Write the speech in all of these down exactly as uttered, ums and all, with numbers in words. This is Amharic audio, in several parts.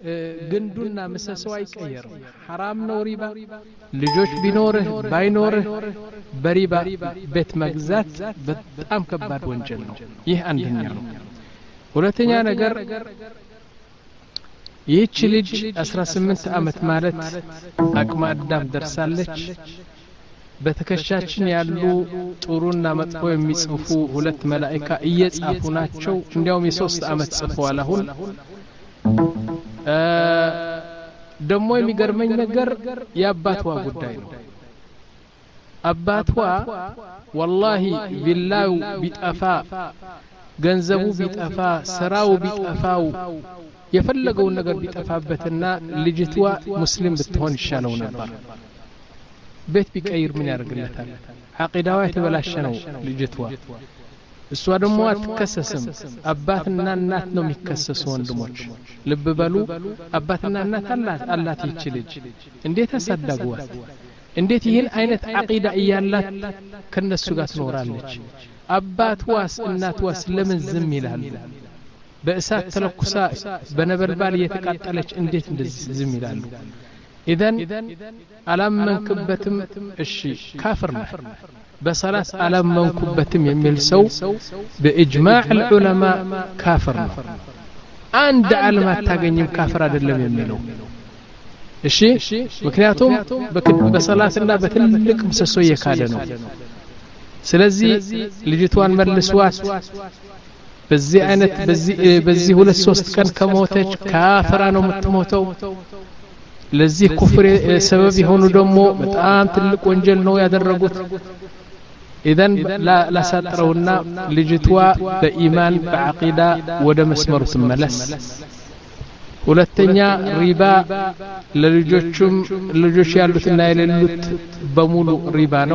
ግንዱና ምሰሶው አይቀየርም حرام ነው ሪባ ልጆች ቢኖርህ ባይኖርህ በሪባ ቤት መግዛት በጣም ከባድ ወንጀል ነው ይህ አንደኛ ነው ሁለተኛ ነገር ይህች ልጅ አስራ ስምንት አመት ማለት አቅመ አዳም ደርሳለች በተከሻችን ያሉ ጥሩና መጥፎ የሚጽፉ ሁለት መላእክት እየጻፉ ናቸው እንዲያውም የሶስት አመት ጽፈዋል አሁን ደሞ የሚገርመኝ ነገር ያባቷ ጉዳይ ነው አባቷ والله ቢላው ቢጠፋ ገንዘቡ ቢጠፋ ስራው ቢጠፋው የፈለገው ነገር ቢጠፋበትና ልጅቷ ሙስሊም ብትሆን ይሻለው ነበር ቤት ቢቀይር ምን ያደርግለታል አቂዳዋ የተበላሸ ነው ልጅቷ እሷ ደግሞ አትከሰስም አባትና እናት ነው የሚከሰሱ ወንድሞች ልብ በሉ አባትና እናት አላት አላት ይችልጅ እንዴት ተሰደጉት እንዴት ይሄን አይነት አቂዳ እያላት ከነሱ ጋር ትኖራለች አባቷስ እናቷስ ለምን ዝም ይላሉ በእሳት ተለኩሳ በነበልባል የተቃጠለች እንዴት እንደዚህ ዝም ይላሉ ኢዘን አላመንክበትም እሺ ካፍር ነው በሰላስ አላመንኩበትም የሚል ሰው በእጅማዕ العلماء ካፍር ነው አንድ ዓለም አታገኝም ካፍር አይደለም የሚለው እሺ ምክንያቱም በሰላስና በትልቅ ምሰሶ የካደ ነው ስለዚህ ልጅቷን መልሷት በዚህ አይነት በዚህ በዚህ ሁለት ሶስት ቀን ከሞተች ካፍራ ነው የምትሞተው ለዚህ ኩፍር ሰበብ ይሆኑ ደግሞ በጣም ትልቅ ወንጀል ነው ያደረጉት ኢዘን ላ ሳጥረውና ልጅቷ በኢማን በአቂዳ ወደ መስመሩ ትመለስ ሁለተኛ ሪባ ለልጆቹም ልጆች ያሉትና የሌሉት በሙሉ ሪባ ነው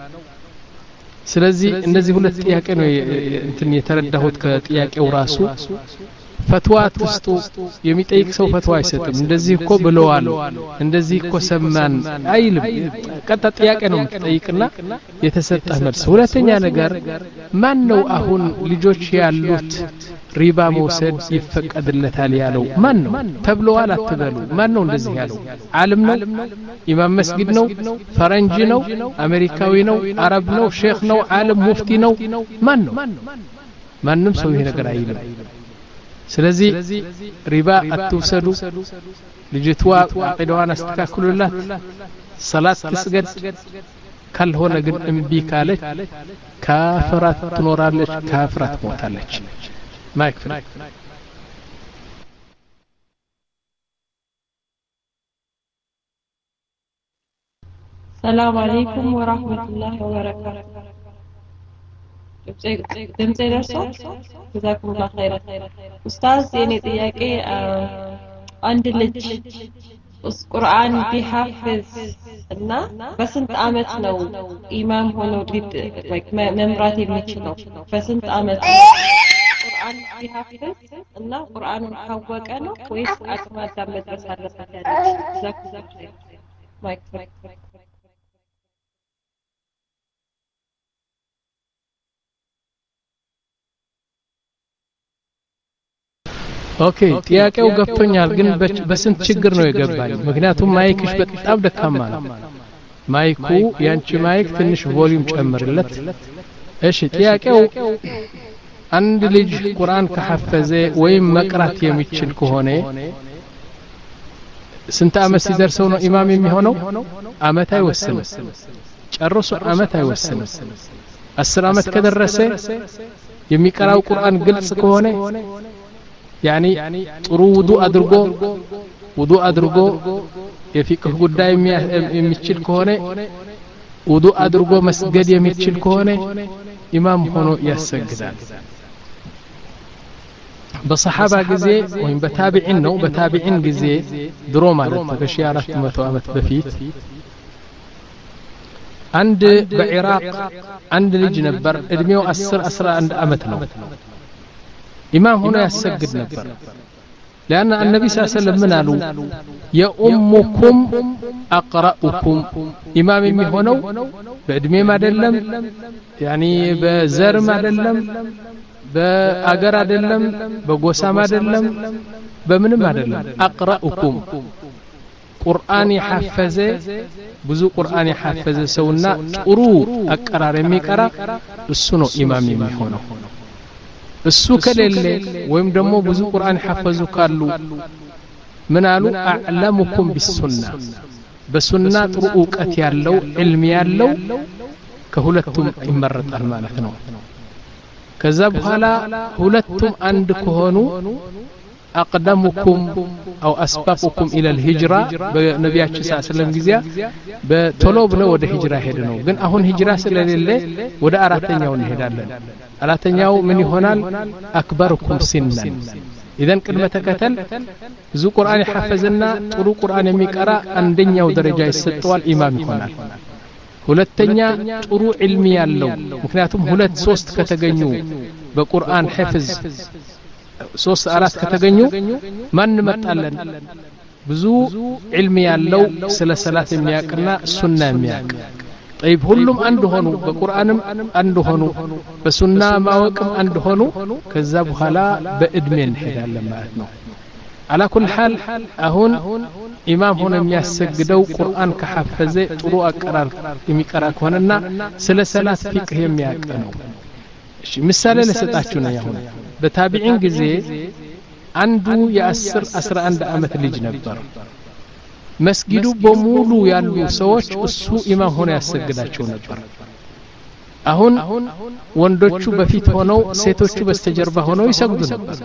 ስለዚህ እነዚህ ሁለት ጥያቄ ነው እንትን የተረዳሁት ከጥያቄው ራሱ ፈትዋ ተስጡ የሚጠይቅ ሰው ፈትዋ አይሰጥም እንደዚህ እኮ ብለዋል እንደዚህ እኮ ሰማን አይልም ቀጣ ጥያቄ ነው የምትጠይቅና የተሰጠህ መልስ ሁለተኛ ነገር ማን ነው አሁን ልጆች ያሉት ሪባ መውሰድ ይፈቀድለታል ያለው ማን ነው ተብለዋል አትበሉ ማን ነው እንደዚህ ያለው ዓለም ነው ኢማም መስጊድ ነው ፈረንጅ ነው አሜሪካዊ ነው አረብ ነው ሼክ ነው ዓለም ሙፍቲ ነው ማን ነው ማንንም ሰው ይሄ ነገር አይልም ስለዚህ ሪባ አትውሰዱ ልጅቷ አቂዳዋን አስተካክሉላት ሰላት ትስገድ ካልሆነ ግን እምቢ ካለች ካፍራት ትኖራለች ካፍራት ሞታለች ማይክ ፍሪ ሰላም አለይኩም ወራህመቱላሂ ወበረካቱ دمت درسات جزاكم الله خيرا أستاذ يعني ጥያቄ አንድ ልጅ ቁርአን ቢሐፍዝ እና በስንት አመት ነው ኢማም ሆኖ መምራት የሚችለው በስንት አመት ቁርአን ቢሐፍዝ እና ቁርአኑን ካወቀ ነው ወይስ አቅመ አዳም መድረስ አለበት ያለው جزاكم الله خيرا ማይክ ኦኬ ጥያቄው ገብቶኛል ግን በስንት ችግር ነው የገባኝ ምክንያቱም ማይክሽ በጣም ደካማ ነው ማይኩ ያንቺ ማይክ ትንሽ ቮሊዩም ጨምርለት እሺ ጥያቄው አንድ ልጅ ቁርአን ከሐፈዘ ወይም መቅራት የሚችል ከሆነ ስንት አመት ሲደርሰው ነው ኢማም የሚሆነው አመት አይወስንም ጨርሶ አመት አይወስንም አስር አመት ከደረሰ የሚቀራው ቁርአን ግልጽ ከሆነ يعني ጥሩ ውዱእ አድርጎ ውዱእ አድርጎ የፊቅህ ጉዳይ የሚችል ከሆነ ውዱእ አድርጎ መስገድ የሚችል ከሆነ ኢማም ሆኖ ያሰግዳል በሰሃባ ጊዜ ወይም በታቢዒን ነው በታቢዒን ጊዜ ድሮ ማለት ነው ከአራት መቶ አመት በፊት አንድ በኢራቅ አንድ ልጅ ነበር እድሜው አስር አስራ አንድ አመት ነው ኢማም ሆኖ ያሰግድ ነበር لأن النبي صلى الله عليه وسلم منالو يا أمكم أقرأكم إمام يهونو بأدمي ما دلم يعني بزر ما دلم بأجر دلم بقوسا ما دلم በምንም አይደለም አቅራኡኩም ቁርአን ይሐፈዘ ብዙ ቁርአን ይሐፈዘ ሰውና ጥሩ አቀራር የሚቀራ እሱ ነው ኢማም የሚሆነው እሱ ከሌለ ወይም ደግሞ ብዙ ቁርአን ይሐፈዙ ካሉ ምን አሉ አዕለሙኩም ቢሱና በሱና ጥሩ ዕውቀት ያለው ዕልም ያለው ከሁለቱም ይመረጣል ማለት ነው ከዛ በኋላ ሁለቱም አንድ ከሆኑ أقدمكم أو أسبقكم إلى الهجرة بنبياتش صلى الله عليه وسلم جزيا بطلوب له وده هجرة هدنو جن أهون هجرة سلالله وده أراتنياو نهدالن أراتنياو من هنال أكبركم سنا إذن كلمة كتل زو قرآن حفظنا طرو قرآن ميقرا عندنياو درجة الستوال إمام هنال ሁለተኛ ጥሩ ዒልም ያለው ምክንያቱም ሁለት ሶስት ከተገኙ በቁርአን ሐፍዝ ሶስት አራት ከተገኙ ማን መጣለን ብዙ ዒልም ያለው ስለ ሰላት የሚያቅና ሱና የሚያቅ طيب ሁሉም አንድ ሆኑ በቁርአንም አንድ ሆኑ በሱና ማወቅም አንድ ሆኑ ከዛ በኋላ በእድሜ እንሄዳለን ማለት ነው على كل حال አሁን ኢማም ሆነ የሚያሰግደው ቁርአን ከሐፈዘ ጥሩ አቀራር የሚቀራ ከሆነና ስለ ሰላት ፊቅህ የሚያቅ ነው እሺ ምሳሌ ለሰጣችሁ ነው ያሁን በታቢዒን ጊዜ አንዱ የ10 አስራ አንድ አመት ልጅ ነበር መስጊዱ በሙሉ ያሉ ሰዎች እሱ ኢማም ሆነ ያሰግዳቸው ነበር አሁን ወንዶቹ በፊት ሆነው ሴቶቹ በስተጀርባ ሆነው ይሰግዱ ነበር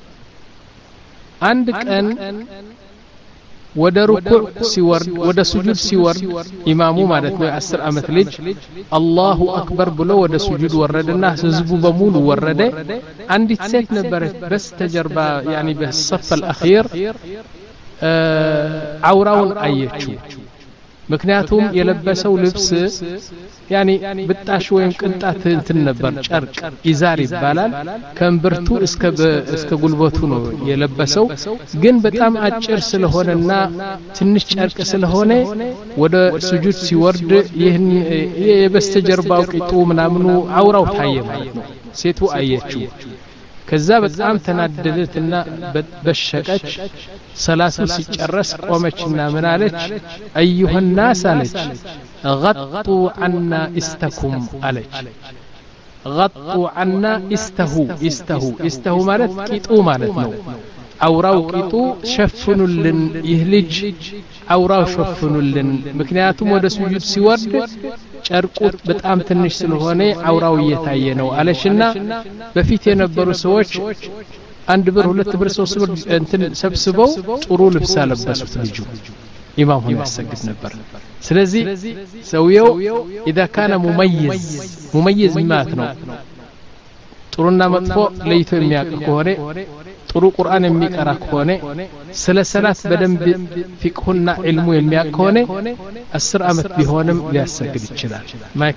አንድ ቀን ወደ ሩኩዕ ሲወርድ ወደ ሱጁድ ሲወርድ ኢማሙ ማለት ነው የ10 አመት ልጅ አላሁ አክበር ብሎ ወደ ሱጁድ ወረደና ህዝቡ በሙሉ ወረደ አንዲት ሴት ነበረች በስተጀርባ ያኒ በሰፍ الأخير አውራውን አየችው ምክንያቱም የለበሰው ልብስ ያኒ ብጣሽ ወይም ቅንጣት እንትን ነበር ጨርቅ ኢዛር ይባላል ከእምብርቱ እስከ እስከ ጉልበቱ ነው የለበሰው ግን በጣም አጭር ስለሆነና ትንሽ ጨርቅ ስለሆነ ወደ ሱጁድ ሲወርድ ይህን የበስተጀርባው ቂጡ ምናምኑ አውራው ታየ ማለት ነው ሴቱ አየችው ከዛ በጣም ተናደደችና በሸቀች ሰላቱ ሲጨረስ ቆመችና ምን አለች አዩሃ الناس አለች غطوا عنا استكم አለች غطوا عنا استهو استهو استهو ማለት ቂጡ ማለት ነው አውራው ቂጡ ሸፍኑልን ይህልጅ አውራው ሸፍኑልን ምክንያቱም ወደ ሱጁድ ሲወርድ ጨርቁት በጣም ትንሽ ስለሆነ አውራው እየታየ ነው አለሽና በፊት የነበሩ ሰዎች አንድ ብር ሁለት ብር ሶስት ብር እንትን ሰብስበው ጥሩ ልብስ አለበሱት ልጁ ኢማም ሆኖ ያሰግድ ነበር ስለዚህ ሰውየው اذا كان مميز مميز ማለት ነው ጥሩና መጥፎ ለይቶ የሚያውቅ ከሆነ ጥሩ ቁርአን የሚቀራ ከሆነ ስለ ሰላት በደንብ ፊቅሁና ዒልሙ የሚያውቅ ከሆነ አስር አመት ቢሆንም ሊያሰግድ ይችላል ማይክ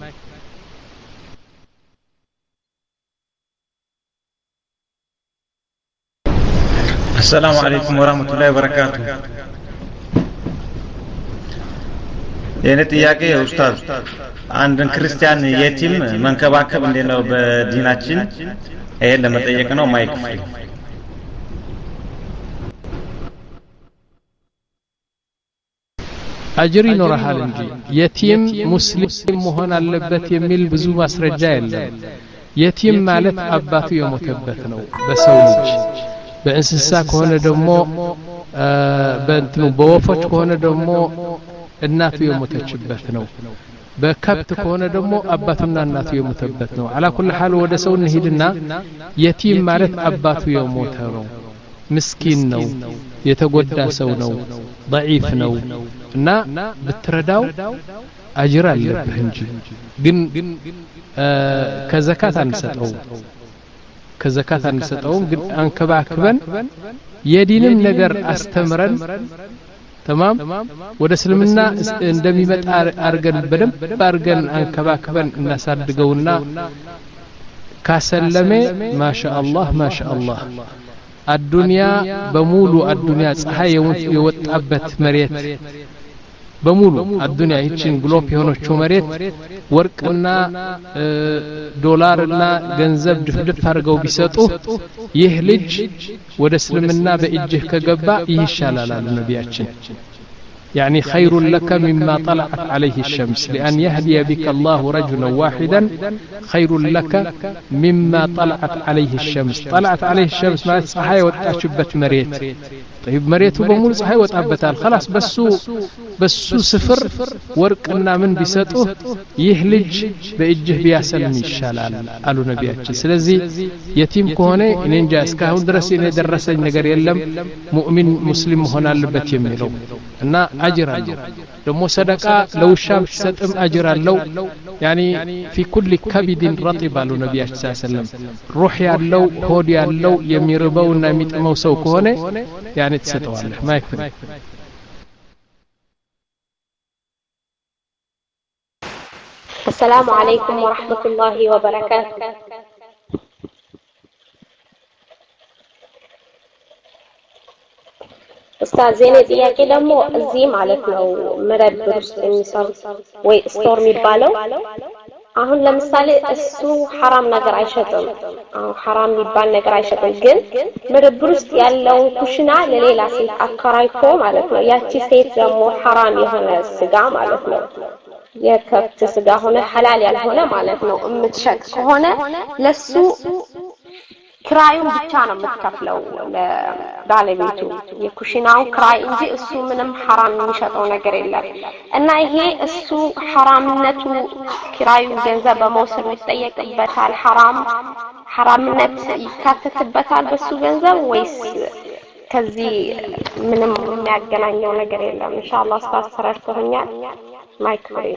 السلام عليكم ورحمة الله وبركاته የኔ ጥያቄ ኡስታዝ አንድን ክርስቲያን የቲም መንከባከብ እንዴት ነው በዲናችን ይሄን ለመጠየቅ ነው ማይክ አጅር ይኖርሃል እንጂ የቲም ሙስሊም መሆን አለበት የሚል ብዙ ማስረጃ የለም የቲም ማለት አባቱ የሞተበት ነው በሰው ልጅ በእንስሳ ከሆነ ደግሞ በእንትኑ በወፎች ከሆነ ደግሞ እናቱ የሞተችበት ነው በከብት ከሆነ ደግሞ አባቱና እናቱ የሞተበት ነው على كل حال ወደ ሰው እንሂድና የቲም ማለት አባቱ የሞተ ነው ምስኪን ነው የተጎዳ ሰው ነው ضعيف ነው እና ብትረዳው አጅር አለብህ እንጂ ግን ከዘካት አንሰጠው ከዘካት አንሰጠው ግን አንከባክበን የዲንም ነገር አስተምረን تمام ወደ እስልምና እንደሚመጣ አርገን በደንብ አርገን አንከባክበን እናሳድገውና ካሰለመ ማሻአላህ ማሻአላህ አዱንያ በሙሉ አዱንያ ፀሐይ የወጣበት መሬት በሙሉ አዱንያ ይችን ግሎብ የሆነችው መሬት ወርቅና ዶላርና ገንዘብ ድፍድፍ አድርገው ቢሰጡ ይህ ልጅ ወደ እስልምና በእጅህ ከገባ ይሻላል አሉ ነቢያችን يعني خير لك مما طلعت عليه الشمس لأن يهدي بك الله رجلا واحدا خير لك مما طلعت عليه الشمس طلعت عليه الشمس ما صحي وتشبت مريت طيب مريته بمول صحي وتعبتال خلاص بسو بسو صفر ورقنا من بيسطه يهلج بእጅህ ቢያሰልም ይሻላል አሉ ነቢያችን ስለዚህ የቲም ከሆነ እኔ እንጃ እስካሁን ድረስ እኔ ደረሰኝ ነገር የለም ሙእሚን ሙስሊም መሆን አለበት የሚለው እና አጅር አለው ደሞ ሰደቃ ለውሻም ሲሰጥም አጅር አለው يعني في كل كبد رطب አሉ ነቢያችን ሰለላሁ ዐለይሂ ወሰለም ሩህ ያለው ሆድ ያለው የሚርበውና የሚጥመው ሰው ከሆነ يعني تسطዋለህ ማይክፍል السلام عليكم ورحمة الله وبركاته أستاذ زين ጥያቄ ደግሞ እዚህ ማለት ነው መረብር ውስጥ የሚሰሩ ወይ ስቶር የሚባለው አሁን ለምሳሌ እሱ حرام ነገር አይሸጥም አሁን حرام የሚባል ነገር አይሸጥም ግን መረብር ውስጥ ያለው ኩሽና ለሌላ ሴት አከራይቶ ማለት ነው ያቺ ሴት ደግሞ حرام የሆነ ስጋ ማለት ነው የከብት ስጋ ሆነ حلال ያልሆነ ማለት ነው እምትሸጥ ከሆነ ለሱ ክራዩን ብቻ ነው የምትከፍለው ለባለቤቱ የኩሽናው ክራይ እንጂ እሱ ምንም حرام የሚሸጠው ነገር የለም እና ይሄ እሱ حرامነቱ ክራዩ ገንዘብ በመውሰድ ይጠየቅበታል حرام حرامነት ይካተትበታል በሱ ገንዘብ ወይስ ከዚህ ምንም የሚያገናኘው ነገር የለም ኢንሻአላህ አስተሰርተኛል ማይክ ማይ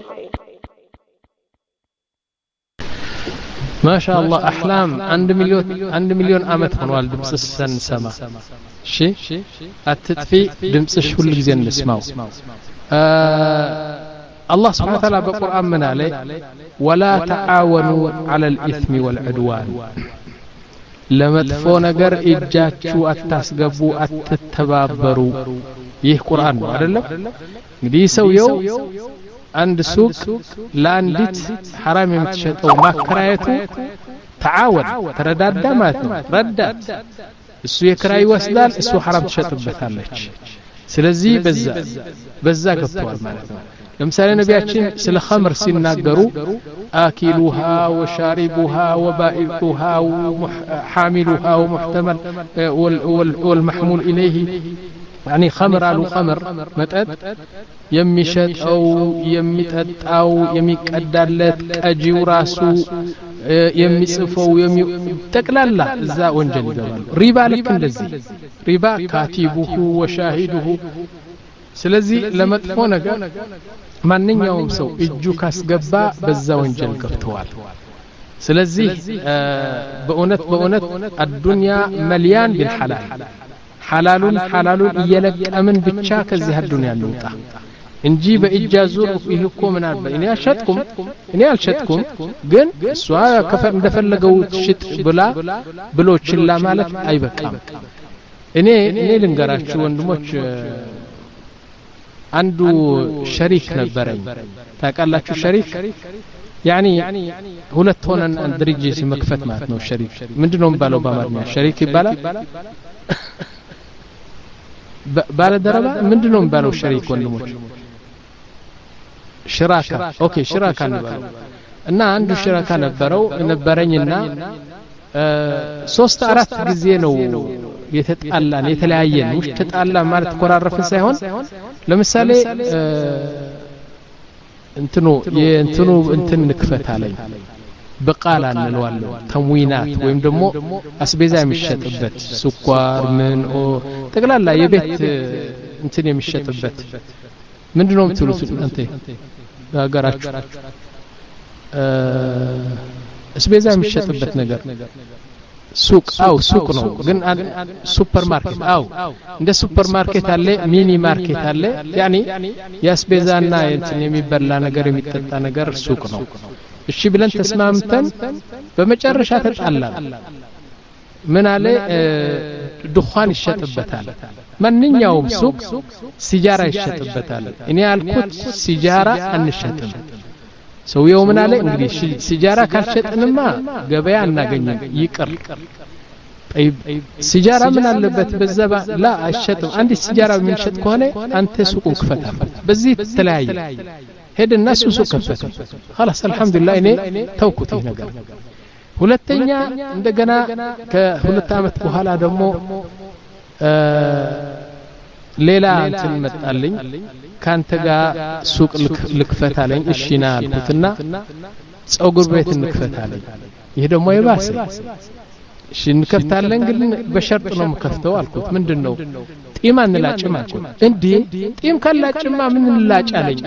ما شاء الله أحلام عند مليون عند مليون أمت هنوال دمس السن سما شيء التطفي دمس كل جزء نسمعه آه الله سبحانه وتعالى بالقرآن من عليه ولا تعاونوا على الإثم والعدوان لما تفونا قر إجاتشو أتاسقبوا أتتبابروا يه قرآن وعلم دي سويو عند سوق لانديت حرام يمتشطው ማከራየቱ تعاون ተረዳዳ ማለት ነው ረዳት እሱ የክራይ ወስዳል እሱ حرام ትሸጥበታለች ስለዚህ በዛ በዛ ገብቷል ማለት ነው ለምሳሌ ነቢያችን ስለ ኸምር ሲናገሩ آكلها وشاربها وبائعها وحاملها ومحتمل والمحمول إليه يعني خمر على خمر متأت يمشت أو يمتأت أو يمكدلت أجيو راسو يمسفو يمي تقلال ذا وانجل جوال ربا لك እንደዚህ ربا كاتبه وشاهده ስለዚህ ለመጥፎ ነገር ማንኛውም ሰው እጁ ካስገባ በዛ ወንጀል ገብቷል ስለዚህ በእውነት በእውነት الدنيا مليان بالحلال حلالون حلالون يلقمن ብቻ ከዚህ አዱንያ እንውጣ እንጂ በእጃዙር ይልኮ ምን አልበ እኔ አልሸጥኩም እኔ አልሸጥኩም ግን እሷ ከፈር እንደፈለገው ሽጥ ብላ ብሎ ችላ ማለት አይበቃም እኔ እኔ ልንገራችሁ ወንድሞች አንዱ ሸሪክ ነበረኝ ታውቃላችሁ ሸሪክ يعني ሁለት ሆነን አንድ ድርጅት መክፈት ማለት ነው ሸሪክ ምንድነው የሚባለው በአማርኛ ሸሪክ ይባላል ባለ ደረባ ምንድነው የሚባለው ሸሪክ ወንድሞች ሽራካ ኦኬ ሽራካ ነው እና አንዱ ሽራካ ነበረው ነበረኝና ሶስት አራት ጊዜ ነው የተጣላን የተለያየን ውስጥ ተጣላ ማለት ኮራረፍን ሳይሆን ለምሳሌ እንትኑ የእንትኑ እንትን ንክፈት አለኝ በቃላ እንለዋለን ተምዊናት ወይም ደግሞ አስቤዛ የሚሸጥበት ስኳር ምን ኦ ተግላላ የቤት እንትን የሚሸጥበት ምንድነው የምትሉት አንተ በአገራችሁ አስቤዛ የሚሸጥበት ነገር ሱቅ አው ሱቅ ነው ግን ሱፐር ማርኬት አው እንደ ሱፐር ማርኬት አለ ሚኒ ማርኬት አለ ያኒ ያስቤዛና እንትን የሚበላ ነገር የሚጠጣ ነገር ሱቅ ነው እሺ ብለን ተስማምተን በመጨረሻ ተጣላን ምን አለ ድኻን ይሸጥበታል ማንኛውም ሱቅ ሲጃራ ይሸጥበታል እኔ ያልኩት ሲጃራ አንሸጥም ሰውየው ምን አለ እንግዲህ ሲጃራ ካልሸጥንማ ገበያ እናገኝም ይቅር طيب ሲጃራ ምን አለበት በዘባ ላ አይሸጥም አንድ ሲጃራ ምን ሸጥ ከሆነ አንተ ሱቁን ክፈታል በዚህ ተለያየ ሄድና ሱቅ ከፈተ خلاص الحمدلله እኔ ተውኩት ነገር ሁለተኛ እንደገና ከሁለት አመት በኋላ ደግሞ ሌላ እንትን መጣልኝ ካንተ ጋር ሱቅ ልክፈት አለኝ እሺና አልኩትና ጸጉር ቤት እንክፈት አለኝ ይሄ ደግሞ ይባስ እሺ እንከፍታለን ግን በሸርጥ ነው መከፍተው አልኩት ምንድነው ጢም አንላጭም አልኩት እንዴ ጢም ካላጭማ ምን እንላጭ አለኝ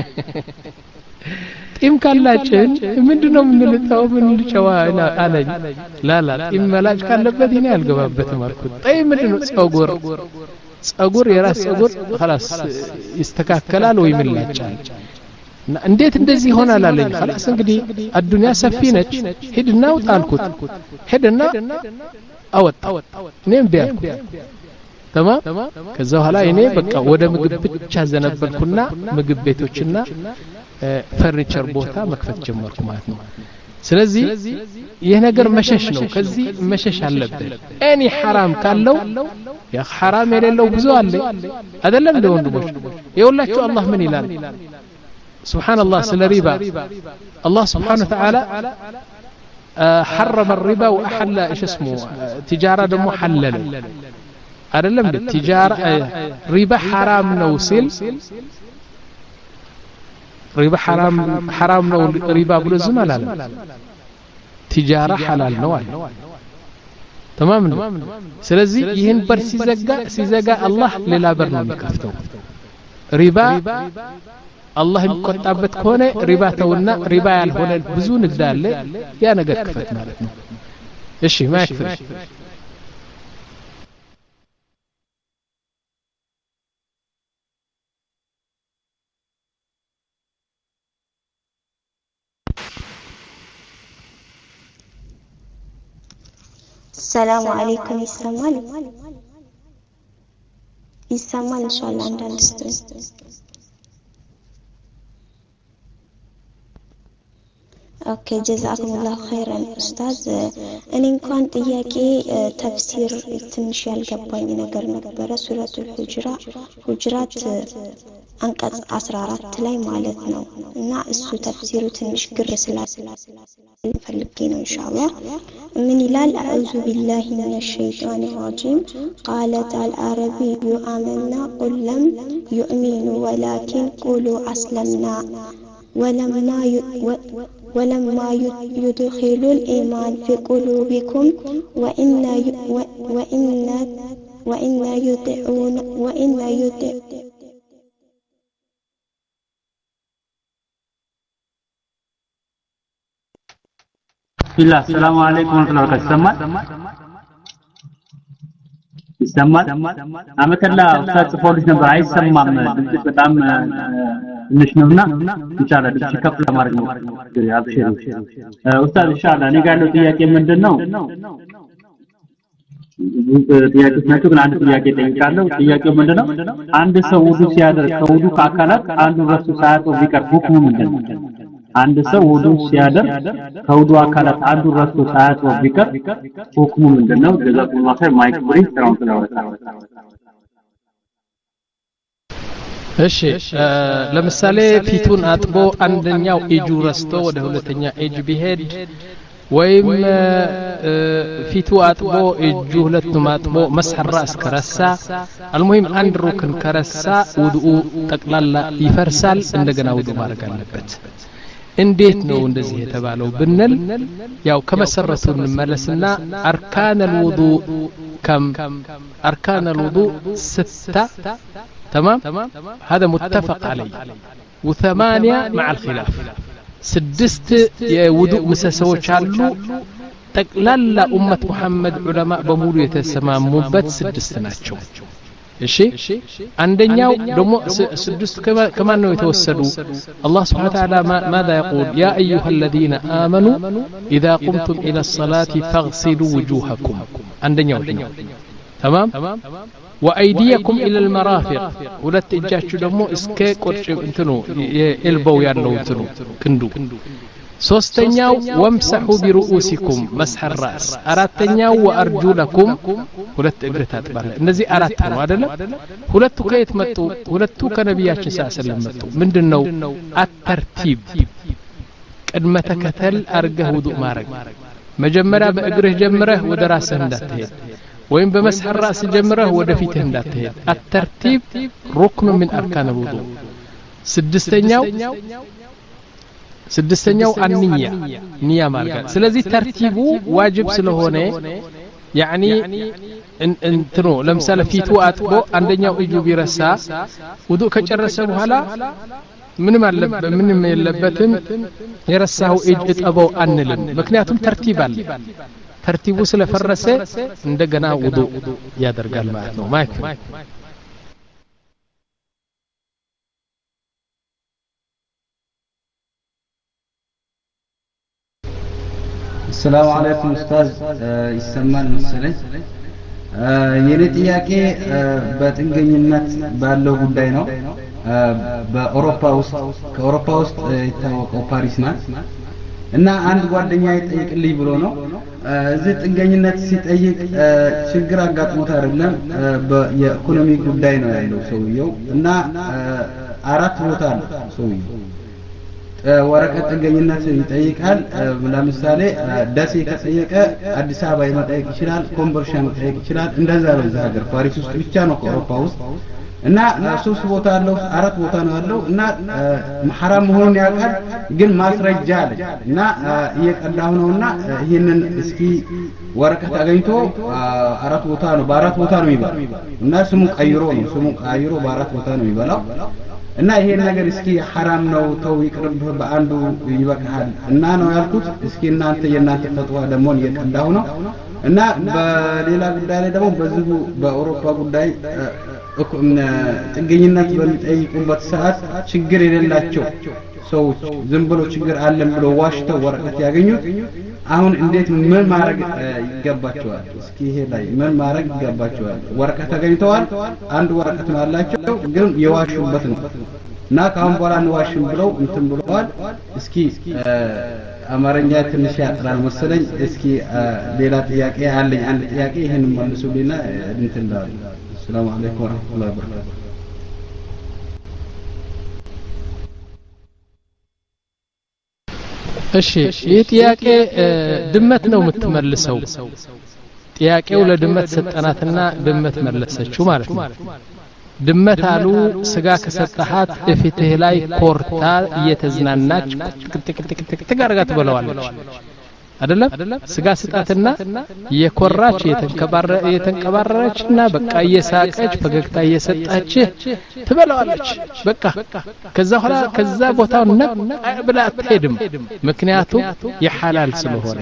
ጢም ካላጭን ምንድነው ምን ልጣው ምን ልጨዋ አለኝ ላላ ጢም መላጭ ካለበት ይኔ አልገባበትም አልኩት ጠይ ምንድነው ጸጉር ጸጉር የራስ ጸጉር خلاص ይስተካከላል ወይ ምላጫል እንዴት እንደዚህ ይሆናል አለኝ خلاص እንግዲህ አዱንያ ሰፊ ነች ሄድና ወጣልኩት ሄድና አወጣ እኔም ቢያልኩ تمام ከዛ በኋላ እኔ በቃ ወደ ምግብ ብቻ ዘነበልኩና ምግብ ቤቶችና ፈርኒቸር ቦታ መክፈት ጀመርኩ ማለት ነው ስለዚህ ይሄ ነገር መሸሽ ነው ከዚህ መሸሽ አለበት እኔ حرام ካለው ያ حرام የሌለው ብዙ አለ አይደለም ለወንድሞች ይኸውላችሁ አላህ ምን ይላል سبحان الله سل ربا الله سبحانه وتعالى حرم الربا واحل ايش اسمه تجاره دمو حلل አይደለም التجاره ربا حرام ነው ሲል ربا حرام حرام ነው ربا ብሎ ዝም አላለም تجاره حلال ነው አለ تمام ነው ስለዚህ ይሄን በር ሲዘጋ ሲዘጋ አላህ ሌላ በር ነው የሚከፍተው ربا الله የሚቆጣበት ከሆነ ሪባ ተውና ሪባ ያልሆነ ብዙ ንግድ አለ ያ ነገር ክፈት ማለት ነው እሺ ማይክፍል السلام عليكم ይሰማል ይሰማል ኢንሻአላህ አንዳንድ اوكي جزاكم الله خيرا استاذ እኔ እንኳን ጥያቄ ተፍሲር ትንሽ ያልገባኝ ነገር ነበር ሱረቱል ሁጅራ ሁጅራት አንቀጽ አስራ አራት ላይ ማለት ነው እና እሱ ተፍሲሩ ትንሽ ግር ስላለ ፈልጌ ነው ኢንሻአላህ ምን ይላል አዑዙ ቢላሂ ሚነሽ ሸይጣኒ ረጂም قالت العربي آمنا قل لم يؤمنوا ولكن قولوا أسلمنا ولما ولما يدخل الإيمان في قلوبكم وإن وإن وإن يطيعون وإن يطيعون بالله السلام عليكم ورحمة الله وبركاته ይሰማል አመከላ ኡስታዝ ፖሊስ ነበር አይሰማም ድምጽ በጣም ትንሽ ነውና ኢንሻአላህ ድምጽ ከፍ ለማድረግ ነው አብሽሩ ኡስታዝ ኢንሻአላህ እኔ ጋር ያለው ጥያቄ ምንድነው ጥያቄዎች ናቸው ግን አንድ ጥያቄ ጠይቃለሁ ጥያቄው ምንድነው አንድ ሰው ውዱ ሲያደርግ ከውዱ ከአካላት አንዱ ረሱ ሳያጥብ ቢቀር ሁክሙ ምንድነው አንድ ሰው ውዱ ሲያደርግ ከውዱ አካላት አንዱ ረሱ ሳያጥብ ቢቀር ሁክሙ ምንድነው ጀዛኩላህ ኸይር ማይክ ብሪ ሰላም ተላወታ እሺ ለምሳሌ ፊቱን አጥቦ አንደኛው እጁ ረስቶ ወደ ሁለተኛ እጅ ቢሄድ ወይም ፊቱ አጥቦ እጁ ሁለቱም አጥቦ መስح الراس ከረሳ المهم አንድ ሩክን ከረሳ ውዱኡ ጠቅላላ ይፈርሳል እንደገና ውዱ ማድረግ አለበት እንዴት ነው እንደዚህ የተባለው ብንል ያው ከመሰረቱ እንመለስና አርካን الوضوء كم اركان الوضوء ستة تمام هذا متفق عليه وثمانية مع الخلاف سدست የውዱእ ምሰሶች አሉ ጠቅላላ ኡመት መሐመድ ዑለማ በሙሉ የተሰማሙበት ስድስት ናቸው እሺ አንደኛው ደግሞ ስድስት ከማን ነው የተወሰዱ አላህ Subhanahu Wa Ta'ala ماذا يقول يا ايها الذين امنوا اذا قمتم الى الصلاه فاغسلوا وجوهكم አንደኛው تمام وأيديكم إلى المرافق ሁለት እጃችሁ ደግሞ እስከ ቁርጭ እንትኑ የኤልቦው ያለው እንትኑ ክንዱ ሶስተኛው ወምሰሑ ቢሩኡሲኩም መስሐ الراس አራተኛው ወአርጁለኩም ሁለት እግር ታጥባለ እነዚህ አራት ነው አይደለ ሁለቱ ከየት መጡ ሁለቱ ከነቢያችን ሰለላሁ መጡ ምንድነው አተርቲብ ቅድመ ተከተል አርገህ ውዱእ ማረግ መጀመሪያ በእግርህ ጀምረህ ወደ ራስህ እንዳትሄድ ወይም በመስሐ الراس ጀምረህ ወደ ፊትህ እንዳትሄድ አተርቲብ ሩክኑ من اركان الوضوء ስድስተኛው ስድስተኛው አንኒያ ንያ ማርጋት ስለዚህ ተርቲቡ ዋጅብ ስለሆነ يعني እንትኑ ለምሳሌ ፊቱ አጥቦ አንደኛው እጁ ቢረሳ ውዱእ ከጨረሰ በኋላ ምንም አለበት ምንም የለበትም የረሳው እጅ እጠበው አንልም ምክንያቱም ተርቲብ አለ ተርቲቡ ስለፈረሰ እንደገና ውዱእ ያደርጋል ማለት ነው ማይክ السلام عليكم استاذ ይሰማል መሰለኝ የኔ ጥያቄ በጥገኝነት ባለው ጉዳይ ነው በአውሮፓ ውስጥ ከአውሮፓ ውስጥ የታወቀው ፓሪስ ናት እና አንድ ጓደኛ ይጠይቅልኝ ብሎ ነው እዚህ ጥገኝነት ሲጠይቅ ችግር አጋጥሞት አይደለም የኢኮኖሚ ጉዳይ ነው ያለው ሰውየው እና አራት ቦታ አለ ሰውየው ወረቀት ጥገኝነት ይጠይቃል ለምሳሌ ደሴ ከጠየቀ አዲስ አበባ ይመጣይቅ ይችላል ኮምቦልቻ መጠየቅ ይችላል እንደዛ ነው እዚህ ሀገር ፓሪስ ውስጥ ብቻ ነው ከአውሮፓ ውስጥ እና ሶስት ቦታ አለው አራት ቦታ ነው ያለው እና محرم መሆኑን ያውቃል ግን ማስረጃ አለ እና እየቀዳሁ ነውና ይሄንን እስኪ ወረቀት አገኝቶ አራት ቦታ ነው በአራት ቦታ ነው ይባላል እና ስሙ ቀይሮ ነው ስሙ ቀይሮ በአራት ቦታ ነው ይባላል እና ይሄን ነገር እስኪ حرام ነው ተው ይቅርብህ በአንዱ ይበቃል እና ነው ያልኩት እስኪ እናንተ የናንተ ፈጥዋ ደግሞ እየቀዳሁ ነው እና በሌላ ጉዳይ ላይ ደግሞ በዚሁ በአውሮፓ ጉዳይ ጥገኝነት በሚጠይቁበት ሰዓት ችግር የሌላቸው ሰዎች ዝም ብሎ ችግር አለም ብሎ ዋሽተው ወረቀት ያገኙት አሁን እንዴት ምን ማድረግ ይገባቸዋል እስኪ ይሄ ላይ ምን ማድረግ ይገባቸዋል ወረቀት አገኝተዋል አንድ ወረቀት ነው ያላቸው ግን የዋሹበት ነው እና ካሁን በኋላ እንዋሽም ብለው እንትን ብለዋል እስኪ አማርኛ ትንሽ ያጥራል መሰለኝ እስኪ ሌላ ጥያቄ አለኝ አንድ ጥያቄ ይሄን መልሱልኝና እንትን እንዳሉ السلام عليكم ورحمة الله وبركاته እሺ ይህ ጥያቄ ድመት ነው የምትመልሰው ጥያቄው ለድመት ሰጠናትና ድመት መለሰችው ማለት ነው ድመት አሉ ስጋ ከሰጣሃት እፊትህ ላይ ኮርታ እየተዝናናች ትጋርጋ ትበላዋለች አይደለም ስጋ ስጣትና የኮራች የተንከባረ የተንከባረረችና በቃ እየሳቀች ፈገግታ እየሰጣች ትበላዋለች በቃ ከዛ ኋላ ከዛ ቦታው ብላ አትሄድም ምክንያቱም የሐላል ስለሆነ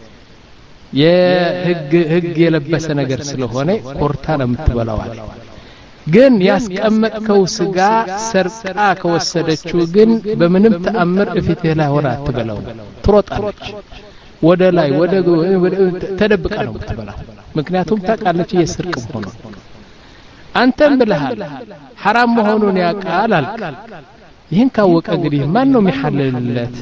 የህግ ህግ የለበሰ ነገር ስለሆነ ኮርታ ነው የምትበላዋል ግን ያስቀመጥከው ስጋ ሰርቃ ከወሰደችው ግን በምንም ተአምር እፊትህ ላይ ሆና አትበላው ትሮጣለች ወደ ላይ ወደ ተደብቃ ነው የምትበላው ምክንያቱም ታቃለች የስርቅ ሆኖ አንተም ብለሃል حرام መሆኑን ያቃል አልክ ይሄን ካወቀ እንግዲህ ማን ነው የሚሐለልለት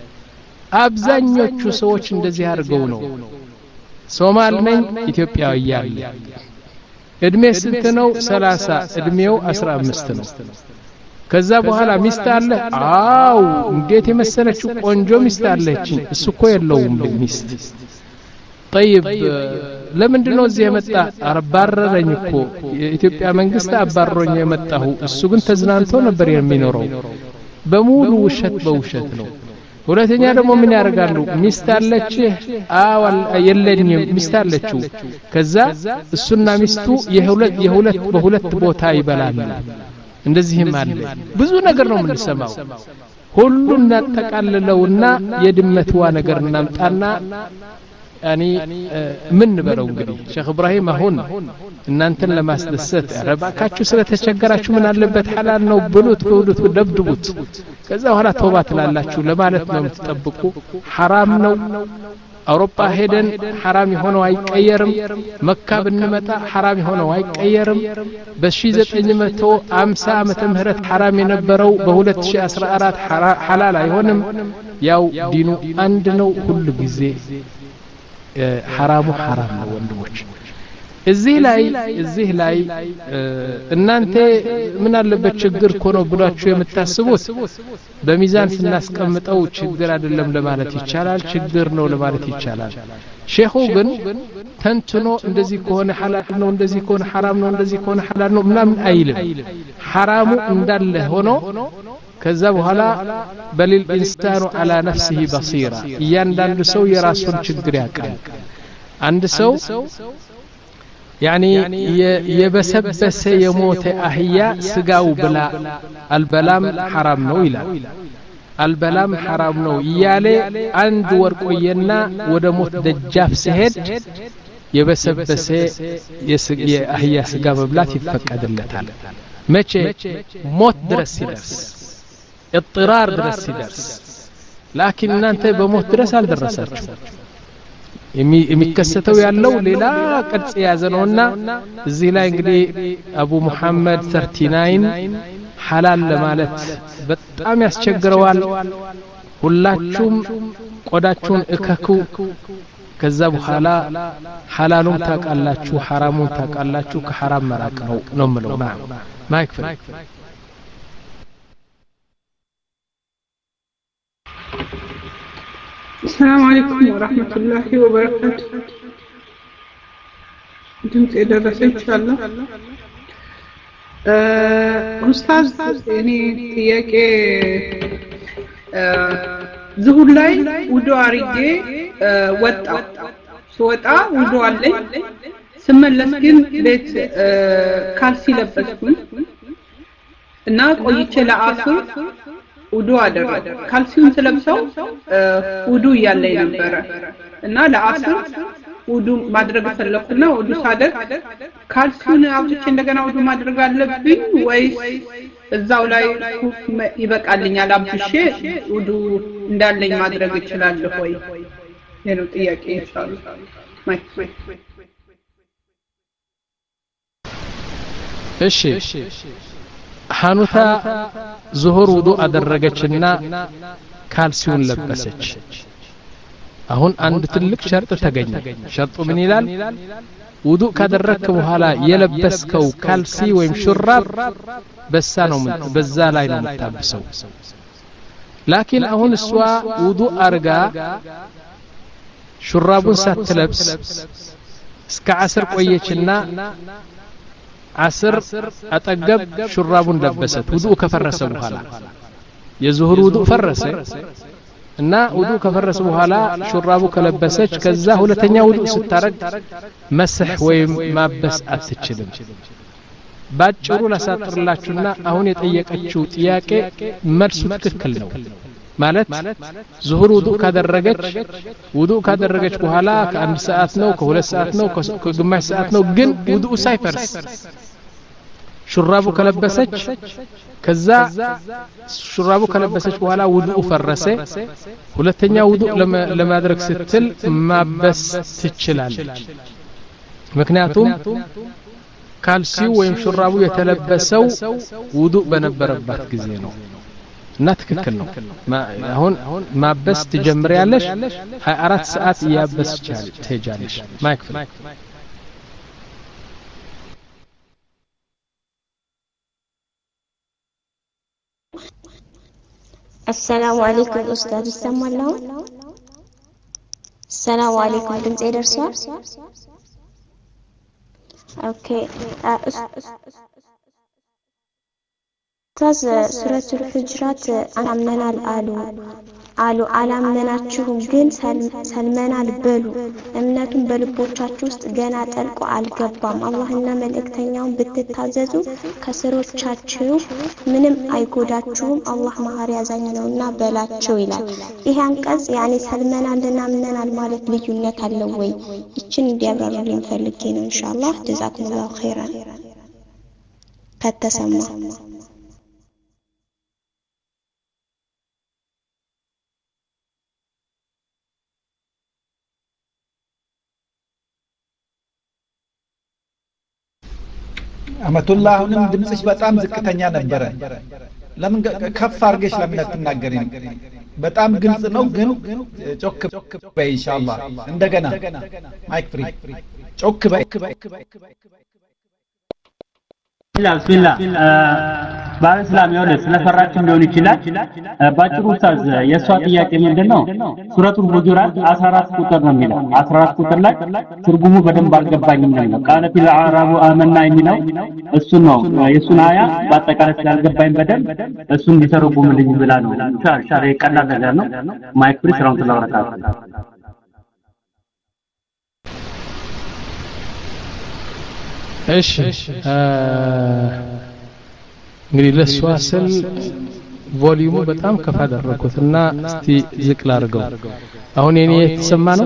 አብዛኞቹ ሰዎች እንደዚህ አድርገው ነው ሶማል ነኝ ኢትዮጵያዊ ያለ እድሜ ስንት ነው ሰላሳ እድሜው አስራ አምስት ነው ከዛ በኋላ ሚስት አለ አው እንዴት የመሰለችው ቆንጆ ሚስት አለች እሱ እኮ የለውም ሚስት طيب ለምንድነው እዚህ የመጣ አባረረኝ እኮ የኢትዮጵያ መንግስት አባረረኝ የመጣው እሱ ግን ተዝናንቶ ነበር የሚኖረው በሙሉ ውሸት በውሸት ነው ሁለተኛ ደግሞ ምን ያደርጋሉ ሚስት አለች አው የለኝም ሚስት አለችው ከዛ እሱና ሚስቱ የሁለት የሁለት በሁለት ቦታ ይበላሉ እንደዚህም አለ ብዙ ነገር ነው የምንሰማው ሁሉን እናጠቃልለውና የድመትዋ ነገር እናምጣና ያኒ ምን በለው እንግዲህ ሼክ ኢብራሂም አሁን እናንተን ለማስደሰት ረባካችሁ ስለተቸገራችሁ ምን አለበት ሐላል ነው ብሉት ብሉት ደብድቡት ከዛ በኋላ ተውባ ትላላችሁ ለማለት ነው የምትጠብቁ حرام ነው አውሮፓ ሄደን حرام የሆነው አይቀየርም መካ ብንመጣ حرام የሆነው አይቀየርም በ1950 ዓመተ ምህረት حرام የነበረው በ2014 حلال አይሆንም ያው ዲኑ አንድ ነው ሁሉ ጊዜ حرامو حرام ነው ወንድሞች እዚህ ላይ እዚህ ላይ እናንተ ምን አለበት ችግር ኮኖ ብላችሁ የምታስቡት በሚዛን ስናስቀምጠው ችግር አይደለም ለማለት ይቻላል ችግር ነው ለማለት ይቻላል ሼኹ ግን ተንትኖ እንደዚህ ከሆነ حلال ነው እንደዚህ ከሆነ حرام ነው እንደዚህ ከሆነ حلال ነው ምናምን አይልም حرامو እንዳለ ሆኖ ከዛ በኋላ በሊል ኢንሳኑ على نفسه بصيرة እያንዳንዱ ሰው የራሱን ችግር ያውቃል አንድ ሰው يعني يبسبس يموت أحيا سقاو بلا البلام حرام نو إلا البلام حرام نو يالي عند ورقوينا ودموت دجاف سهد يبسبس يأحيا سقاو بلا تفكد اللتال مچه موت درس درس اضطرار درس درس لكن انت بموت درس هل درساتشو የሚከሰተው ያለው ሌላ ቅርጽ ያዘነውና እዚህ ላይ እንግዲህ አቡ መሐመድ ሰላሳ ዘጠኝ حلال ለማለት በጣም ያስቸግረዋል ሁላችሁም ቆዳችሁን እከኩ ከዛ በኋላ حلالውን ታቃላችሁ حرامውን ታቃላችሁ ከሐራም መራቅ ነው ነው ምለው ማይክ ፍሪ السلام عليكم ورحمة الله وبركاته دمت إلى رسول إن شاء الله أستاذ يعني تياك ظهور لاي ودو عريجي وطا سوطا ودو علي ثم لسكن بيت كالسي لبسكن እና ቆይቼ ለአስር ውዱ አደረገ ካልሲውን ተለብሰው ውዱ ያለኝ ነበር እና ለአስር ውዱ ማድረግ ፈለኩና ውዱ ሳደርግ ካልሲውን አውጥቼ እንደገና ውዱ ማድረግ አለብኝ ወይስ እዛው ላይ ይበቃልኛል አብሼ ውዱ እንዳለኝ ማድረግ እችላለሁ ወይ የነው ጥያቄ ይቻላል ማይክ እሺ ሐኑታ ዙሁር ውዱ አደረገችና ካልሲውን ለበሰች አሁን አንድ ትልቅ ሸርጥ ተገኘ ሸርጡ ምን ይላል ውዱ ካደረከ በኋላ የለበስከው ካልሲ ወይም ሹራብ በሳ ነው በዛ ላይ ነው የምታብሰው ላኪን አሁን እሷ ውዱ አርጋ ሹራቡን ሳትለብስ እስከ አስር ቆየችና عصر أتقب شراب لبست وضوء كفرس بحالا يزهر وضوء فرس እና ውዱ ከፈረሰ በኋላ ሹራቡ ከለበሰች ከዛ ሁለተኛ ውዱ ስታረግ መስህ ወይም ማበስ አትችልም ባጭሩ ላሳጥርላችሁና አሁን የጠየቀችው ጥያቄ መልሱ ትክክል ነው ማለት ዙሁር ውዱ ካደረገች ውዱ ካደረገች በኋላ ከአንድ ሰዓት ነው ከሁለት ሰዓት ነው ከግማሽ ሰዓት ነው ግን ውዱ ሳይፈርስ ሹራቡ ከለበሰች ከዛ ሹራቡ ከለበሰች በኋላ ውዱ ፈረሰ ሁለተኛ ውዱ ለማድረግ ስትል ማበስ ትችላለች ምክንያቱም ካልሲው ወይም ሹራቡ የተለበሰው ውዱ በነበረበት ጊዜ ነው እና ትክክል ነው አሁን ማበስ ትጀምሪያለሽ ሃያ አራት ሰዓት ያበስ ትሄጃለሽ ማይክ السلام عليكم أستاذ السلام الله السلام عليكم دمت إيه درسوا أوكي أستاذ سورة الحجرات أمننا الآلو آلو አላመናችሁም ግን ሰልመናል በሉ እምነቱን በልቦቻችሁ ውስጥ ገና ጠልቆ አልገባም አላህና መልእክተኛውን ብትታዘዙ ከስሮቻችሁ ምንም አይጎዳችሁም አላህ መሐሪ አዛኝ ነውና በላቸው ይላል ይሄ አንቀጽ ያኔ ሰልመናልና አምነናል ማለት ልዩነት አለው ወይ እቺን እንዲያብራሩልኝ ፈልጌ ነው ኢንሻአላህ ጀዛኩሙላሁ ኸይራን ከተሰማ አመቱላህ አሁንም ድምጽሽ በጣም ዝቅተኛ ነበረ ለምን ከፍ አርገሽ ለምን አትናገሪም በጣም ግልጽ ነው ግን ጮክ በይ ኢንሻአላህ እንደገና ማይክ ፍሪ ጮክ በይ ቢስሚላህ ባለስላም ይወለ ስለፈራችሁ ሊሆን ይችላል ባጭሩ ኡስታዝ የሷ ጥያቄ ምንድነው ሱረቱል ሁጁራት አስራ አራት ቁጥር ነው የሚለው አስራ አራት ቁጥር ላይ ትርጉሙ በደንብ አልገባኝም ነው ቃለቲል አዕራቡ አመና የሚለው እሱ ነው የሱን አያ በአጠቃላይ ስላልገባኝ በደንብ እሱን ሊተረጉምልኝ ብላ ነው ሻር ቀላል ነገር ነው ማይክ ፍሪ ሰላም ተላወራታ እሺ እንግዲህ ለሷስል ቮሊዩሙ በጣም ከፍ አደረኩትና እስቲ ዝቅ ላድርገው አሁን የኔ የተሰማ ነው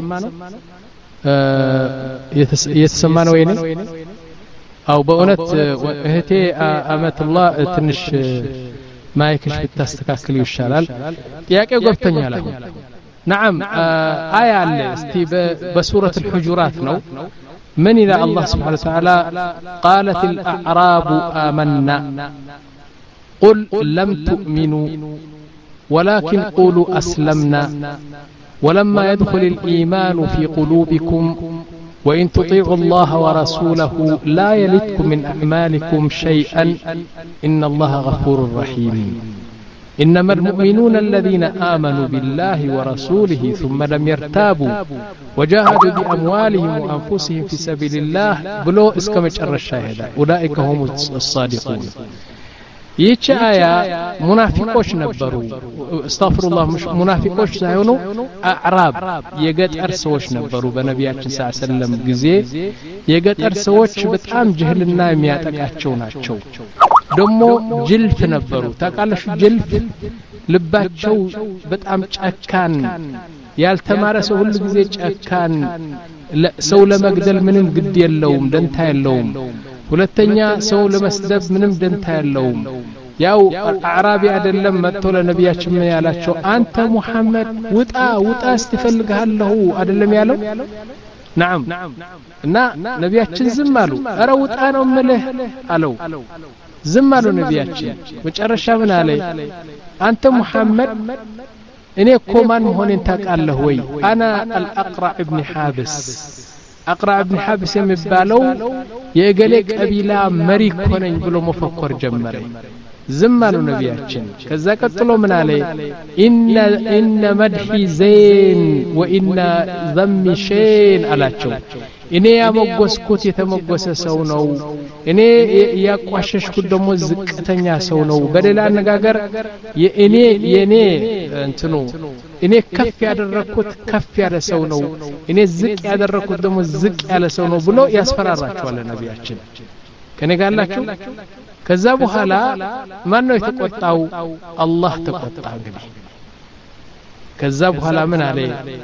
የተሰማ ነው የኔ አው በእውነት እህቴ አመቱላህ ትንሽ ማይክሽ ብታስተካክል ይሻላል ጥያቄው ገብቶኛል አሁን نعم آية አለ እስቲ በሱረቱ الحجرات ነው من إلى الله سبحانه وتعالى قالت الأعراب آمنا قل لم تؤمنوا ولكن قولوا أسلمنا ولما يدخل الإيمان في قلوبكم وإن تطيعوا الله ورسوله لا يلدكم من أعمالكم شيئا إن الله غفور رحيم إنما المؤمنون الذين آمنوا بالله ورسوله ثم لم يرتابوا وجاهدوا بأموالهم وأنفسهم في سبيل الله بلو اسكمج الرشاهدة أولئك هم الصادقون ይህች አያ ሙናፊቆች ነበሩ አስተግፍሩላህ ሙናፊቆች ሳይሆኑ አዕራብ የገጠር ሰዎች ነበሩ በነቢያችን ሰለላሁ ዐለይሂ ወሰለም ጊዜ የገጠር ሰዎች በጣም ጅህልና የሚያጠቃቸው ናቸው ደሞ ጅልፍ ነበሩ ታቃለሽ ጅልፍ ልባቸው በጣም ጨካን ያልተማረ ሰው ሁሉ ጊዜ ጨካን ሰው ለመግደል ምንም ግድ የለውም ደንታ የለውም ሁለተኛ ሰው ለመስደብ ምንም ደንታ የለውም ያው አዕራቢ አይደለም መጥቶ ለነቢያችን ምን ያላቸው አንተ ሙሐመድ ውጣ ውጣ አስተፈልግሃለሁ አይደለም ያለው نعم እና ነቢያችን ዝም አሉ አረ ውጣ ነው ምልህ አለው ዝም አሉ ነቢያችን መጨረሻ ምን አለ አንተ ሙሐመድ እኔ እኮ ማን መሆኔን ታውቃለህ ወይ አና አልአቅራ ኢብኑ ሐብስ አቅራ ኢብኑ ሐብስ የሚባለው የገሌ ቀቢላ መሪ ኮነኝ ብሎ መፈክር ጀመረ ዝም አሉ ነቢያችን ከዛ ቀጥሎ ምን አለ ኢነ ኢነ መድሂ ዘይን ወኢነ ዘሚ ሸይን አላቸው እኔ ያመጎስኩት የተመጎሰ ሰው ነው እኔ ያቋሸሽኩት ደሞ ዝቅተኛ ሰው ነው በሌላ አነጋገር የእኔ የኔ እንትኑ እኔ ከፍ ያደረኩት ከፍ ያለ ሰው ነው እኔ ዝቅ ያደረኩት ደሞ ዝቅ ያለ ሰው ነው ብሎ ያስፈራራቸዋል ነቢያችን ከኔ ጋላችሁ ከዛ በኋላ ማን ነው የተቆጣው አላህ ተቆጣ እንግዲህ ከዛ በኋላ ምን አለ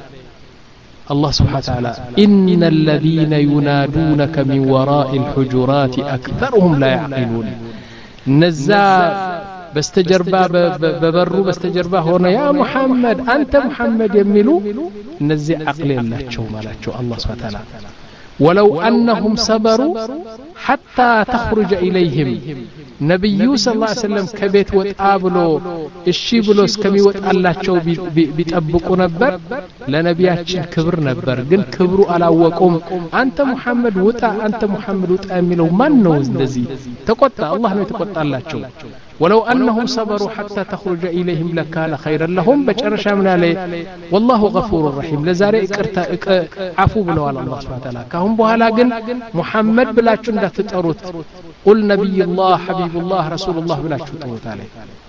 الله سبحانه وتعالى إن الذين ينادونك من وراء الحجرات أكثرهم لا يعقلون نزا بستجربا ببرو بستجربا هنا يا محمد أنت محمد يميلو نزي عقل الله شو مالاتشو الله سبحانه وتعالى ولو أنهم صبروا حتى تخرج إليهم نبي صلى الله عليه وسلم كبيت وتقابلو الشي بلو اسكمي وتقالاتشو بيتأبقوا نبر لنبياتشن كبر نبر قل كبروا على وقوم أنت محمد وطا أنت محمد وطا أميلو من نوز نزي تقطع الله نو تقطع اللاتشو ولو أنهم صبروا حتى تخرج إليهم لكان خيرا لهم بجرشا من عليه والله غفور رحيم لزاري اكرتا عفو بلو على الله سبحانه وتعالى كهم بوهلا قل محمد بلاتشو لا تتأروت قل نبي الله حبيب الله رسول الله بلاتشو تتأروت عليه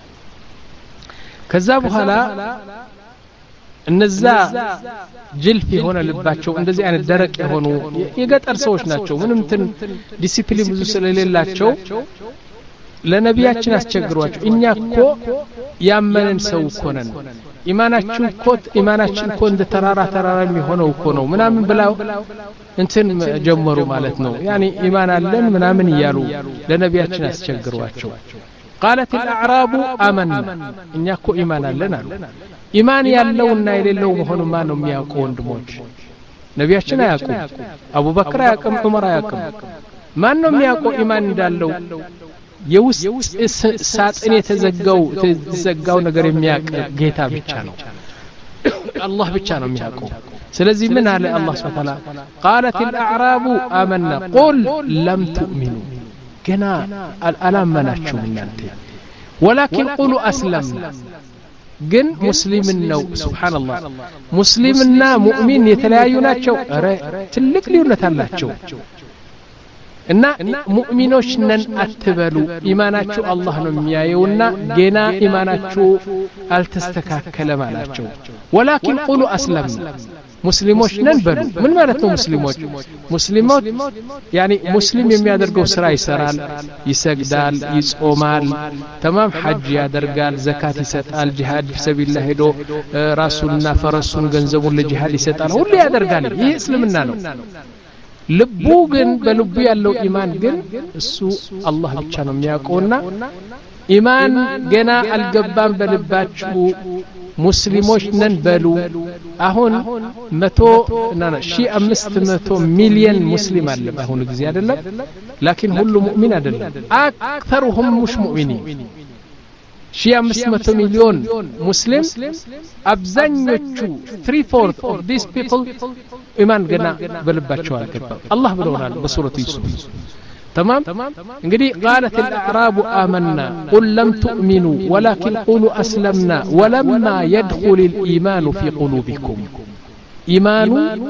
كذابها لا እነዛ ጅልፍ የሆነ ልባቸው እንደዚህ አይነት ደረቅ የሆኑ የገጠር ሰዎች ናቸው ምንም እንትን ዲሲፕሊን ብዙ ስለሌላቸው ለነቢያችን አስቸግሯቸው እኛ እኮ ያመነን ሰው እኮ ነን ኢማናችን እኮ ኢማናችን እኮ እንደ ተራራ ተራራ የሚሆነው እኮ ነው ምናምን ብላው እንትን ጀመሩ ማለት ነው ያኒ ኢማን አለን ምናምን ይያሉ ለነቢያችን አስቸግሯቸው قالت الاعراب آمنا እኛ እኮ ኢማን አለን አሉ ኢማን ያለውና የሌለው መሆኑ ማን ነው የሚያውቀው ወንድሞች ነቢያችን አያውቁም አቡበክር አያውቅም ዑመር አያውቅም ማን ነው የሚያውቀው ኢማን እንዳለው? የውስጥ ሳጥን የተዘጋው የተዘጋው ነገር የሚያውቅ ጌታ ብቻ ነው። አላህ ብቻ ነው የሚያውቀው። ስለዚህ ምን አለ አላህ Subhanahu Wa Ta'ala قالت الأعراب آمنا قل لم تؤمنوا ገና አላመናችሁም እናንተ ولكن قولوا أسلمنا ግን ሙስሊም ነው። ሱብሃንአላህ ሙስሊምና ሙእሚን የተለያዩ ናቸው። አረ ትልቅ ልዩነት አላቸው። እና ሙእሚኖች ነን አትበሉ፣ ኢማናችሁ አላህ ነው የሚያየውና ገና ኢማናችሁ አልተስተካከለም አላቸው። ولكن قولوا أسلمنا ሙስሊሞች ነን በሉ። ምን ማለት ነው ሙስሊሞች? ሙስሊሞች ያኒ ሙስሊም የሚያደርገው ስራ ይሰራል፣ ይሰግዳል፣ ይጾማል፣ ተማም ሐጅ ያደርጋል፣ ዘካት ይሰጣል፣ ጂሃድ ፊሰቢላህ ሄዶ ራሱንና ፈረሱን ገንዘቡን ለጂሃድ ይሰጣል፣ ሁሉ ያደርጋል። ይህ እስልምና ነው። ልቡ ግን በልቡ ያለው ኢማን ግን እሱ አላህ ብቻ ነው የሚያውቀውና ኢማን ገና አልገባም በልባችሁ ሙስሊሞች ነን በሉ። አሁን መቶ እና ሺህ አምስት መቶ ሚሊዮን ሙስሊም አለ በአሁኑ ጊዜ አይደለም። ላኪን ሁሉ ሙእሚን አይደለም። አክثرهم مش ሙእሚኒን ሺህ አምስት መቶ ሚሊዮን ሙስሊም አብዛኞቹ three fourths of these people ኢማን ገና በልባቸው አልገባም። አላህ ብሎናል በሱረቱ ዩሱፍ። تمام እንግዲህ قالت الأعراب آمنا قل لم تؤمنوا ولكن قولوا أسلمنا ولما يدخل الإيمان في قلوبكم ኢማኑ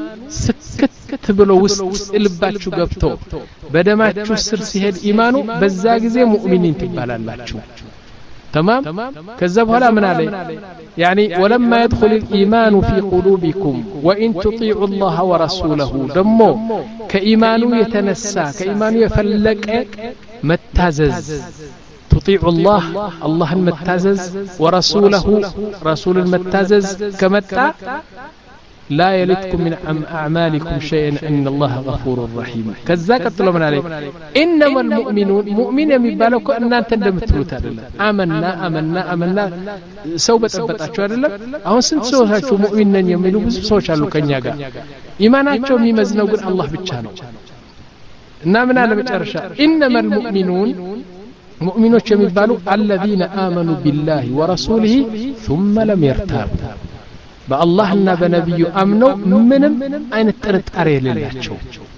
ስክት ብሎ ውስጥ ልባችሁ ገብቶ በደማችሁ ስር ሲሄድ ኢማኑ በዛ ጊዜ ሙእሚኒን ትባላላችሁ። تمام ከዛ በኋላ ምን አለ يعني ولما يدخل الإيمان في قلوبكم وإن تطيعوا الله ورسوله دمو كإيمانو يتنسى كإيمانو يفلق متازز تطيع الله الله المتازز ورسوله رسول المتازز كمتا لا يلدكم من أعمالكم شيئا إن الله غفور رحيم. كذا قتلوا من عليه إنما المؤمنون مؤمن يبالك أن أنت እንደምትሉት አይደለም። አመና አመና አመና ሰው በጠበጣቸው አይደለም። አሁን ስንት ሰዎች ሙእሚን ነን የሚሉ ብዙ ሰዎች አሉ ከኛ ጋር ኢማናቸው የሚመዝነው ግን አላህ ብቻ ነው። እና ምን አለ መጨረሻ إنما المؤمنون ሙእሚኖች የሚባሉ الذين آمنوا بالله ورسوله ثم لم يرتابوا በአላህና በነብዩ አምነው ምንም አይነት ጥርጣሬ የሌላቸው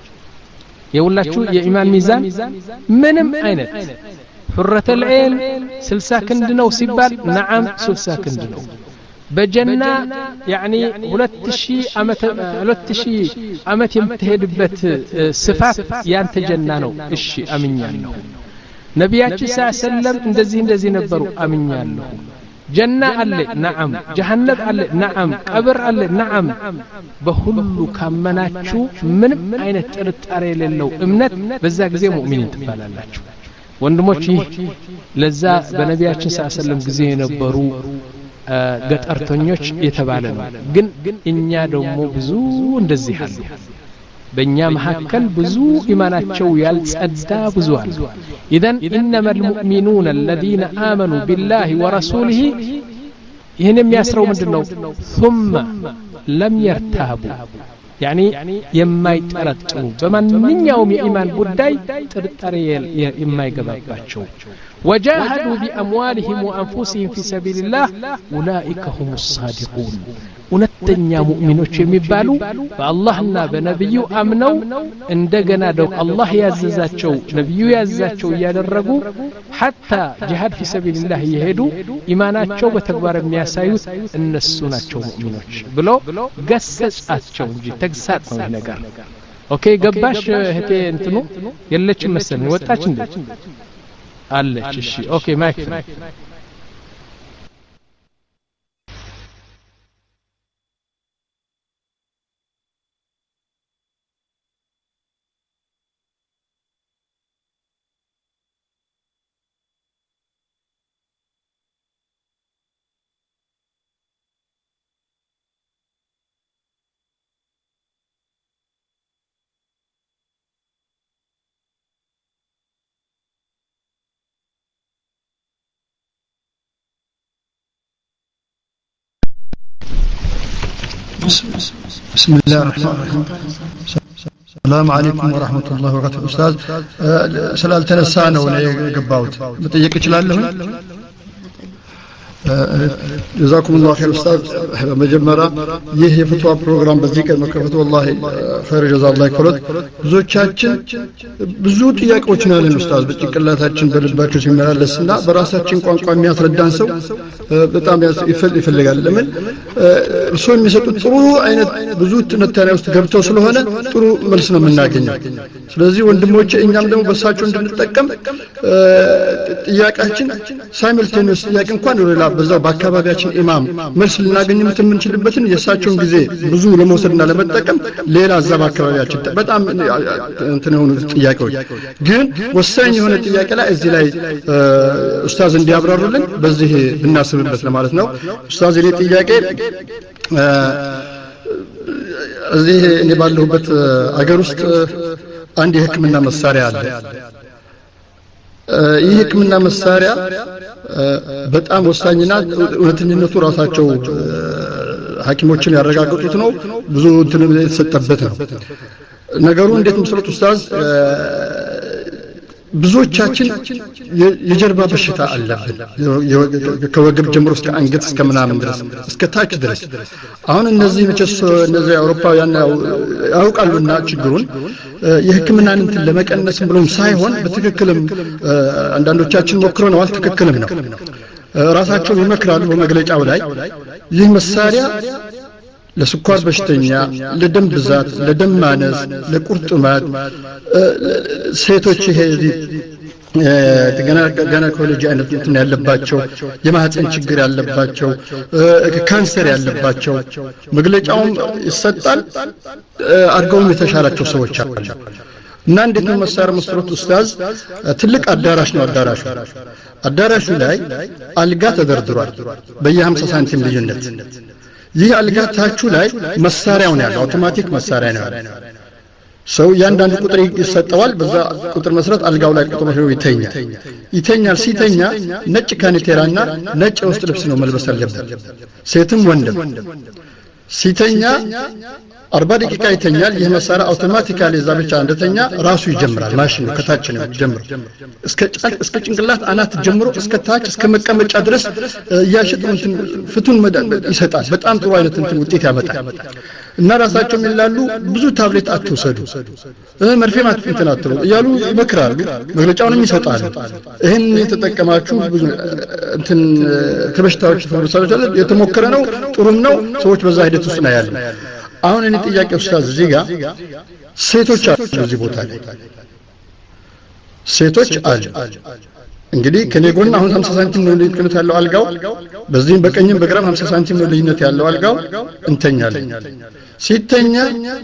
የሁላችሁ የኢማን ሚዛን ምንም አይነት حرة العين ስልሳ ክንድ ነው ሲባል ነዓም ስልሳ ክንድ ነው። በጀና يعني ሁለት ሺህ አመት ሁለት ሺህ አመት የምትሄድበት ስፋት ያንተ ጀና ነው። እሺ አምኛለሁ። ነብያችን ሰለላሁ እንደዚህ እንደዚህ ነበሩ አምኛለሁ። جنة على نعم جهنم على نعم قبر على نعم بهلو كمناتشو من أين ترتاري للو امنت بزاك زي مؤمنين تبالالاتشو ወንድሞች ለዛ በነቢያችን ሰለላሁ ጊዜ የነበሩ ገጠርተኞች የተባለ ነው። ግን እኛ ደግሞ ብዙ እንደዚህ አሉ። በእኛ መሐከል ብዙ ኢማናቸው ያልጸዳ ብዙ አሉ። إذن إنما المؤمنون الذين آمنوا بالله ورسوله ይህን የሚያስረው ምንድነው? ثم لم يرتابوا يعني የማይጠረጥሩ በማንኛውም የኢማን ጉዳይ ጥርጣሬ የማይገባባቸው وجاهدوا بأموالهم وأنفسهم في سبيل الله أولئك هم الصادقون እውነተኛ ሙእሚኖች የሚባሉ በአላህና በነብዩ አምነው እንደገና ደው አላህ ያዘዛቸው ነብዩ ያዘዛቸው ያደረጉ حتى ጂሃድ في سبيل الله ይሄዱ ኢማናቸው በተግባር የሚያሳዩት እነሱ ናቸው ሙእሚኖች ብሎ ገሰጻቸው እንጂ ተግሳጽ ነው ነገር። ኦኬ ገባሽ እህቴ እንትኑ የለችም መሰለኝ ወጣች እንዴ አለች። እሺ ኦኬ ማይክ بسم الله الرحمن الرحيم السلام عليكم ورحمة الله وبركاته. أستاذ سلال تنسانا ولا يقباوت بتيجي كشلالهم. جزاكم الله خير أستاذ. مجمرة يه فتوى برنامج بذيك المكافأة والله خير جزاه الله يكرد. زوج شاتشن بزوج ياك وشنا للأستاذ بتيجي الله تاتشن بالباكر سمير للسنة براساتشن قام قام ياثر الدانسو بتام يفل يفل قال لمن رسول مسات طرو عين بزوج نتاني استقبلته سلوهنا طرو ملسنا من ناقين. ስለዚህ ወንድሞቼ እኛም ደግሞ በሳቸው እንድንጠቀም ጥያቄ አችን ሳይመልቴኒየስ ጥያቄ እንኳን ወላ በዛው በአካባቢያችን ኢማም መልስ ልናገኝ የምንችልበትን የሳቸውን ጊዜ ብዙ ለመውሰድና ለመጠቀም ሌላ አዛብ አካባቢያችን በጣም እንትን የሆኑ ጥያቄዎች ግን ወሳኝ የሆነ ጥያቄ ላይ እዚህ ላይ ኡስታዝ እንዲያብራሩልን በዚህ ብናስብበት ለማለት ነው። ኡስታዝ የኔ ጥያቄ እዚህ እኔ ባለሁበት አገር ውስጥ አንድ የሕክምና መሳሪያ አለ። ይህ ሕክምና መሳሪያ በጣም ወሳኝና እውነተኝነቱ ራሳቸው ሐኪሞችን ያረጋግጡት ነው። ብዙ እንትን የተሰጠበት ነው። ነገሩ እንዴት መስሎት ኡስታዝ ብዙዎቻችን የጀርባ በሽታ አለብን ከወገብ ጀምሮ እስከ አንገት እስከ ምናምን ድረስ እስከ ታች ድረስ። አሁን እነዚህ መቸስ እነዚህ አውሮፓውያን ያውቃሉና ችግሩን የሕክምናን እንትን ለመቀነስ ብሎም ሳይሆን በትክክልም አንዳንዶቻችን ሞክረናል። ትክክልም ነው። ራሳቸው ይመክራሉ በመግለጫው ላይ ይህ መሳሪያ ለስኳር በሽተኛ፣ ለደም ብዛት፣ ለደም ማነስ፣ ለቁርጥማት ሴቶች ይሄ ገና ገና ኮሌጅ አይነት እንትን ያለባቸው የማህፀን ችግር ያለባቸው ካንሰር ያለባቸው መግለጫውም ይሰጣል። አርገውም የተሻላቸው ሰዎች አሉ። እና እንዴት ነው መሳሪያ መስራት ኡስታዝ? ትልቅ አዳራሽ ነው። አዳራሹ አዳራሹ ላይ አልጋ ተደርድሯል በየ50 ሳንቲም ልዩነት። ይህ አልጋ ታቹ ላይ መሳሪያው ነው ያለው። አውቶማቲክ መሳሪያ ነው ያለው። ሰው ያንዳንዱ ቁጥር ይሰጠዋል። በዛ ቁጥር መሰረት አልጋው ላይ ቁጥር ነው ይተኛል። ይተኛል። ሲተኛ ነጭ ካኒቴራና ነጭ ውስጥ ልብስ ነው መልበስ ያለበት ሴትም ወንድም። ሲተኛ አርባ ደቂቃ ይተኛል። ይህ መሳሪያ አውቶማቲካሊ እዛ ብቻ እንደተኛ ራሱ ይጀምራል። ማሽኑ ከታች ነው ጀምሮ እስከ እስከ ጭንቅላት አናት ጀምሮ እስከ ታች እስከ መቀመጫ ድረስ ያሽጥ እንትን ፍቱን ይሰጣል። በጣም ጥሩ አይነት እንትን ውጤት ያመጣል። እና ራሳቸው ይላሉ ብዙ ታብሌት አትወሰዱ፣ መርፌ እንትን አትበሉ እያሉ ይመክራሉ። መግለጫውንም ይሰጣሉ። ይሄን የተጠቀማችሁ ብዙ እንትን ከበሽታዎች ተፈርሳለች የተሞከረ ነው። ጥሩም ነው። ሰዎች በዛ ሂደት ውስጥ ነው ያሉት። አሁን እኔ ጥያቄ ኡስታዝ እዚህ ጋር ሴቶች አሉ። እዚህ ቦታ ላይ ሴቶች አሉ። እንግዲህ ከኔ ጎን አሁን ሃምሳ ሳንቲም ነው ልዩነት ያለው አልጋው፣ በዚህም በቀኝም በግራም ሃምሳ ሳንቲም ነው ልዩነት ያለው አልጋው። እንተኛለን። ሲተኛ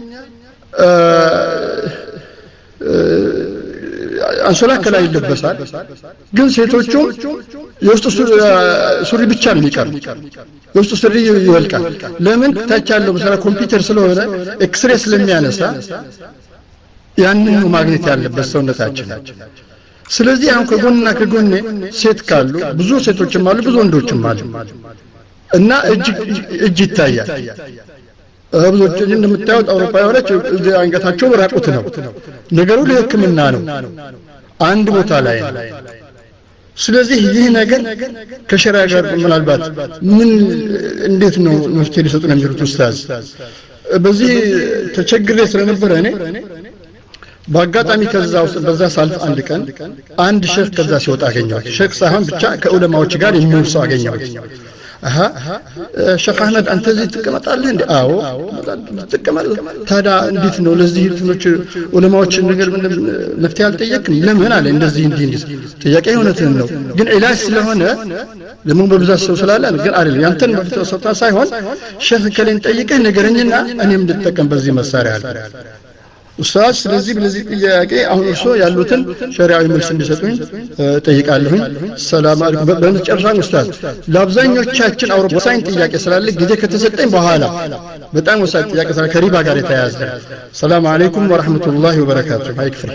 አንሶላ ከላይ ይለበሳል። ግን ሴቶቹም የውስጥ ሱሪ ብቻ ነው የሚቀር። የውስጥ ሱሪ ይወልቃል። ለምን? ታች ያለው መሰራ ኮምፒውተር ስለሆነ ኤክስሬ ስለሚያነሳ ያንን ነው ማግኘት ያለበት ሰውነታችን። ስለዚህ አሁን ከጎንና ከጎኔ ሴት ካሉ ብዙ ሴቶችም አሉ፣ ብዙ ወንዶችም አሉ እና እጅ እጅ ይታያል። ብዙዎች እንደምታዩት አውሮፓውያኖች እዚህ አንገታቸው ራቁት ነው። ነገሩ ለሕክምና ነው። አንድ ቦታ ላይ ነው። ስለዚህ ይህ ነገር ከሸሪዓ ጋር ምናልባት ምን እንዴት ነው መፍትሄ ሊሰጡ ነው የሚሉት ኡስታዝ? በዚህ ተቸግሬ ስለነበረ እኔ በአጋጣሚ ከዛ ውስጥ በዛ ሳልፍ አንድ ቀን አንድ ሼክ ከዛ ሲወጣ አገኘሁት። ሼክ ሳይሆን ብቻ ከዑለማዎች ጋር የሚውል ሰው አገኘሁት። አሃ ሼክ አህመድ አንተ እዚህ ትቀመጣለህ እንዴ? አዎ ትቀመጣለህ። ታዲያ እንዴት ነው ለዚህ እንትኖች ዑለማዎች ነገር መፍትሄ አልጠየቅም? ለምን አለ። እንደዚህ እንዲህ እንዲህ ጥያቄ እውነትህን ነው፣ ግን ኢላጅ ስለሆነ ለምን በብዛት ሰው ስላለ ግን አይደለም ያንተን መፍትሄ ሰጥታ ሳይሆን ሼክ ከሌን ጠይቀህ ነገረኝና እኔም እንድጠቀም በዚህ መሳሪያ አለ ኡስታዝ። ስለዚህ በዚህ ጥያቄ አሁን እርሶ ያሉትን ሸሪዓዊ መልስ እንዲሰጡኝ ጠይቃለሁኝ። ሰላም አለይኩም። በመጨረሻ ኡስታዝ ለአብዛኞቻችን አውሮፓ ወሳኝ ጥያቄ ስላለ ጊዜ ከተሰጠኝ በኋላ በጣም ወሳኝ ጥያቄ ስላለ ከሪባ ጋር የተያያዘ። ሰላም አለይኩም ወራህመቱላሂ ወበረካቱሁ። አይክፍር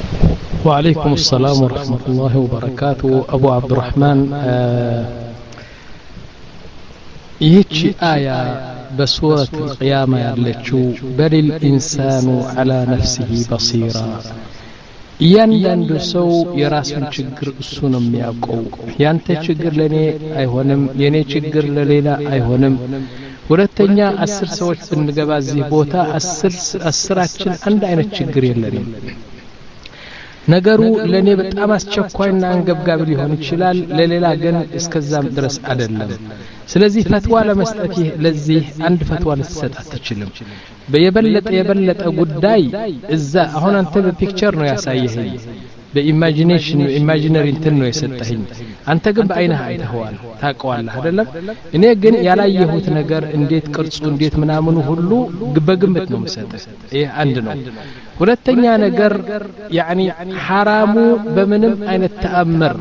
وعليكم السلام ورحمة الله وبركاته. أبو عبد الرحمن ይህች አያ በሱረት القيامة ያለችው በሊል ኢንሳኑ على نفسه بصيرا እያንዳንዱ ሰው የራሱን ችግር እሱ ነው የሚያውቀው ያንተ ችግር ለኔ አይሆንም የኔ ችግር ለሌላ አይሆንም ሁለተኛ አስር ሰዎች ብንገባ እዚህ ቦታ አስር አስራችን አንድ አይነት ችግር የለንም ነገሩ ለኔ በጣም አስቸኳይና አንገብጋቢ ሊሆን ይችላል ለሌላ ግን እስከዛም ድረስ አይደለም ስለዚህ ፈትዋ ለመስጠት ለዚህ አንድ ፈትዋ ልትሰጥ አትችልም በየበለጠ የበለጠ ጉዳይ እዛ አሁን አንተ በፒክቸር ነው ያሳየኸኝ በኢማጂኔሽን ኢማጂነሪ እንትን ነው የሰጠኸኝ አንተ ግን በአይነህ አይተኸዋል ታውቀዋለህ አይደለም እኔ ግን ያላየሁት ነገር እንዴት ቅርጹ እንዴት ምናምኑ ሁሉ በግምት ነው የምሰጠህ ይሄ አንድ ነው ሁለተኛ ነገር ያኒ ሐራሙ በምንም አይነት ተአምር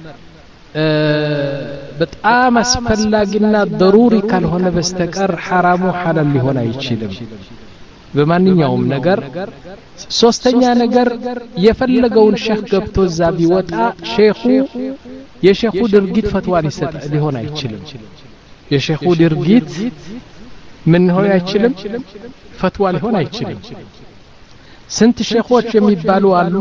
በጣም አስፈላጊና ضروري ካልሆነ በስተቀር ሐራሙ ሐላል ሊሆን አይችልም በማንኛውም ነገር ሶስተኛ ነገር የፈለገውን ሼክ ገብቶ እዛ ቢወጣ ሼኹ የሼኹ ድርጊት ፈትዋ ሊሰጥ ሊሆን አይችልም የሼኹ ድርጊት ምን ሆነ አይችልም ፈትዋ ሊሆን አይችልም ስንት ሼኾች የሚባሉ አሉ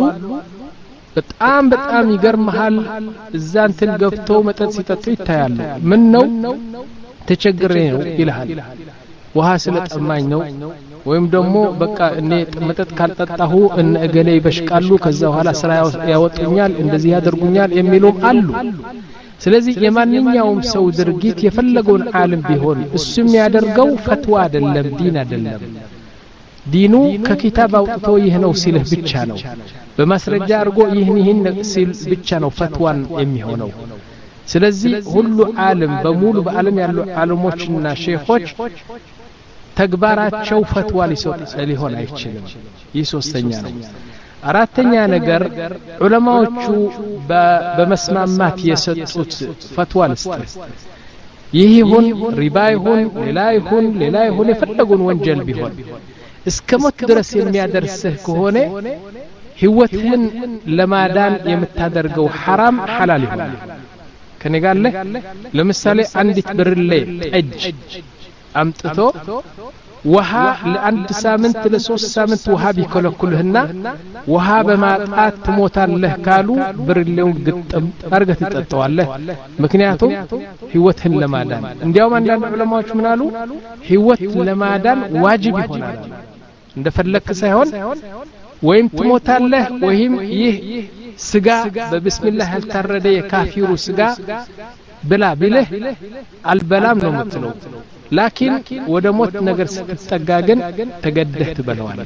በጣም በጣም ይገርምሃል እዛ እንትን ገብተው መጠጥ ሲጠጡ ይታያሉ ምን ነው ተቸግሬ ነው ይልሃል ውሃ ስለጠማኝ ነው ወይም ደግሞ በቃ እኔ መጠጥ ካልጠጣሁ እነ እገሌ ይበሽቃሉ ከዛ በኋላ ስራ ያወጡኛል እንደዚህ ያደርጉኛል የሚሉም አሉ ስለዚህ የማንኛውም ሰው ድርጊት የፈለገውን ዓለም ቢሆን እሱም ያደርገው ፈትዋ አይደለም ዲን አይደለም ዲኑ ከኪታብ አውጥቶ ይህ ነው ሲልህ ብቻ ነው በማስረጃ አርጎ ይህን ይህን ሲል ብቻ ነው ፈትዋን የሚሆነው ስለዚህ ሁሉ ዓለም በሙሉ በዓለም ያሉ ዓለሞችና ሼኾች ተግባራቸው ፈትዋ ሊሰጥ ሊሆን አይችልም ይህ ሶስተኛ ነው አራተኛ ነገር ዑለማዎቹ በመስማማት የሰጡት ፈትዋ ልስጥ ይህ ይሁን ሪባ ይሁን ሌላ ይሁን ሌላ ይሁን የፈለጉን ወንጀል ቢሆን እስከ ሞት ድረስ የሚያደርስህ ከሆነ ህይወትህን ለማዳን የምታደርገው ሐራም ሐላል ይሆናል ከነጋለ ለምሳሌ አንዲት ብርሌ ጠጅ አምጥቶ ውሃ ለአንድ ሳምንት ለሶስት ሳምንት ውሃ ቢከለክሉህና ውሃ በማጣት ትሞታለህ ካሉ ብርሌውን ግጥም አርገህ ትጠጣዋለህ ምክንያቱም ህይወትህን ለማዳን እንዲያውም አንዳንድ ዑለማዎች ምን አሉ ህይወት ለማዳን ዋጅብ ይሆናል እንደፈለክ ሳይሆን ወይም ትሞታለህ ወይም ይህ ስጋ በብስሚላህ ያልታረደ የካፊሩ ስጋ ብላ ቢልህ አልበላም ነው የምትለው ላኪን ወደ ሞት ነገር ስትጠጋ ግን ተገደህ ትበለዋለህ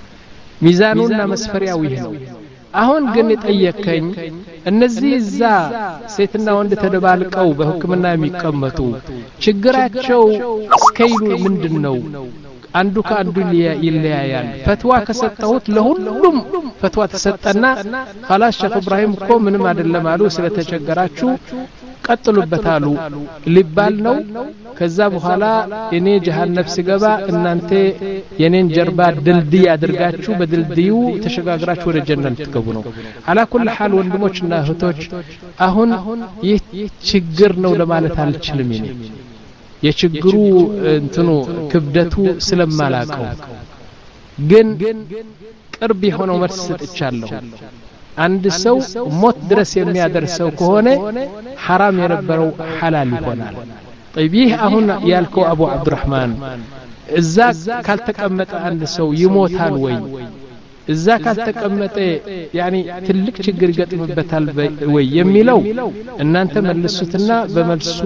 ሚዛኑና መስፈሪያው ይህ ነው አሁን ግን የጠየከኝ እነዚህ እዛ ሴትና ወንድ ተደባልቀው በህክምና የሚቀመጡ ችግራቸው ስኬሉ ምንድነው አንዱ ከአንዱ ይለያያል ፈትዋ ከሰጠሁት ለሁሉም ፈትዋ ተሰጠና خلاص ሼክ ኢብራሂም እኮ ምንም አይደለም አሉ ስለተቸገራችሁ ቀጥሉበታሉ ሊባል ነው ከዛ በኋላ እኔ ጀሃነም ሲገባ እናንተ የኔን ጀርባ ድልድይ አድርጋችሁ በድልድዩ ተሸጋግራችሁ ወደ ጀነት ትገቡ ነው አላ ኩል ሐል ወንድሞችና እህቶች አሁን ይህ ችግር ነው ለማለት አልችልም እኔ የችግሩ እንትኑ ክብደቱ ስለማላቀው ግን ቅርብ የሆነው መልስ ሰጥቻለሁ አንድ ሰው ሞት ድረስ የሚያደርሰው ከሆነ حرام የነበረው ሐላል ይሆናል طيب ይህ አሁን ያልከው አቡ አብዱራህማን እዛ ካልተቀመጠ አንድ ሰው ይሞታል ወይ እዛ ካልተቀመጠ ያኒ ትልቅ ችግር ይገጥምበታል ወይ የሚለው እናንተ መልሱትና በመልሱ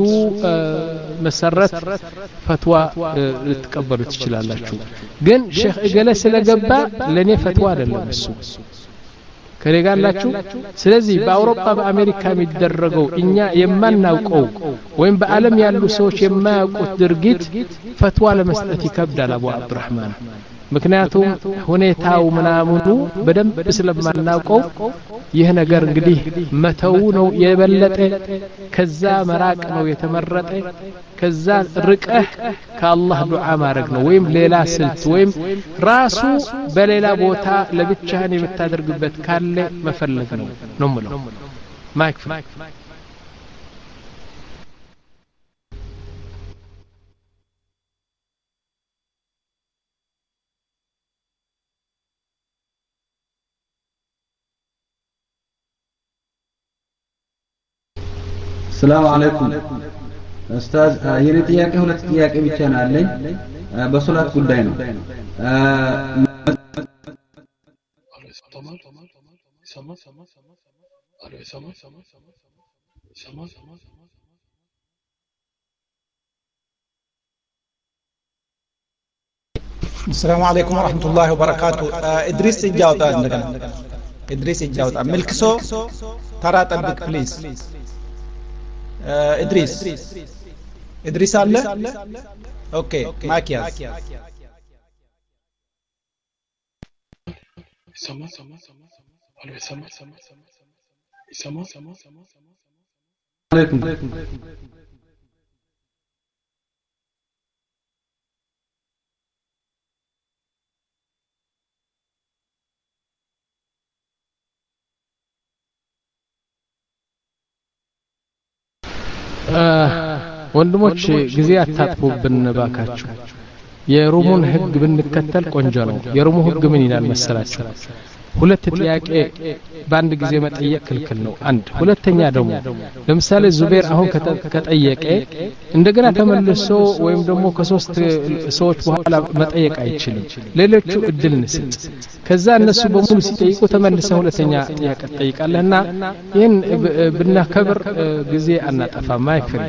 መሰረት ፈትዋ ልትቀበሉ ትችላላችሁ ግን ሼክ እገለ ስለገባ ለኔ ፈትዋ አይደለም እሱ ከረጋላችሁ ስለዚህ በአውሮፓ በአሜሪካ የሚደረገው እኛ የማናውቀው ወይም በዓለም ያሉ ሰዎች የማያውቁት ድርጊት ፈትዋ ለመስጠት ይከብዳል አቡ አብዱራህማን ምክንያቱም ሁኔታው ምናምኑ በደንብ ስለማናውቀው ይህ ነገር እንግዲህ መተው ነው የበለጠ ከዛ መራቅ ነው የተመረጠ ከዛ ርቀህ ከአላህ ዱዓ ማድረግ ነው ወይም ሌላ ስልት ወይም ራሱ በሌላ ቦታ ለብቻህን የምታደርግበት ካለ መፈለግ ነው ነው ማለት ማይክ السلام عليكم استاذ የኔ ጥያቄ ሁለት ጥያቄ ብቻ ነው አለኝ በሶላት ጉዳይ ነው السلام عليكم ورحمة الله وبركاته إدريس إجاوتا عندنا إدريس إجاوتا ملكسو ترى تنبك بليز إدريس إدريس الله أوكي ماكياز سما سما سما سما سما سما سما سما سما سما عليكم ወንድሞች ጊዜ አታጥፉብን ባካችሁ የሮሙን ህግ ብንከተል ቆንጆ ነው የሮሙ ህግ ምን ይላል መሰላችሁ ሁለት ጥያቄ በአንድ ጊዜ መጠየቅ ክልክል ነው አንድ ሁለተኛ ደግሞ ለምሳሌ ዙቤር አሁን ከጠየቀ እንደገና ተመልሶ ወይም ደግሞ ከሶስት ሰዎች በኋላ መጠየቅ አይችልም ሌሎቹ እድል እንስጥ ከዛ እነሱ በሙሉ ሲጠይቁ ተመልሰው ሁለተኛ ጥያቄ ጠይቃለህና ይሄን ብናከብር ጊዜ አናጠፋም ማይክል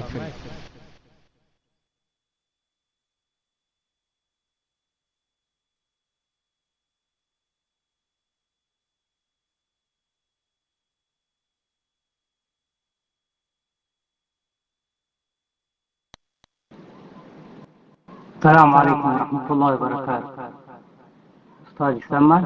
السلام عليكم ورحمة الله وبركاته أستاذ سمان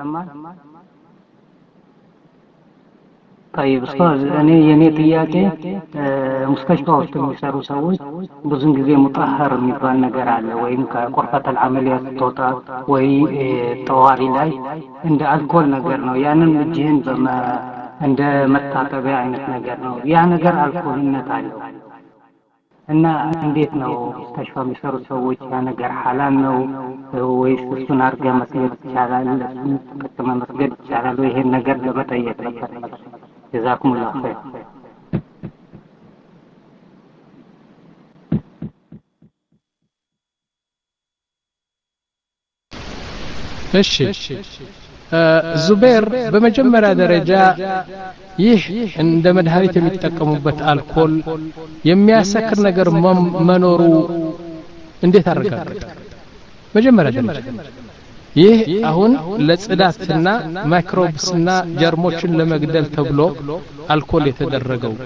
طيب أستاذ أنا يني طياقي مستشفى وسط المسارو سوي بزن جزي مطهر ميبان نقر على وين كقرفة العمليات التوتا وي طواري لاي عند الكل نقرنا يعني الجهن بما عند متعتبع عينة نقرنا يعني نقر الكل نتعلم እና እንዴት ነው ተሽፋ የሚሰሩ ሰዎች ያ ነገር ሐላል ነው ወይስ እሱን አርጋ መስገድ ይቻላል ከተማ መስገድ ይቻላል ወይ ይሄን ነገር ለመጠየቅ ነበር جزاكم الله خير እሺ ዙቤር በመጀመሪያ ደረጃ ይህ እንደ መድኃኒት የሚጠቀሙበት አልኮል የሚያሰክር ነገር መኖሩ እንዴት አረጋግጥ መጀመሪያ ደረጃ ይህ አሁን ለጽዳትና ማይክሮብስና ጀርሞችን ለመግደል ተብሎ አልኮል የተደረገው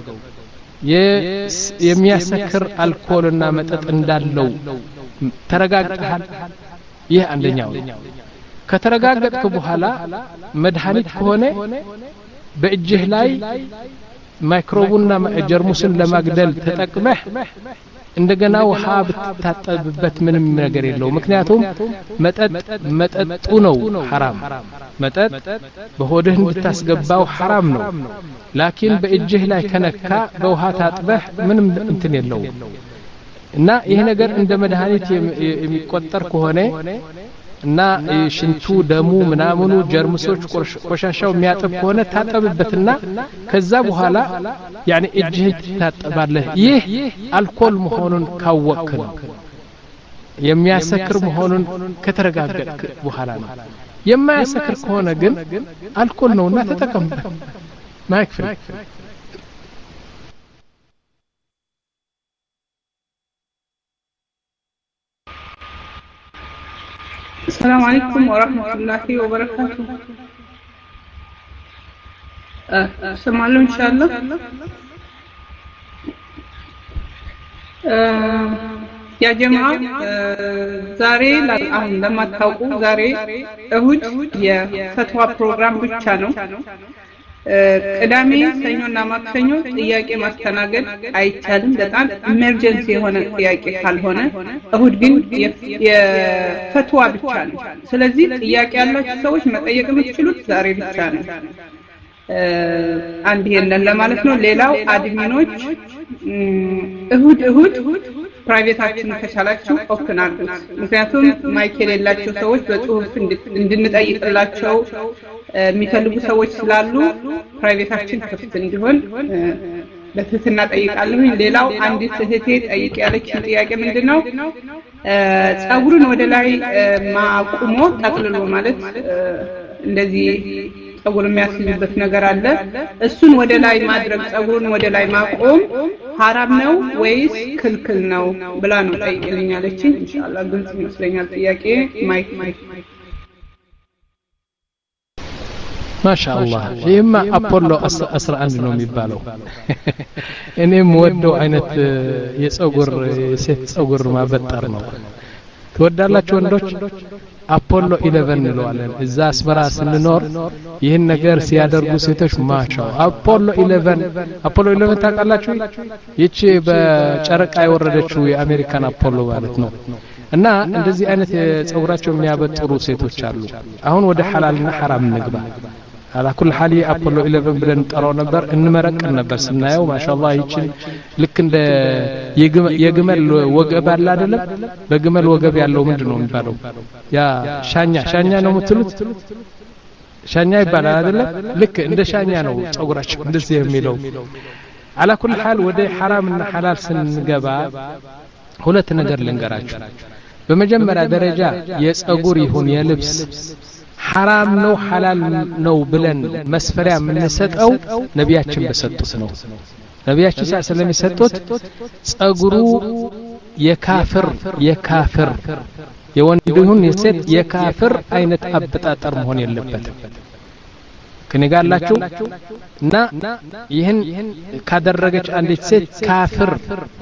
የሚያሰክር አልኮልና መጠጥ እንዳለው ተረጋግጠሃል ይህ አንደኛው ከተረጋገጥክ በኋላ መድኃኒት ከሆነ በእጅህ ላይ ማይክሮቡና ጀርሙስን ለማግደል ተጠቅመህ እንደገና ውሃ ብትታጠብበት ምንም ነገር የለው ምክንያቱም መጠጥ መጠጡ ነው حرام መጠጥ በሆድህ እንድታስገባው حرام ነው ላኪን በእጅህ ላይ ከነካ በውሃ ታጥበህ ምንም እንትን የለው እና ይሄ ነገር እንደ መድኃኒት የሚቆጠር ከሆነ እና ሽንቱ ደሙ ምናምኑ ጀርምሶች ቆሻሻው የሚያጠብ ከሆነ ታጠብበትና ከዛ በኋላ ያኒ እጅህ ታጠባለህ ይህ አልኮል መሆኑን ካወቅክ ነው የሚያሰክር መሆኑን ከተረጋገጥክ በኋላ ነው የማያሰክር ከሆነ ግን አልኮል ነውና ተጠቀምበት ማይክፍል السلام عليكم ورحمة الله وبركاته سمعلو إن شاء الله يا جماعة زاري الآن لما تقول زاري أهود يا فتوى برنامج بتشانو ቅዳሜ ሰኞና ማክሰኞ ጥያቄ ማስተናገድ አይቻልም በጣም ኢመርጀንሲ የሆነ ጥያቄ ካልሆነ እሁድ ግን የፈትዋ ብቻ ነው ስለዚህ ጥያቄ ያላችሁ ሰዎች መጠየቅ የምትችሉት ዛሬ ብቻ ነው አንድ ይሄንን ለማለት ነው ሌላው አድሚኖች እሁድ እሁድ ፕራይቬታችን ከቻላችሁ ኦፕን አድርጉት ምክንያቱም ማይክል የሌላቸው ሰዎች በጽሁፍ በትህትና ጠይቃለሁ። ሌላው አንዲት እህቴ ጠይቅ ያለችኝ ጥያቄ ምንድነው ጸጉርን ወደ ላይ ማቁሞ ጠቅልሎ ማለት እንደዚህ ጸጉር የሚያስይዝበት ነገር አለ እሱን ወደ ላይ ማድረግ ጸጉርን ወደ ላይ ማቆም ሐራም ነው ወይስ ክልክል ነው ብላ ነው ጠይቅልኝ ያለችኝ። ኢንሻአላህ ግልጽ ይመስለኛል ጥያቄ። ማይክ ማይክ ማሻአላህ ይህማ አፖሎ አስራ አንድ ነው የሚባለው። እኔም ወደው አይነት የጸጉር የሴት ጸጉር ማበጠር ነው። ትወዳላችሁ ወንዶች? አፖሎ eleven እንለዋለን። እዛ አስመራ ስንኖር ይህን ነገር ሲያደርጉ ሴቶች ማሻው አፖሎ eleven አፖሎ eleven ታውቃላችሁ? ይቺ በጨረቃ የወረደችው የአሜሪካን አፖሎ ማለት ነው። እና እንደዚህ አይነት ጸጉራቸው የሚያበጥሩ ሴቶች አሉ። አሁን ወደ ሐላልና ሐራም እንግባ። على كل حال አፖሎ eleven ብለን ጠራው ነበር እንመረቀን ነበር ስናየው ማሻአላህ ይችን ልክ እንደ የግመል ወገብ አለ አይደለም በግመል ወገብ ያለው ምንድነው የሚባለው ያ ሻኛ ሻኛ ነው የምትሉት ሻኛ ይባላል አይደለም ልክ እንደ ሻኛ ነው ጸጉራቸው እንደዚህ የሚለው على كل حال ወደ ሐራምና ሐላል ስንገባ ሁለት ነገር ልንገራችሁ በመጀመሪያ ደረጃ የጸጉር ይሁን የልብስ حرام ነው حلال ነው ብለን መስፈሪያ የምንሰጠው ነቢያችን በሰጡት ነው። ነቢያችን ሰለላሁ የሰጡት ጸጉሩ የካፍር የካፍር የወንድ ይሁን የሴት የካፍር አይነት አበጣጠር መሆን የለበትም። ከነጋላችሁ እና ይህን ካደረገች አንዲት ሴት ካፍር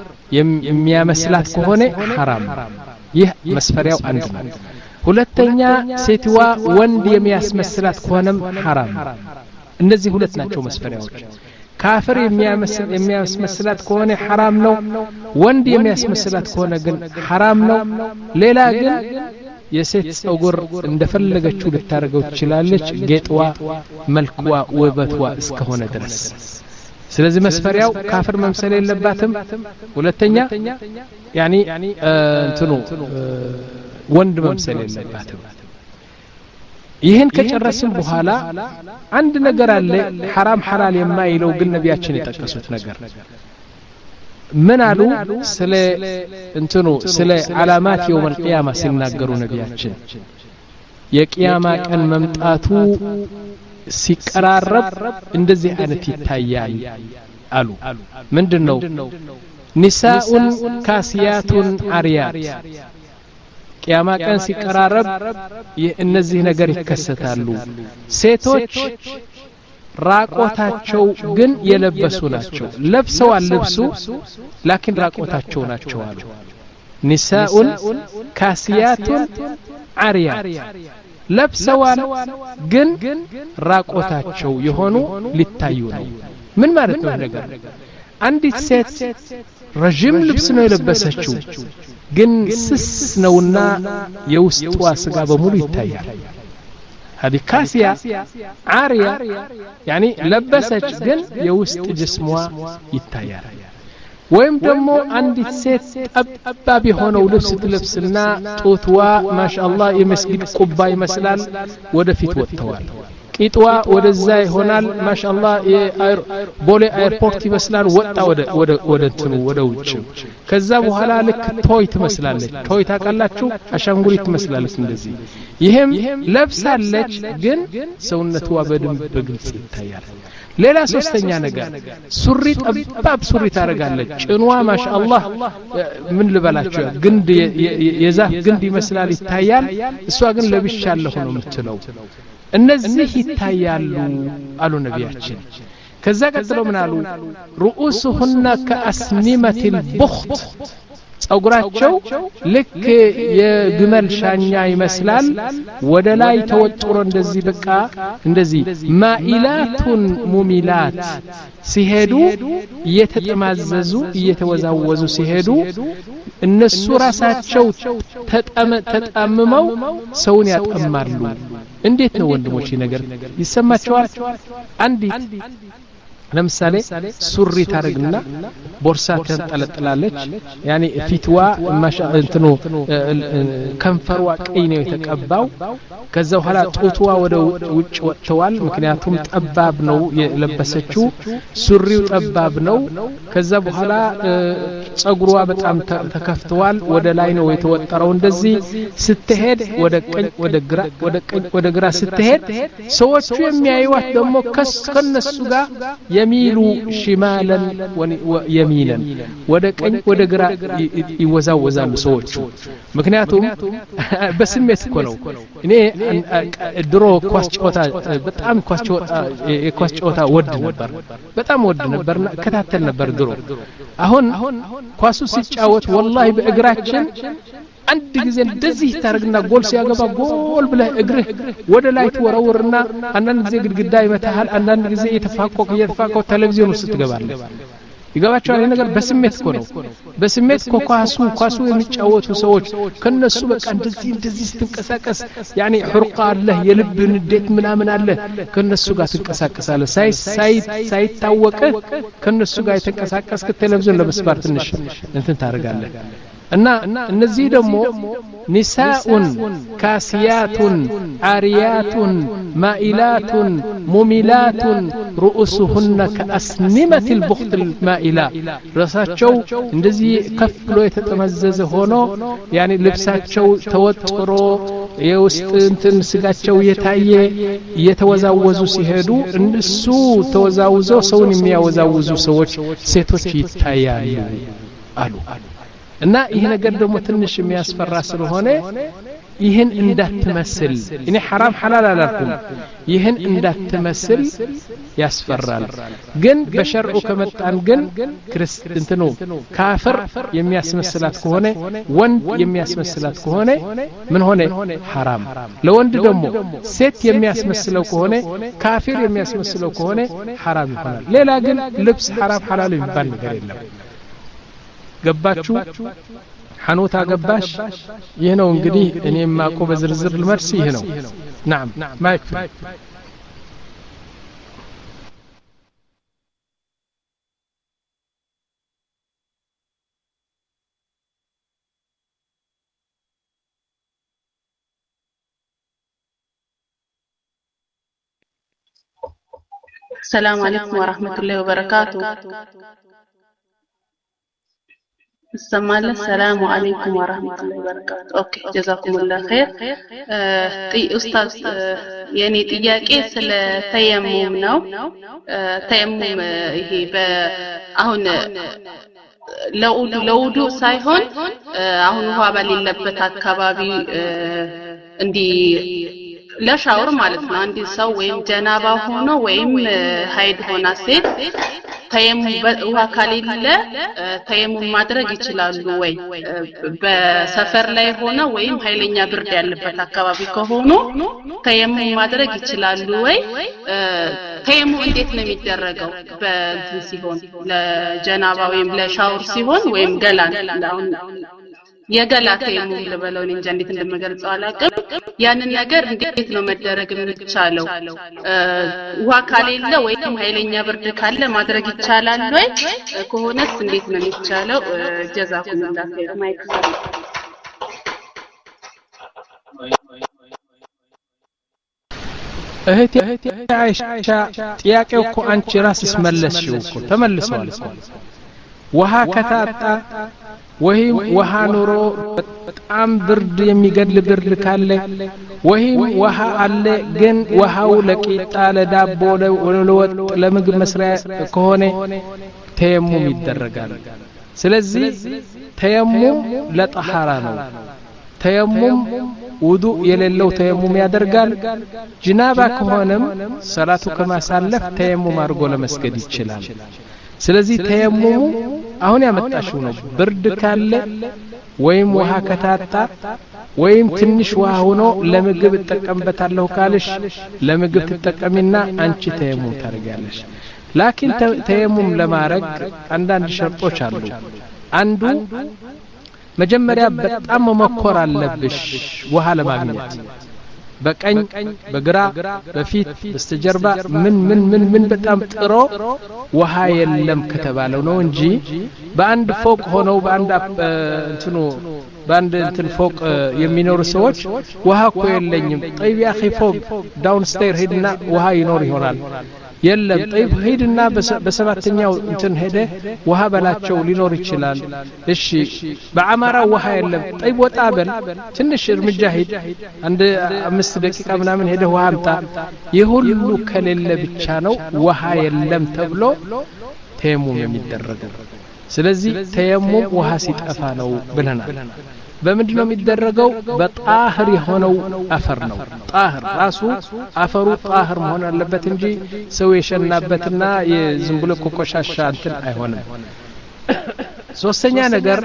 የሚያመስላት ከሆነ حرام ይህ መስፈሪያው አንድ ነው። ሁለተኛ ሴትዋ ወንድ የሚያስመስላት ከሆነም حرام እነዚህ ሁለት ናቸው መስፈሪያዎች። ካፍር የሚያመስል የሚያስመስላት ከሆነ حرام ነው ወንድ የሚያስመስላት ከሆነ ግን حرام ነው። ሌላ ግን የሴት ጸጉር እንደፈለገችው ልታረገው ትችላለች ጌጥዋ መልክዋ ውበትዋ እስከሆነ ድረስ። ስለዚህ መስፈሪያው ካፍር መምሰል የለባትም። ሁለተኛ ያኒ እንትኑ ወንድ መምሰል የለባትም። ይህን ከጨረስን በኋላ አንድ ነገር አለ حرام حلال የማይለው ግን ነቢያችን የጠቀሱት ነገር ምን አሉ? ስለ እንትኑ ስለ ዓላማት يوم القيامة ሲናገሩ ነቢያችን የቂያማ ቀን መምጣቱ ሲቀራረብ እንደዚህ አይነት ይታያል አሉ። ምንድነው? ኒሳኡን ካሲያቱን አሪያት ቂያማ ቀን ሲቀራረብ እነዚህ ነገር ይከሰታሉ። ሴቶች ራቆታቸው ግን የለበሱ ናቸው። ለብሰዋል ልብሱ ላኪን ራቆታቸው ናቸው አሉ። ኒሳኡን ካሲያቱን አሪያት ለብሰዋል ግን ራቆታቸው የሆኑ ሊታዩ ነው። ምን ማለት ነው ነገር? አንዲት ሴት ረጅም ልብስ ነው የለበሰችው ግን ስስ ነውና የውስጧ ስጋ በሙሉ ይታያል። هذه كاسية عارية يعني لبست ግን የውስጥ ጅስሟ ይታያል። ወይም ደግሞ አንዲት ሴት ጠባብ የሆነው ልብስ ትለብስና ጡትዋ ማሻአላህ የመስጊድ ቁባ ይመስላል ወደፊት ወጥተዋል። ቂጥዋ ወደዛ ይሆናል ማሻአላህ ቦሌ ኤርፖርት ይመስላል ወጣ ወደ ወደ ወደ እንትኑ ወደ ውጭ። ከዛ በኋላ ልክ ቶይ ትመስላለች። ቶይ ታውቃላችሁ? አሻንጉሊት ትመስላለች እንደዚህ። ይሄም ለብሳለች ግን ሰውነቷ በደንብ በግልጽ ይታያል። ሌላ ሶስተኛ ነገር ሱሪ ጠባብ ሱሪ ታረጋለች። ጭንዋ ማሻአላህ ምን ልበላችሁ ግንድ የዛፍ ግንድ ይመስላል ይታያል። እሷ ግን ለብሻለሁ ነው የምትለው። እነዚህ ይታያሉ አሉ ነቢያችን። ከዛ ቀጥሎ ምን አሉ? رؤوسهن كأسنمة البخت ጸጉራቸው ልክ የግመል ሻኛ ይመስላል ወደ ላይ ተወጥሮ እንደዚህ በቃ እንደዚህ ማኢላቱን ሙሚላት ሲሄዱ እየተጠማዘዙ እየተወዛወዙ ሲሄዱ እነሱ ራሳቸው ተጣምመው ሰውን ያጠማሉ። እንዴት ነው ወንድሞች ነገር ይሰማቸዋል? አንዲት ለምሳሌ ሱሪ ታረግና ቦርሳ ተንጠለጥላለች ያኒ ፊትዋ ማሻ እንትኑ ከንፈሯ ቀይ ነው የተቀባው ከዛ በኋላ ጡትዋ ወደ ውጭ ወጥቷል ምክንያቱም ጠባብ ነው የለበሰችው ሱሪው ጠባብ ነው ከዛ በኋላ ጸጉሯ በጣም ተከፍቷል ወደ ላይ ነው የተወጠረው እንደዚህ ስትሄድ ወደ ቀኝ ወደ ግራ ወደ ቀኝ ወደ ግራ ስትሄድ ሰዎቹ የሚያዩዋት ደግሞ ከነሱ ጋር የሚሉ ሽማለን ወየሚነን ወደ ቀኝ ወደ ግራ ይወዛወዛሉ ሰዎቹ ምክንያቱም በስሜት እኮ ነው እኔ ድሮ ኳስ ጨዋታ በጣም ኳስ ጨዋታ የኳስ ጨዋታ ወድ ነበር በጣም ወድ ነበርና ከታተል ነበር ድሮ አሁን ኳሱ ሲጫወት والله በእግራችን አንድ ጊዜ እንደዚህ ታርግና ጎል ሲያገባ ጎል ብለህ እግርህ ወደ ላይ ተወረወርና አንዳንድ ጊዜ ግድግዳ ይመታሃል አንዳንድ ጊዜ የተፋቆቀ የተፋቆቀ ቴሌቪዥን ውስጥ ትገባለህ ይገባቸዋል ይሄ ነገር በስሜት እኮ ነው በስሜት እኮ ኳሱ ኳሱ የሚጫወቱ ሰዎች ከነሱ በቃ እንደዚህ እንደዚህ ስትንቀሳቀስ ያኒ ሕርቃ አለ የልብ ንዴት ምናምን አለ ከነሱ ጋር ትንቀሳቀሳለህ ሳይ ሳይ ሳይታወቅ ከነሱ ጋር የተንቀሳቀስክ ቴሌቪዥን ለመስባር ትንሽ እንትን ታደርጋለህ እና እነዚህ ደግሞ ኒሳኡን ካሲያቱን አሪያቱን ማኢላቱን ሙሚላቱን رؤوسهن كأسنمة البخت المائلة راساቸው እንደዚህ ከፍ ብሎ የተጠመዘዘ ሆኖ ያኒ ልብሳቸው ተወጥሮ የውስጥ እንትን ስጋቸው የታየ የተወዛወዙ ሲሄዱ እነሱ ተወዛውዘው ሰውን የሚያወዛውዙ ሰዎች ሴቶች ይታያሉ አሉ እና ይሄ ነገር ደግሞ ትንሽ የሚያስፈራ ስለሆነ ይሄን እንዳትመስል እኔ حرام حلال አላልኩም ይሄን እንዳትመስል ያስፈራል ግን በሸርዑ ከመጣን ግን ክርስቲያኑ ካፍር የሚያስመስላት ከሆነ ወንድ የሚያስመስላት ከሆነ ምን ሆነ حرام ለወንድ ደግሞ ሴት የሚያስመስለው ከሆነ ካፍር የሚያስመስለው ከሆነ حرام ይሆናል ሌላ ግን ልብስ حرام حلال ይባል ነገር የለም ገባችሁ ሐኑታ ገባሽ ይሄ ነው እንግዲህ እኔ ማቆ በዝርዝር ልመርስ ይሄ ነው نعم ማይክ السلام عليكم ورحمة الله وبركاته السلام السلام عليكم ورحمة الله وبركاته أوكي جزاكم الله خير تي أستاذ يعني تيجي سل تيمم نو تيمم هي ب هون لو لو دو سايهون هون هو بالي لبتك كبابي عندي لا شاور مالتنا عندي سو وين جنابه هنا وين هيد هنا سيد تيمم وكاليل تيمم ማድረግ ይችላሉ ወይ በሰፈር ላይ ሆነ ወይም ኃይለኛ ብርድ ያለበት አካባቢ ከሆኑ ተየሙም ማድረግ ይችላሉ ወይ ተየሙም እንዴት ነው የሚደረገው በእንትን ሲሆን ለጀናባ ወይም ለሻወር ሲሆን ወይም ገላን አሁን የገላ ተየሙም ለበለው እንጂ እንዴት እንደምገልጸው አላውቅም ያንን ነገር እንዴት ነው መደረግ የሚቻለው ውሃ ካሌለ ወይም ኃይለኛ ብርድ ካለ ማድረግ ይቻላል ወይ ከሆነስ እንዴት ነው የሚቻለው ጀዛኩም الله خير ማይክ እህቴ አይሻ ጥያቄው እኮ አንቺ ራስሽ መለስሽው እኮ ተመልሷል ውሃ ከታጣ ወይም ውሃ ኑሮ በጣም ብርድ የሚገድል ብርድ ካለ ወይም ውሃ አለ ግን ውሃው ለቂጣ ለዳቦ ለወጥ ለምግብ መስሪያ ከሆነ ተየሙም ይደረጋል ስለዚህ ተየሙም ለጠሃራ ነው ተየሙም ውዱእ የሌለው ተየሙም ያደርጋል ጅናባ ከሆነም ሰላቱ ከማሳለፍ ተየሙም አድርጎ ለመስገድ ይችላል ስለዚህ ተየሙሙ አሁን ያመጣሽው ነው ብርድ ካለ ወይም ውሃ ከታጣ ወይም ትንሽ ውሃ ሆኖ ለምግብ ተጠቀምበታለሁ ካልሽ ለምግብ ተጠቀሚና አንቺ ተየሙም ታደርጋለሽ ላኪን ተየሙም ለማድረግ አንዳንድ ሸርጦች አሉ አንዱ መጀመሪያ በጣም መመኮር አለብሽ ውሃ ለማግኘት በቀኝ በግራ በፊት በስተጀርባ ምን ምን ምን ምን በጣም ጥሮ ውሃ የለም ከተባለው ነው እንጂ በአንድ ፎቅ ሆነው በአንድ እንትኑ በአንድ እንትን ፎቅ የሚኖሩ ሰዎች ውሃ እኮ የለኝም طيب يا اخي ፎቅ ዳውን ስቴር ሄድና ውሃ ይኖር ይሆናል የለም طيب ሄድና በሰባተኛው እንትን ሄደ ውሃ በላቸው ሊኖር ይችላል እሺ በአማራ ውሃ የለም طيب ወጣ በል ትንሽ እርምጃ ሄድ አንድ አምስት ደቂቃ ምናምን ሄደ ውሃ አምጣ ይሁሉ ከሌለ ብቻ ነው ውሃ የለም ተብሎ ተየሙም የሚደረገው ስለዚህ ተየሙም ውሃ ሲጠፋ ነው ብለናል በምንድነው የሚደረገው በጣህር የሆነው አፈር ነው ጣህር ራሱ አፈሩ ጣህር መሆን አለበት እንጂ ሰው የሸናበትና የዝም ብሎ ቆቆሻሻ እንትን አይሆንም ሶስተኛ ነገር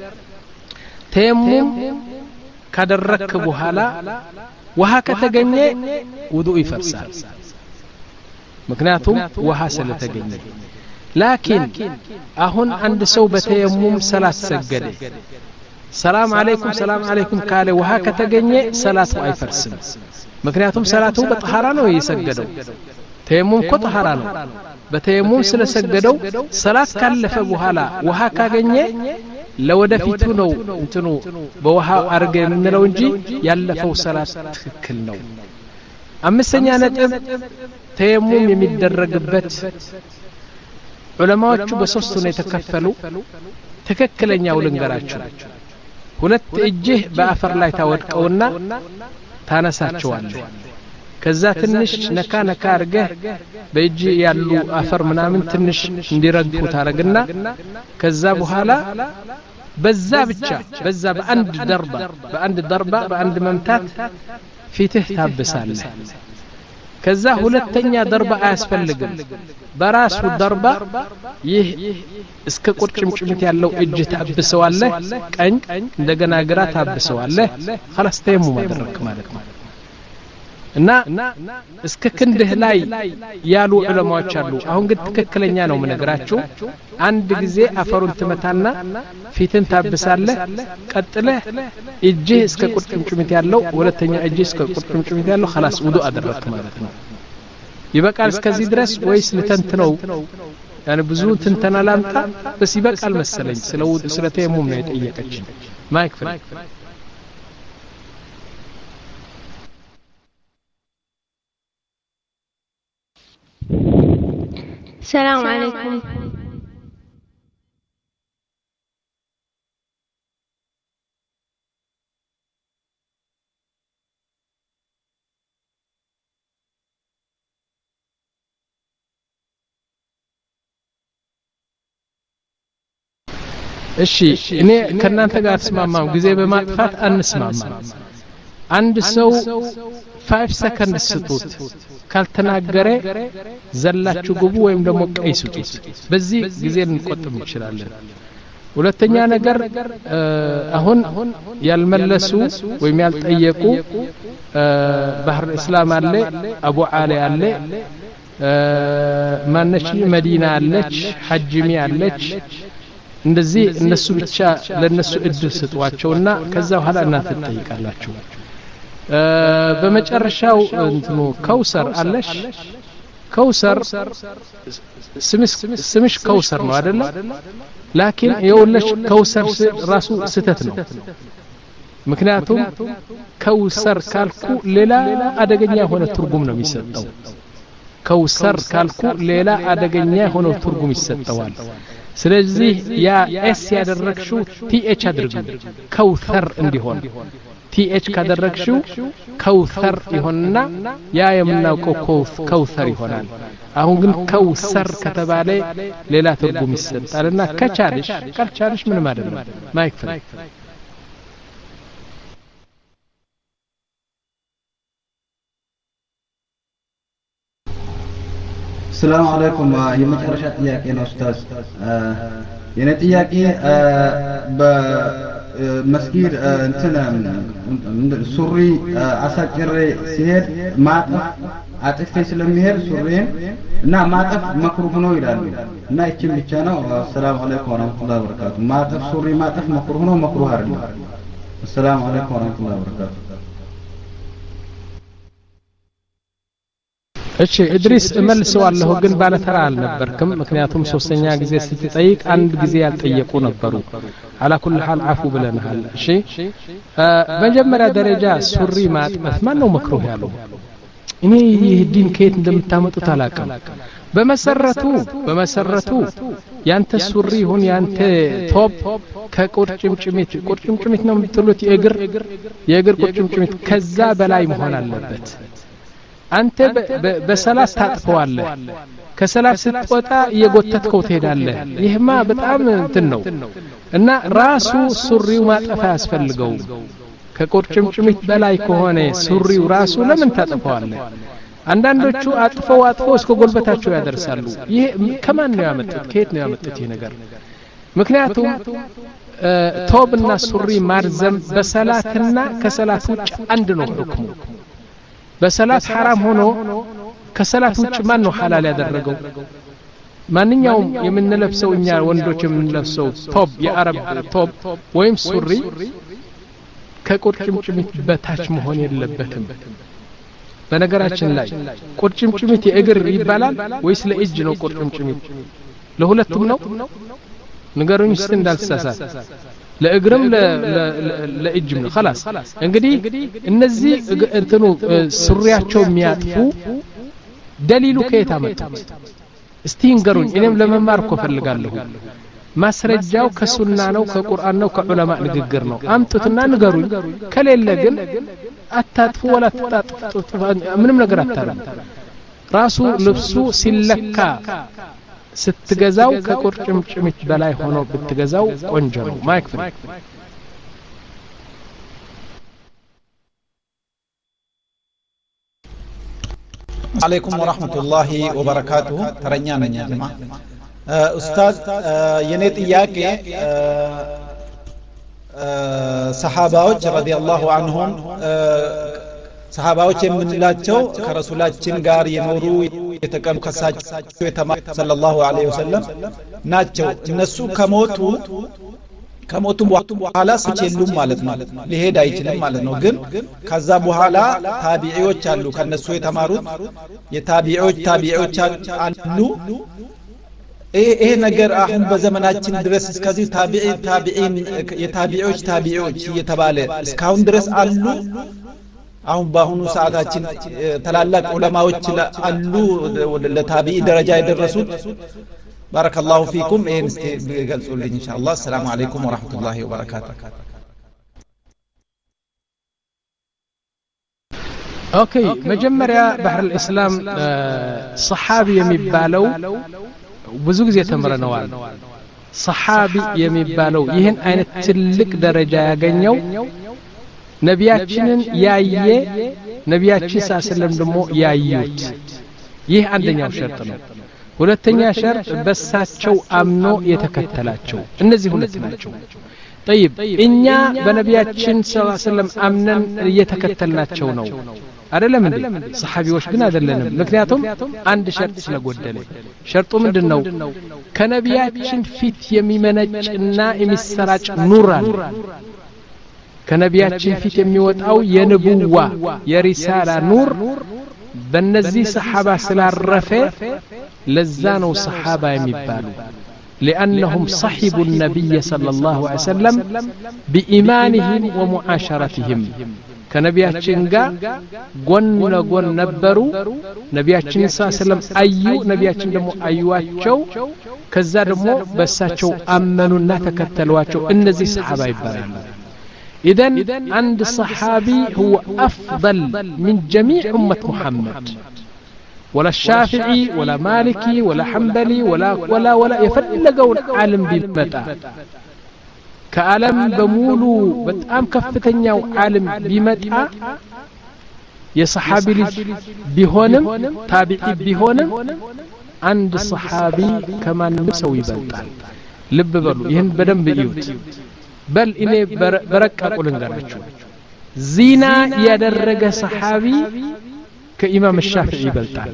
ተየሙም ካደረክ በኋላ ውሃ ከተገኘ ውዱእ ይፈርሳል ምክንያቱም ውሃ ስለተገኘ ላኪን አሁን አንድ ሰው በተየሙም ሰላት ሰገደ ሰላም አለይኩም ሰላም አለይኩም ካለ ውሃ ከተገኘ ሰላቱ አይፈርስም ምክንያቱም ሰላቱ በጠሃራ ነው የሰገደው ተየሙም እኮ ጠሃራ ነው በተየሙም ስለሰገደው ሰላት ካለፈ በኋላ ውሃ ካገኘ ለወደፊቱ ነው እንትኑ በውሃ አርገ የምንለው እንጂ ያለፈው ሰላት ትክክል ነው አምስተኛ ነጥብ ተየሙም የሚደረግበት ዑለማዎቹ በሶስት ነው የተከፈሉ ትክክለኛው ልንገራችሁ ሁለት እጅህ በአፈር ላይ ታወድቀውና ታነሳቸዋለህ ከዛ ትንሽ ነካ ነካ አርገህ በእጅ ያሉ አፈር ምናምን ትንሽ እንዲረግፉ ታረግና ከዛ በኋላ በዛ ብቻ በዛ በአንድ ደርባ በአንድ ደርባ በአንድ መምታት ፊትህ ታብሳለህ ከዛ ሁለተኛ ደርባ አያስፈልግም በራሱ ደርባ ይህ እስከ ቁርጭምጭሚት ያለው እጅ ታብሰዋለህ ቀኝ እንደገና ግራ ታብሰዋለህ خلاص ተየሙም አደረክ ማለት ነው እና እስከ ክንድህ ላይ ያሉ ዑለማዎች አሉ አሁን ግን ትክክለኛ ነው ምነግራችሁ አንድ ጊዜ አፈሩን ትመታና ፊትን ታብሳለህ ቀጥለህ እጅህ እስከ ቁርጭምጭሚት ያለው ሁለተኛ እጅህ እስከ ቁርጭምጭሚት ያለው خلاص ውዱእ አደረክ ማለት ነው ይበቃል እስከዚህ ድረስ ወይስ ልተንትነው يعني ብዙ ትንተና ላምጣ በስ ይበቃል መሰለኝ ስለ ስለ ተየሙም ነው የጠየቀችኝ ማይክ ፍሪ السلام عليكم እሺ እኔ ከናንተ ጋር ተስማማው ጊዜ በማጥፋት አንስማማም አንድ ሰው five seconds ስጡት ካልተናገረ ዘላችሁ ግቡ ወይም ደግሞ ቀይ ስጡት በዚህ ጊዜ ልንቆጥብ እንችላለን ሁለተኛ ነገር አሁን ያልመለሱ ወይም ያልጠየቁ ባህር እስላም አለ አቡ አሊ አለ ማነች መዲና አለች ሐጅሚ አለች እንደዚህ እነሱ ብቻ ለነሱ እድል ስጧቸውና ከዛ በኋላ እናንተ ትጠይቃላችሁ በመጨረሻው እንትኑ ከውሰር አለሽ ከውሰር ስምሽ ስምሽ ከውሰር ነው አይደለ ላኪን የወለሽ ከውሰር ራሱ ስተት ነው ምክንያቱም ከውሰር ካልኩ ሌላ አደገኛ ሆነ ትርጉም ነው የሚሰጠው ከውሰር ካልኩ ሌላ አደገኛ ሆነ ትርጉም ይሰጠዋል ስለዚህ ያ ኤስ ያደረግሽው ቲኤች አድርጉ ከውሰር እንዲሆን ቲኤች ካደረግሽው ከውሰር ይሆንና ያ የምናውቀው ከውሰር ይሆናል አሁን ግን ከውሰር ከተባለ ሌላ ትርጉም ይሰጣልና ከቻልሽ ካልቻልሽ ምንም አይደለም ማይክ ፍሪ السلام عليكم የመጨረሻ ጥያቄ ነው ኡስታዝ የኔ ጥያቄ በመስጊድ እንትን ሱሪ አሳጭሬ ሲሄድ ማጠፍ አጥፍቴ ስለሚሄድ ሱሪን እና ማጠፍ መክሩህ ነው ይላሉ እና እቺን ብቻ ነው السلام عليكم ورحمه الله وبركاته ማጠፍ ሱሪ ማጠፍ መክሩህ ነው መክሩህ አይደለም السلام عليكم ورحمه الله وبركاته እሺ እድሪስ እመልሰዋለሁ ግን ባለተራ አልነበርክም ምክንያቱም ሶስተኛ ጊዜ ስትጠይቅ አንድ ጊዜ ያልጠየቁ ነበሩ على كل حال عفو ብለናል እሺ በመጀመሪያ ደረጃ ሱሪ ማጥፋት ማን ነው መክሩህ ያለው እኔ ይህ ዲን ከየት እንደምታመጡት አላውቅም በመሰረቱ በመሰረቱ ያንተ ሱሪ ሁን ያንተ ቶፕ ከቁርጭምጭሚት ቁርጭምጭሚት ነው የምትሉት የእግር የእግር ቁርጭምጭሚት ከዛ በላይ መሆን አለበት አንተ በሰላት ታጥፈዋለህ ከሰላት ስትወጣ እየጎተትከው ትሄዳለህ ይህማ በጣም እንትን ነው እና ራሱ ሱሪው ማጠፋ ያስፈልገው ከቁርጭምጭሚት በላይ ከሆነ ሱሪው ራሱ ለምን ታጠፈዋለህ አንዳንዶቹ አጥፈው አጥፈው እስከ ጎልበታቸው ያደርሳሉ ይሄ ከማን ነው ያመጡት ከየት ነው ያመጡት ይሄ ነገር ምክንያቱም ቶብና ሱሪ ማርዘም በሰላትና ከሰላት ውጭ አንድ ነው ሁክሙ በሰላት حرام ሆኖ ከሰላት ውጭ ማን ነው ሐላል ያደረገው ማንኛውም የምንለብሰው እኛ ወንዶች የምንለብሰው ቶብ የአረብ ቶብ ወይም ሱሪ ከቁርጭምጭሚት በታች መሆን የለበትም በነገራችን ላይ ቁርጭምጭሚት የእግር ይባላል ወይስ ለእጅ ነው ቁርጭምጭሚት ለሁለቱም ነው ንገሩኝ እስቲ እንዳልተሳሳት ለእግርም ለእጅም ነው خلاص እንግዲህ እነዚህ እንትኑ ሱሪያቸው የሚያጥፉ ደሊሉ ከየት አመጡት እስቲ ንገሩኝ እኔም ለመማር እኮ ፈልጋለሁ ማስረጃው ከሱና ነው ከቁርአን ነው ከዑለማ ንግግር ነው አምጡትና ንገሩኝ ከሌለ ግን አታጥፉ ወላ ተጣጥፉ ምንም ነገር አታረም ራሱ ልብሱ ሲለካ ስትገዛው ከቁርጭምጭሚት በላይ ሆኖ ብትገዛው ቆንጆ ነው ማይክ ፍሪ عليكم ورحمة الله وبركاته ترنيا من يا جماعة أستاذ የኔ ጥያቄ ሰሃባዎች رضي الله عنهم ሰሃባዎች የምንላቸው ከረሱላችን ጋር የኖሩ የተቀሙ ከሳቸው የተማሩ ሰለላሁ ዐለይሂ ወሰለም ናቸው እነሱ ከሞቱ ከሞቱ በኋላ ሰቸሉም ማለት ነው ሊሄድ አይችልም ማለት ነው ግን ከዛ በኋላ ታቢዒዎች አሉ ከነሱ የተማሩት የታቢዒዎች ታቢዒዎች አሉ ይሄ ነገር አሁን በዘመናችን ድረስ እስከዚህ ታቢዒ ታቢዒን የታቢዒዎች ታቢዒዎች እየተባለ እስካሁን ድረስ አሉ አሁን በአሁኑ ሰዓታችን ተላላቅ ዑለማዎች አሉ ለታቢዒ ደረጃ የደረሱት بارك الله فيكم ايه بيقلصوا لي ان شاء الله السلام عليكم ورحمة الله وبركاته اوكي مجمريا بحر الاسلام صحابي የሚባለው ብዙ ጊዜ ተምረነዋል صحابي የሚባለው ይሄን አይነት ትልቅ ደረጃ ያገኘው ነቢያችንን ያየ ነቢያችን ሰለላሁ ደግሞ ያዩት ይህ አንደኛው ሸርጥ ነው ሁለተኛ ሸርጥ በሳቸው አምኖ የተከተላቸው እነዚህ ሁለት ናቸው طيب እኛ በነቢያችን ሰለላሁ ዐለይሂ ወሰለም አምነን እየተከተልናቸው ነው አይደለም እንዴ ሰሃቢዎች ግን አይደለንም ምክንያቱም አንድ ሸርጥ ስለጎደለ ሸርጡ ምንድነው ከነቢያችን ፊት የሚመነጭና የሚሰራጭ ኑር አለ ከነቢያችን ፊት የሚወጣው የንቡዋ የሪሳላ ኑር በእነዚህ ሰሃባ ስላረፈ لزانوا صحابة يمبالوا لأنهم صحبوا النبي صلى الله عليه وسلم بإيمانهم ومعاشرتهم كنبياتشن قا قن قن نبروا نبياتشن صلى الله عليه وسلم أيو نبياتشن دمو أيواتشو كذا دمو بساتشو أمنوا نتكتلواتشو النزي صحابة يبالوا إذن عند الصحابي هو أفضل من جميع أمة محمد ولا الشافعي ولا مالكي ولا حنبلي ولا ولا ولا يفلقوا العالم بمتى كعالم بمولو بتأم كفتنيا وعالم بمتى يا صحابي بهونم تابعي بهونم عند الصحابي كمان مسوي بلطال لب بلو يهن بدن بيوت بل إني برك أقول نقرأتشو زينا يدرج صحابي كإمام الشافعي بلطال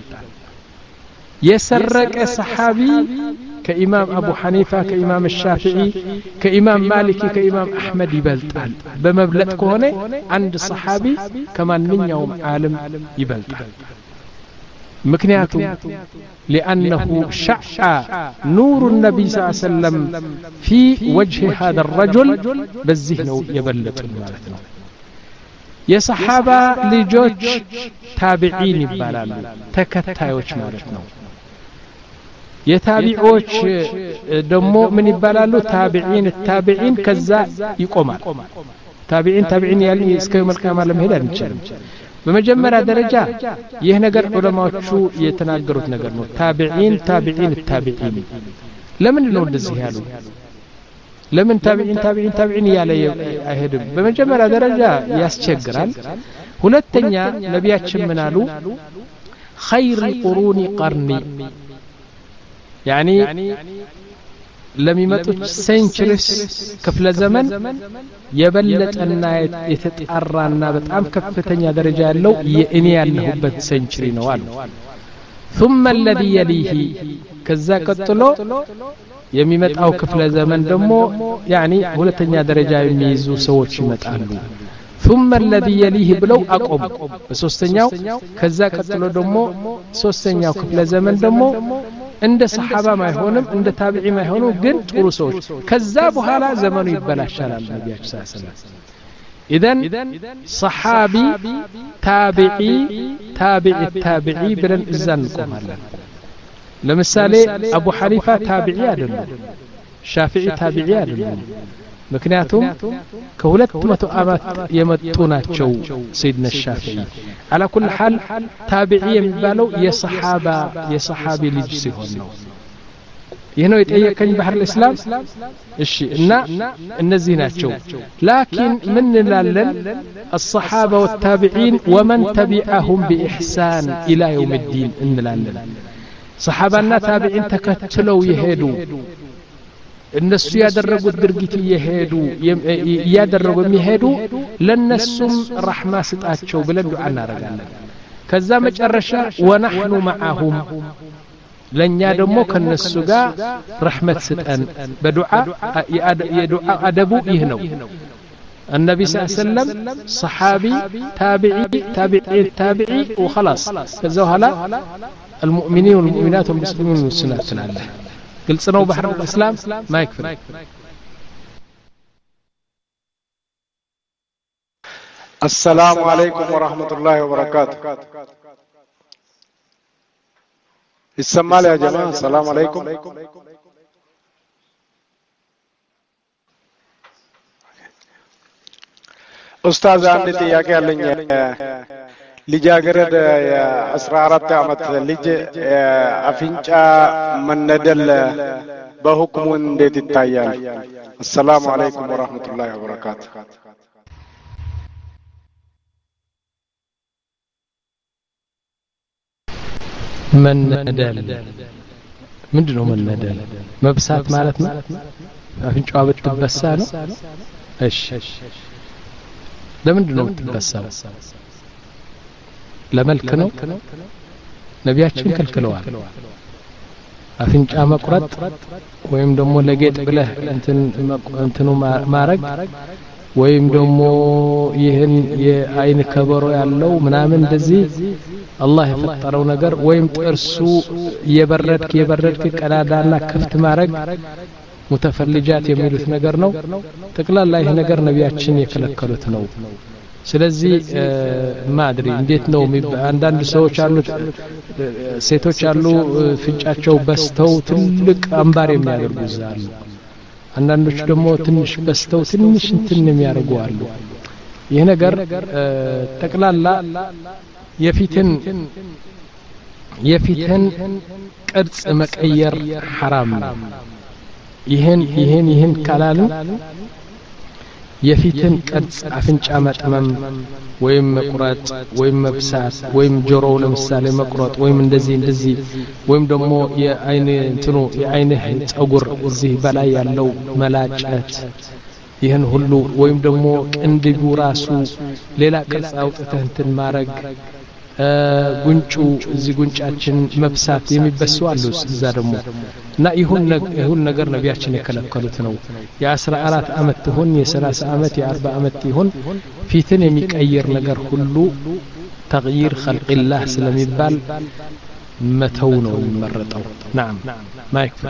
يسرق الصحابي كإمام أبو حنيفة كإمام الشافعي كإمام مالك كإمام أحمد بلطال بمبلغ كونه عند الصحابي كمان من يوم عالم يبلطال ምክንያቱም لأنه شع نور النبي صلى الله عليه وسلم في وجه هذا الرجل በዚህ ነው የበለጡን ማለት ነው የሰሃባ ልጆች ታቢዒን ይባላሉ ተከታዮች ማለት ነው የታቢዖች ደግሞ ምን ይባላሉ ታቢዒን ታቢዒን ከዛ ይቆማል ታቢዒን ታቢዒን ያልን እስከ መልካም ለመሄድ አንችልም በመጀመሪያ ደረጃ ይህ ነገር ዑለማዎቹ የተናገሩት ነገር ነው ታቢዒን ታቢዒን ታቢዒን ለምን ነው እንደዚህ ያሉ ለምን ታቢዒን ታቢዒን ታቢዒን ያለ አይሄድም በመጀመሪያ ደረጃ ያስቸግራል ሁለተኛ ነቢያችን ምን አሉ خير القرون قرني يعني ለሚመጡት ሴንቸሪስ ክፍለ ዘመን የበለጠና የተጣራና በጣም ከፍተኛ ደረጃ ያለው የእኔ ያለሁበት ሴንቸሪ ነው አሉ ثم الذي يليه ከዛ ቀጥሎ የሚመጣው ክፍለ ዘመን ደግሞ يعني ሁለተኛ ደረጃ የሚይዙ ሰዎች ይመጣሉ ثم الذي يليه ብለው አቆም በሶስተኛው ከዛ ቀጥሎ ደግሞ ሶስተኛው ክፍለ ዘመን ደግሞ እንደ ሰሃባ ማይሆንም እንደ ታቢዒ ማይሆንም ግን ጥሩ ሰዎች ከዛ በኋላ ዘመኑ ይበላሻል ነብያችን ሰለላሁ ዐለይሂ ወሰለም اذن صحابي تابعي تابع التابعي ብለን እዛን እንቆማለን ለምሳሌ አቡ ሐኒፋ ታቢዒ አይደለም ሻፊዒ ታቢዒ አይደለም ምክንያቱም ከሁለት መቶ ዓመት የመጡ ናቸው ሰይድና ሻፊዒ على كل حال ታቢዒ የሚባለው የሰሃባ የሰሃቢ ልጅ ሲሆን ነው ይሄ ነው የጠየቀኝ ባህር الاسلام እሺ እና እነዚህ ናቸው لكن ምን እንላለን الصحابه والتابعين ومن تبعهم باحسان الى يوم الدين እንላለን ሰሃባና ታቢዒን ተከትለው ይሄዱ እነሱ ያደረጉት ድርጊት ይሄዱ ያደረጉ የሚሄዱ ለነሱም ረህማ ስጣቸው ብለን ዱዓ እናረጋለን ከዛ መጨረሻ ወነህኑ معهم ለኛ ደግሞ ከነሱ ጋር ረህመት ስጠን በዱዓ የዱዓ አደቡ ይህ ነው النبي صلى الله عليه وسلم صحابي تابعي تابعي تابعي وخلاص كذا هلا المؤمنين والمؤمنات والمسلمين والمسلمات الله قلت سنو بحر الإسلام ما يكفي السلام عليكم ورحمة الله وبركاته السمال يا جماعة السلام عليكم أستاذ عندي تياكي علينا ልጃገረድ የአስራ አራት ዓመት ልጅ አፍንጫ መነደል በሁክሙ እንዴት ይታያል? السلام عليكم ورحمة الله وبركاته መነደል ምንድነው መነደል መብሳት ማለት ነው አፍንጫዋ ብትበሳ ነው እሺ ለምንድነው ብትበሳው ለመልክ ነው ነቢያችን ከልክለዋል አፍንጫ መቁረጥ ወይም ደግሞ ለጌጥ ብለህ እንትን እንትኑ ማረግ ወይም ደግሞ ይህን የአይን ከበሮ ያለው ምናምን እንደዚህ አላህ የፈጠረው ነገር ወይም ጥርሱ የበረድክ የበረድክ ቀዳዳና ክፍት ማረግ ሙተፈልጃት የሚሉት ነገር ነው ተክላላ ይሄ ነገር ነቢያችን የከለከሉት ነው ስለዚህ ማድሪ እንዴት ነው አንዳንድ ሰዎች አሉ ሴቶች አሉ ፍንጫቸው በስተው ትልቅ አምባር የሚያደርጉ ዛሉ አንዳንዶች ደግሞ ትንሽ በስተው ትንሽ እንትን የሚያደርጉ አሉ ይሄ ነገር ተክላላ የፊትን የፊትን ቅርጽ መቀየር حرام ነው ይሄን ይሄን ይሄን ካላልን የፊትን ቅርጽ አፍንጫ መጥመም ወይም መቁረጥ ወይም መብሳት ወይም ጆሮው ለምሳሌ መቁረጥ ወይም እንደዚህ እንደዚህ ወይም ደግሞ የአይን እንትኑ የአይን ጸጉር እዚህ በላይ ያለው መላጨት ይሄን ሁሉ ወይም ደግሞ ቅንድቡ ራሱ ሌላ ቅርጽ አውጥተህ እንትን ማረግ ጉንጩ እዚህ ጉንጫችን መብሳት የሚበሱ አሉ እዛ ደግሞ እና ይሁን ይሁን ነገር ነቢያችን የከለከሉት ነው የ14 አመት ይሁን የ30 አመት የ40 አመት ይሁን ፊትን የሚቀየር ነገር ሁሉ ተግይር خلق الله ስለሚባል መተው ነው የሚመረጠው نعم ማይክ ፍሪ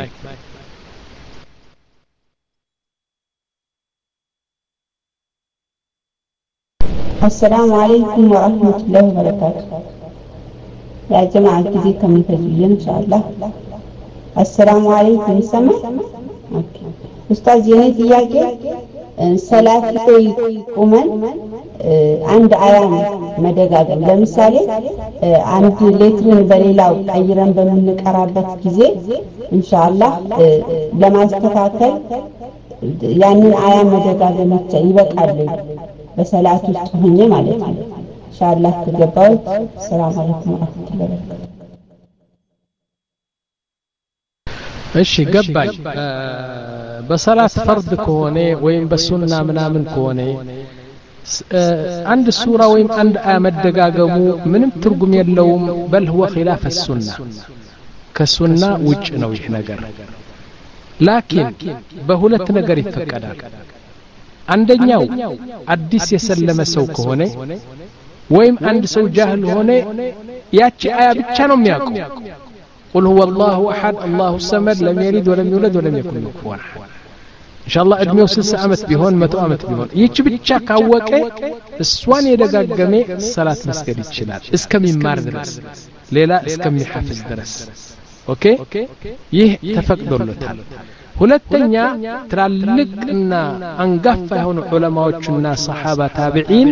السلام عليكم ورحمة الله وبركاته يا جماعة كذي كم تجيين إن شاء الله السلام عليكم السمع أستاذ ينادي ياجي صلاة يقومن عند أيام مدقاق لمثالي عند ليترين بليلاو أيران بمنك أرابط كذي إن شاء الله لما استفاكل يعني أيام مدقاق متعيبك عليه بصلاة تهني مالك إن شاء الله تجبرت السلام عليكم ورحمة الله وبركاته እሺ ገባኝ በሰላት ፈርድ ከሆነ ወይም በሱና ምናምን ከሆነ አንድ ሱራ ወይም አንድ አያ መደጋገሙ ምንም ትርጉም የለውም በል هو خلاف السنة ከሱና ውጭ ነው ይህ ነገር ላኪን በሁለት ነገር ይፈቀዳል አንደኛው አዲስ የሰለመ ሰው ከሆነ ወይም አንድ ሰው ጃህል ሆነ ያቺ አያ ብቻ ነው የሚያውቀው قل هو الله احد الله الصمد لم يلد ولم يولد ولم يكن له كفوا احد ان شاء الله ادميو ስልሳ አመት ቢሆን መቶ አመት ቢሆን ይቺ ብቻ ካወቀ እሷን የደጋገመ ሰላት መስገድ ይችላል እስከሚማር ድረስ ሌላ እስከሚሐፍዝ ድረስ ኦኬ ይህ ተፈቅዶለታል ሁለተኛ ትላልቅና አንጋፋ የሆኑ ዑለማዎችና ሰሃባ ታቢዒን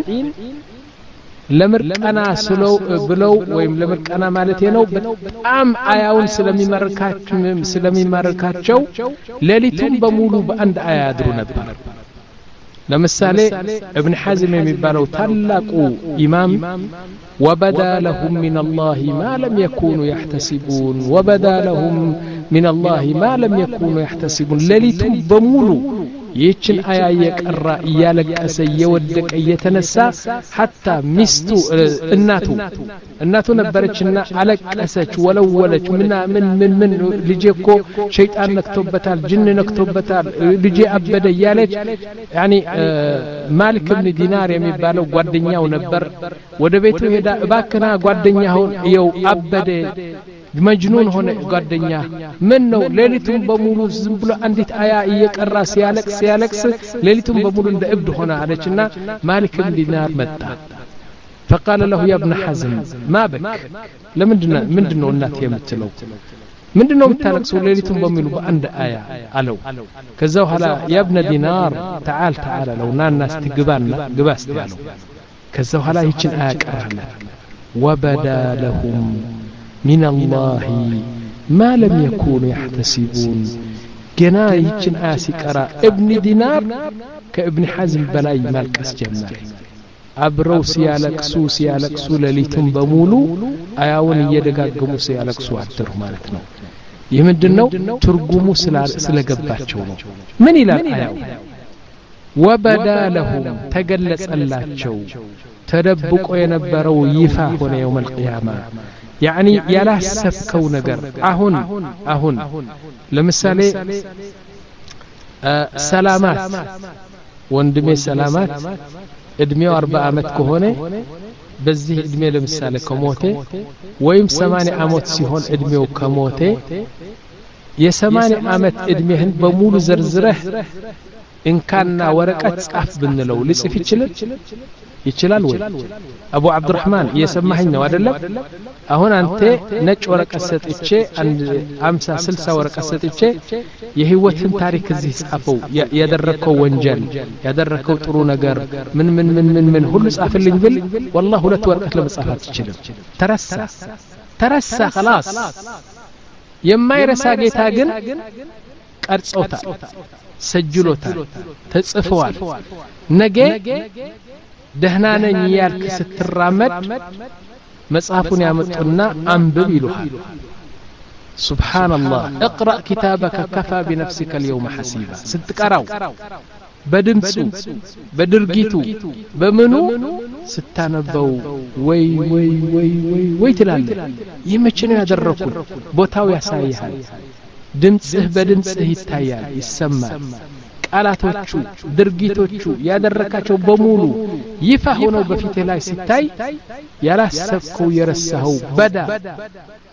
ለምርቀና ስለው ብለው ወይም ለምርቀና ማለት ነው በጣም አያውን ስለሚመርካቸው ስለሚመርካቸው ሌሊቱን በሙሉ በአንድ አያ ያድሩ ነበር ለምሳሌ ابن حزم የሚባለው ታላቁ ኢማም وبدا لهم من الله ما لم يكونوا يحتسبون وبدا لهم من الله ما لم يكونوا يحتسبون ሌሊቱን በሙሉ ይችን አያ የቀራ ያለቀሰ የወደቀ የተነሳ hatta ሚስቱ እናቱ እናቱ ነበረችና አለቀሰች ወለወለች ምን ምን ምን ምን ልጄኮ ሸይጣን ነክቶበታል ጅን ነክቶበታል ልጄ አበደ ያለች يعني ማሊክ ኢብኑ ዲናር የሚባለው ጓደኛው ነበር ወደ ቤቱ ሄዳ እባክና ጓደኛውን ይው አበደ መጅኑን ሆነ ጓደኛ ምን ነው ሌሊቱን በሙሉ ዝም ብሎ አንዲት አያ እየቀራ ሲያለቅስ ሲያለቅስ ሌሊቱን በሙሉ እንደ እብድ ሆነ አለችና ማሊክ ኢብኑ ዲናር መጣ فقال له يا ابن حزم ما بك ለምንድነው ምንድነው እናት የምትለው ምንድነው የምታለቅሰው ሌሊቱን በሙሉ በአንድ አያ አለው ከዛው ኋላ يا ابن دينار تعال تعال لو ናና ስትግባና ግባ ስትያለው ከዛው ኋላ ይችን አያ ቀራለ وبدا لهم من الله ما لم يكونوا يحتسبون جنا يجن آسكرا ابن دينار كابن حزم بلاي مالكس جمال አብረው ሲያለቅሱ ሲያለቅሱ ለሊቱን በሙሉ አያውን እየደጋገሙ ሲያለቅሱ አደሩ ማለት ነው ይህ ምንድነው ትርጉሙ ስለገባቸው ነው ምን ይላል አያው وبدا لهم ተገለጸላቸው ተደብቆ የነበረው ይፋ ሆነ يوم القيامه يعني ያላሰብከው ነገር አሁን አሁን ለምሳሌ ሰላማት ወንድሜ ሰላማት እድሜው አርባ አመት ከሆነ በዚህ እድሜ ለምሳሌ ከሞተ ወይም ሰማንያ አመት ሲሆን እድሜው ከሞተ የሰማንያ አመት እድሜህን በሙሉ ዘርዝረህ እንካና ወረቀት ጻፍ ብንለው ልጽፍ ይችላል ይችላል ወይ አቡ አብዱራህማን እየሰማኸኝ ነው አይደለም አሁን አንተ ነጭ ወረቀት ሰጥቼ አንድ ሃምሳ ስልሳ ወረቀት ሰጥቼ የህይወትን ታሪክ እዚህ ጻፈው ያደረከው ወንጀል ያደረከው ጥሩ ነገር ምን ምን ምን ምን ምን ሁሉ ጻፍልኝ ብል والله ሁለት ወረቀት ለመጻፍ አትችልም ተረሳ ተረሳ خلاص የማይረሳ ጌታ ግን ቀርጾታል ሰጅሎታል ተጽፈዋል ነገ ደህና ነኝ ያልክ ስትራመድ መጽሐፉን ያመጡና አንብብ ይሉሃል سبحان الله اقرأ كتابك كفى بنفسك اليوم حسيبا ስትቀራው በድምጹ በድርጊቱ በመኑ ስታነበው ወይ ወይ ወይ ወይ ወይ ትላለህ ይመችነው ያደረኩት ቦታው ያሳይሃል ድምጽህ በድምጽህ ይታያል ይሰማል ቃላቶቹ ድርጊቶቹ ያደረካቸው በሙሉ ይፋ ሆነው በፊት ላይ ሲታይ ያላሰብከው የረሳው በዳ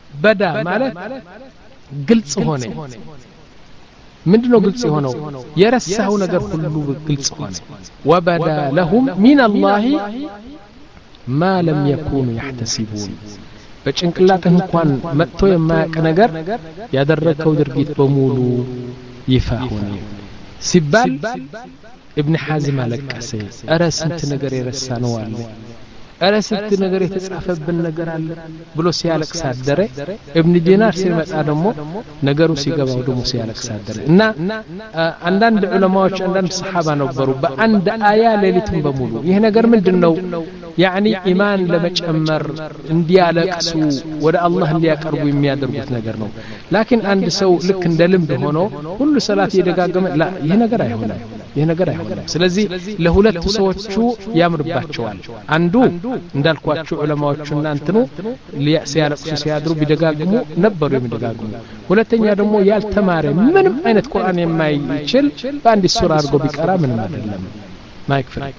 በዳ ማለት ግልጽ ሆነ ምንድነው ግልጽ የሆነው የረሳው ነገር ሁሉ ግልጽ ሆነ ወበዳ ለሁም ሚን አላህ ማ ለም የኩኑ يحتسبون በጭንቅላትህ እንኳን መጥቶ የማያውቅ ነገር ያደረከው ድርጊት በሙሉ ይፋ ሆነ ሲባል ابن حازم አለቀሰ አረ ስንት ነገር የረሳ ነው አለ አረ ስንት ነገር የተጻፈብን ነገር አለ ብሎ ሲያለቅስ አደረ ابن ዲናር ሲመጣ ደግሞ ነገሩ ሲገባው ደግሞ ሲያለቅስ አደረ እና አንዳንድ ዑለማዎች አንዳንድ ሰሃባ ነበሩ በአንድ አያ ሌሊቱን በሙሉ ይሄ ነገር ምንድነው ያኒ ኢማን ለመጨመር እንዲያለቅሱ ወደ አላህ እንዲያቀርቡ የሚያደርጉት ነገር ነው ላኪን አንድ ሰው ልክ እንደ ልምድ ሆኖ ሁሉ ሰላት ይደጋገመ ላ ይሄ ነገር አይሆንም ይሄ ነገር አይሆንም ስለዚህ ለሁለቱ ሰዎቹ ያምርባቸዋል አንዱ እንዳልኳችሁ ዑለማዎቹና እንትኑ ሲያለቅሱ ሲያድሩ ቢደጋግሙ ነበሩ የሚደጋግሙ ሁለተኛ ደግሞ ያልተማረ ምንም አይነት ቁርአን የማይችል በአንድ ሱራ አድርጎ ቢቀራ ምንም አይደለም ማይክ ፍሪ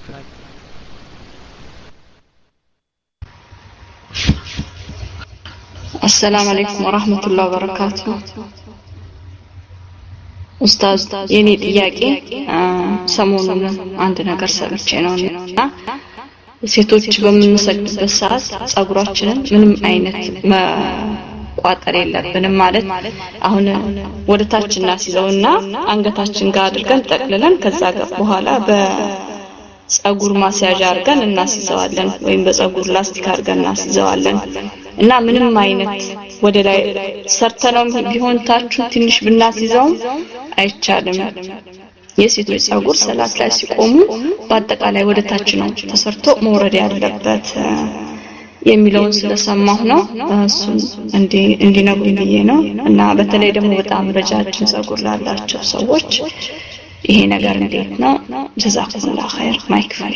السلام عليكم ورحمة الله وبركاته ኡስታዝ የኔ ጥያቄ ሰሞኑን አንድ ነገር ሰምቼ ነውና ሴቶች በምንሰግድበት ሰዓት ጸጉራችንን ምንም አይነት መቋጠር የለብንም ማለት አሁን ወደ ታች እናስይዘውና አንገታችን ጋር አድርገን ጠቅልለን ከዛ ጋር በኋላ በጸጉር ማስያዣ አድርገን እናስይዘዋለን ወይም በጸጉር ላስቲክ አድርገን እናስይዘዋለን እና ምንም አይነት ወደ ላይ ሰርተነው ቢሆን ታቹ ትንሽ ብናስይዘው አይቻልም የሴቶች ጸጉር ሰላት ላይ ሲቆሙ በአጠቃላይ ወደ ታች ነው ተሰርቶ መውረድ ያለበት የሚለውን ስለሰማሁ ነው እሱ እንዲ እንዲነግሩኝ ብዬ ነው እና በተለይ ደግሞ በጣም ረጃጅም ጸጉር ላላቸው ሰዎች ይሄ ነገር እንዴት ነው ጀዛኩሙላህ ኸይር ማይክ ፍሪ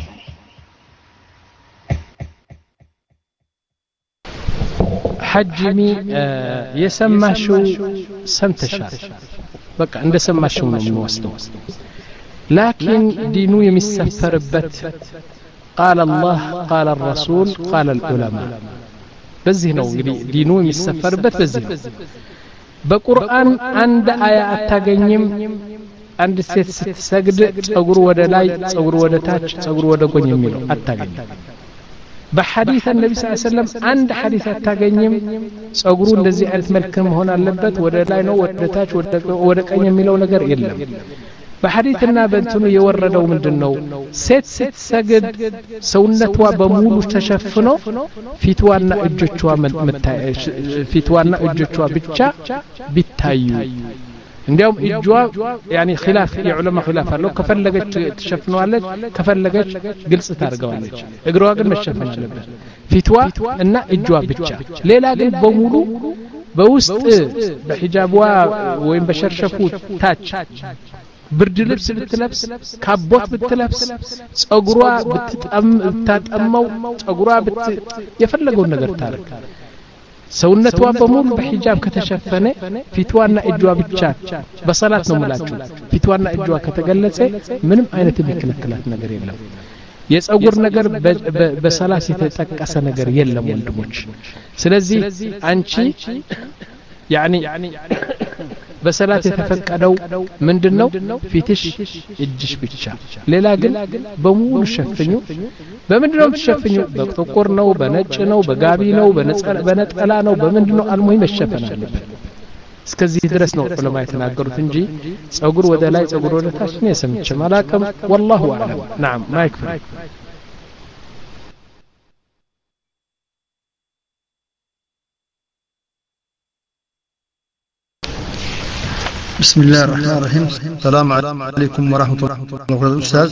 ሐጅሚ የሰማሽው ሰምተሻል በቃ እንደሰማሽው ነው የሚወስደው ላኪን ዲኑ የሚሰፈርበት قال الله قال الرسول قال العلماء በዚህ ነው እንግዲህ ዲኑ የሚሰፈርበት በዚህ ነው በቁርአን አንድ አያ አታገኝም አንድ ሴት ስትሰግድ ጸጉር ወደ ላይ ጸጉር ወደ ታች ጸጉር ወደ ጎን የሚለው አታገኝም በሐዲስ النبي صلى الله عليه وسلم አንድ ሐዲስ አታገኝም ጸጉሩ እንደዚህ አይነት መልክ መሆን አለበት ወደ ላይ ነው ወደ ታች ወደ ቀኝ የሚለው ነገር የለም በሐዲስና በእንትኑ የወረደው ምንድነው ሴት ስትሰግድ ሰውነቷ በሙሉ ተሸፍኖ ፊትዋና እጆቿ ፊትዋና እጆቿ ብቻ ቢታዩ እንዲያውም እጇ ያኒ ኺላፍ የዑለማ ኺላፍ አለው ከፈለገች ተሸፍነዋለች ከፈለገች ግልጽ ታርገዋለች እግሯ ግን መሸፈን አለበት ፊትዋ እና እጇ ብቻ ሌላ ግን በሙሉ በውስጥ በሂጃቧ ወይም በሸርሸፉ ታች ብርድ ልብስ ብትለብስ ካቦት ብትለብስ ጸጉሯ ብትጣመው ጸጉሯ ብት የፈለገው ነገር ታረግ ሰውነቷ በሙሉ በሂጃብ ከተሸፈነ ፊትዋና እጇ ብቻ በሰላት ነው ማለት ፊትዋና እጇ ከተገለጸ ምንም አይነት የሚከለክላት ነገር የለም የጸጉር ነገር በሰላት የተጠቀሰ ነገር የለም ወንድሞች ስለዚህ አንቺ يعني በሰላት የተፈቀደው ምንድነው ፊትሽ እጅሽ ብቻ ሌላ ግን በሙሉ ሸፍኙ በምንድነው ተሸፍኙ በጥቁር ነው በነጭ ነው በጋቢ ነው በነጠላ ነው በምንድነው አልሙሂም መሸፈን አለበት እስከዚህ ድረስ ነው ዑለማ የተናገሩት እንጂ ጸጉር ወደ ላይ ጸጉር ወደ ታች ነው የሰምቼ ማላቀም والله اعلم نعم ማይክ بسم الله الرحمن الرحيم السلام عليكم ورحمة الله وبركاته أستاذ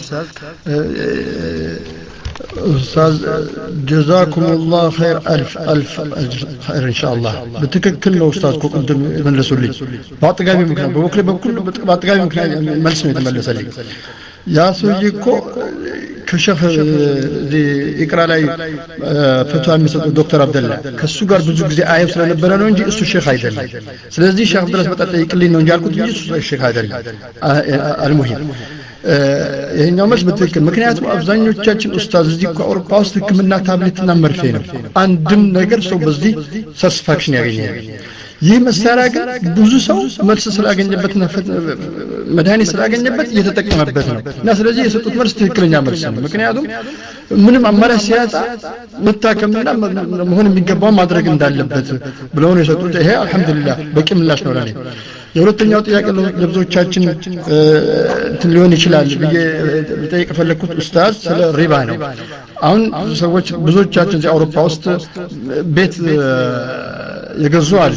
أستاذ جزاكم الله خير ألف ألف أجر خير إن شاء الله بتككل له أستاذ كنتم أنتم ملسوا لي بعطقامي ممكن بوكل بوكل بعطقامي ممكن ملسوا يتملس لي يا سويكو كشف دي إقرأ لي فتوى مثل دكتور عبد الله كسو قال بزوج زي آية وصلنا نبرنا نونجي اسو الشيخ هيدل سلازي الشيخ عبد الله بتاع يقول لي نونجي قلت لي اسو الشيخ هيدل المهم ይሄኛው መልስ በትክክል ምክንያቱም አብዛኞቻችን ኡስታዝ እዚህ እኮ አውሮፓ ውስጥ ህክምና ታብሌትና መርፌ ነው አንድም ነገር ሰው በዚህ ሳቲስፋክሽን ያገኛል ይህ መሳሪያ ግን ብዙ ሰው መልስ ስላገኘበትና መድኃኒት ስላገኘበት እየተጠቀመበት ነው እና ስለዚህ የሰጡት መልስ ትክክለኛ መልስ ነው ምክንያቱም ምንም አማራጭ ሲያጣ መታከምና መሆን የሚገባው ማድረግ እንዳለበት ብለው ነው የሰጡት ይሄ አልহামዱሊላህ በቂ ምላሽ ነው ለኔ የሁለተኛው ጥያቄ ለብዙዎቻችን እንትን ሊሆን ይችላል ብዬ ልጠይቅ ፈለኩት ኡስታዝ ስለ ሪባ ነው አሁን ሰዎች ብዙዎቻችን እዚህ አውሮፓ ውስጥ ቤት የገዙ አሉ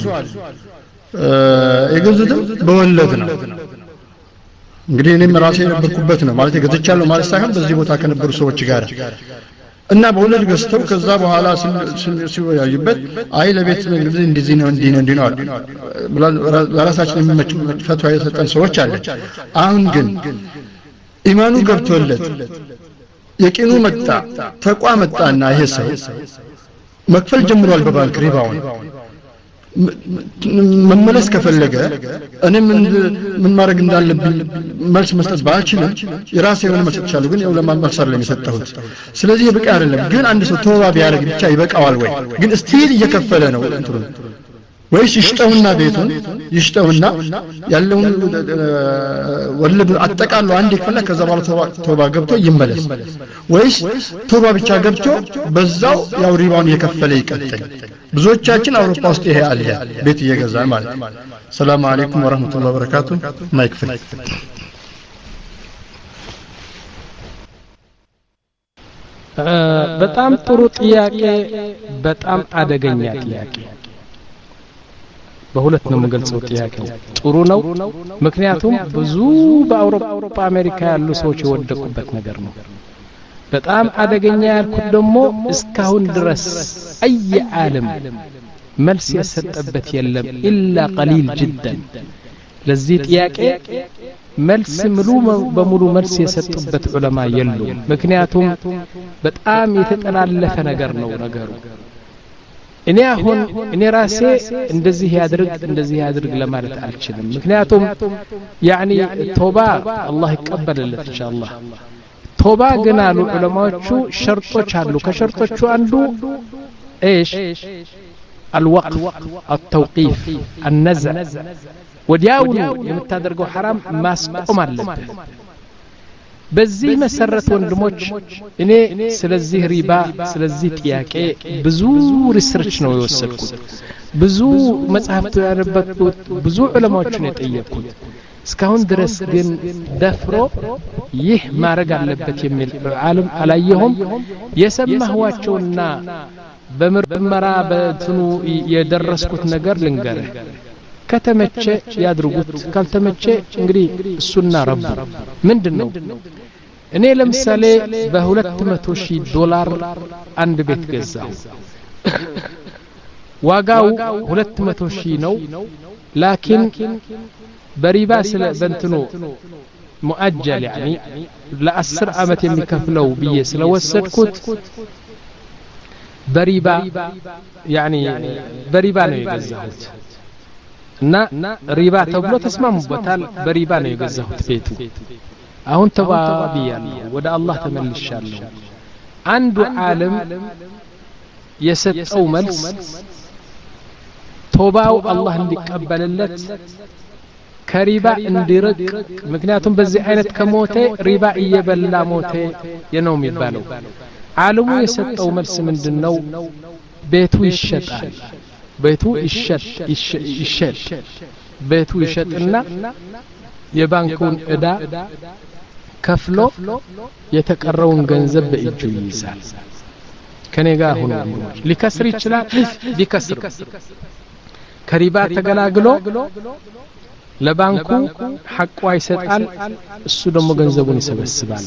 የገዙትም በወለድ ነው እንግዲህ እኔም ራሴ የነበርኩበት ነው ማለት ገዝቻለሁ ማለት ሳይሆን በዚህ ቦታ ከነበሩ ሰዎች ጋር እና በወለድ ገዝተው ከዛ በኋላ ሲወያዩበት አይ ለቤት እንግዲህ እንደዚህ ነው እንዲህ ነው እንዲህ ነው ለራሳችን የሚመች ፈትዋ የሰጠን ሰዎች አለ አሁን ግን ኢማኑ ገብቶለት የቂኑ መጣ ተቋም መጣና ይሄ ሰው መክፈል ጀምሯል በባንክ ሪባውን መመለስ ከፈለገ እኔ ምን ምን ማድረግ እንዳለብኝ መልስ መስጠት ባልችልም የራሴ የሆነ መልስ እችላለሁ ግን ያው ለማመልሰር ላይ የሰጠሁት ስለዚህ ይበቃ አይደለም ግን አንድ ሰው ተወባ ቢያደርግ ብቻ ይበቃዋል ወይ ግን ስቲል እየከፈለ ነው እንትሩ ወይስ ይሽጠውና ቤቱን ይሽጠውና ያለውን ወለድ አጠቃሎ አንድ ይከፈለ ከዛ በኋላ ተወባ ገብቶ ይመለስ ወይስ ተወባ ብቻ ገብቶ በዛው ያው ሪባውን እየከፈለ ይቀጥል ብዙዎቻችን አውሮፓ ውስጥ ይሄ አለ ቤት እየገዛ ማለት ሰላም አለይኩም ወራህመቱላሂ ወበረካቱ ማይክ ፍሪ በጣም ጥሩ ጥያቄ በጣም አደገኛ ጥያቄ በሁለት ነው የምገልጸው ጥያቄው ጥሩ ነው ምክንያቱም ብዙ በአውሮፓ አሜሪካ ያሉ ሰዎች የወደቁበት ነገር ነው በጣም አደገኛ ያልኩት ደግሞ እስካሁን ድረስ አይ ዓለም መልስ የሰጠበት የለም ኢላ ቀሊል جدا ለዚህ ጥያቄ መልስ ሙሉ በሙሉ መልስ የሰጡበት ዑለማ የሉ ምክንያቱም በጣም የተጠላለፈ ነገር ነው ነገሩ እኔ አሁን እኔ ራሴ እንደዚህ ያድርግ እንደዚህ ያድርግ ለማለት አልችልም ምክንያቱም ያኒ ቶባ አላህ ይቀበልለት ኢንሻአላህ ቶባ ግን አሉ ዑለማዎቹ ሸርጦች አሉ ከሸርጦቹ አንዱ ايش الوقف التوقيف النزع ወዲያውኑ የምታደርገው حرام ማስቆም አለበት በዚህ መሰረት ወንድሞች እኔ ስለዚህ ሪባ ስለዚህ ጥያቄ ብዙ ሪሰርች ነው የወሰድኩት ብዙ መጽሐፍት ያነበብኩት ብዙ ዑለማዎችን የጠየቅኩት እስካሁን ድረስ ግን ደፍሮ ይህ ማረግ አለበት የሚል ዓለም አላየሁም የሰማህዋቸውና በምርመራ በትኑ የደረስኩት ነገር ልንገርህ ከተመቸ ያድርጉት ካልተመቸ እንግዲህ እሱና ረቡ ምንድነው እኔ ለምሳሌ በሁለት መቶ ሺህ ዶላር አንድ ቤት ገዛው ዋጋው ሁለት መቶ ሺህ ነው ላኪን በሪባ ስለ በእንትኑ ሙአጀል يعني ለአስር አመት የሚከፍለው ብዬ ስለወሰድኩት በሪባ يعني በሪባ ነው የገዛሁት እና ሪባ ተብሎ ተስማሙበታል በሪባ ነው የገዛሁት ቤቱ አሁን ተባቢያለሁ ወደ አላህ ተመልሻለሁ አንዱ ዓለም የሰጠው መልስ ቶባው አላህ እንዲቀበልለት ከሪባ እንዲርቅ ምክንያቱም በዚህ አይነት ከሞተ ሪባ እየበላ ሞተ የነው የሚባለው ዓለሙ የሰጠው መልስ ምንድነው ቤቱ ይሸጣል ቤቱ ይሸጥ ይሸጥ ቤቱ ይሸጥና የባንኩን እዳ ከፍሎ የተቀረውን ገንዘብ በእጁ ይይዛል ከኔ ጋር ሆኖ ሊከስር ይችላል ቢከስር ከሪባ ተገላግሎ ለባንኩ ሐቁ ይሰጣል እሱ ደግሞ ገንዘቡን ይሰበስባል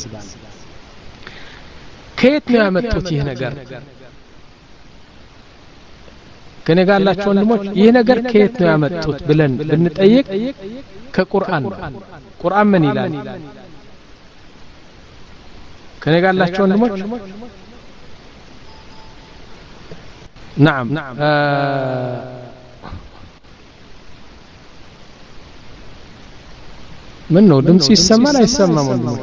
ከየት ነው ያመጡት ይሄ ነገር ከኔ ጋር ያላችሁ ወንድሞች ይሄ ነገር ከየት ነው ያመጡት ብለን ብንጠይቅ ከቁርአን ነው ቁርአን ምን ይላል ከኔ ጋር ያላችሁ ወንድሞች نعم ምን ነው ድምጽ ይሰማል አይሰማም ወንድሞች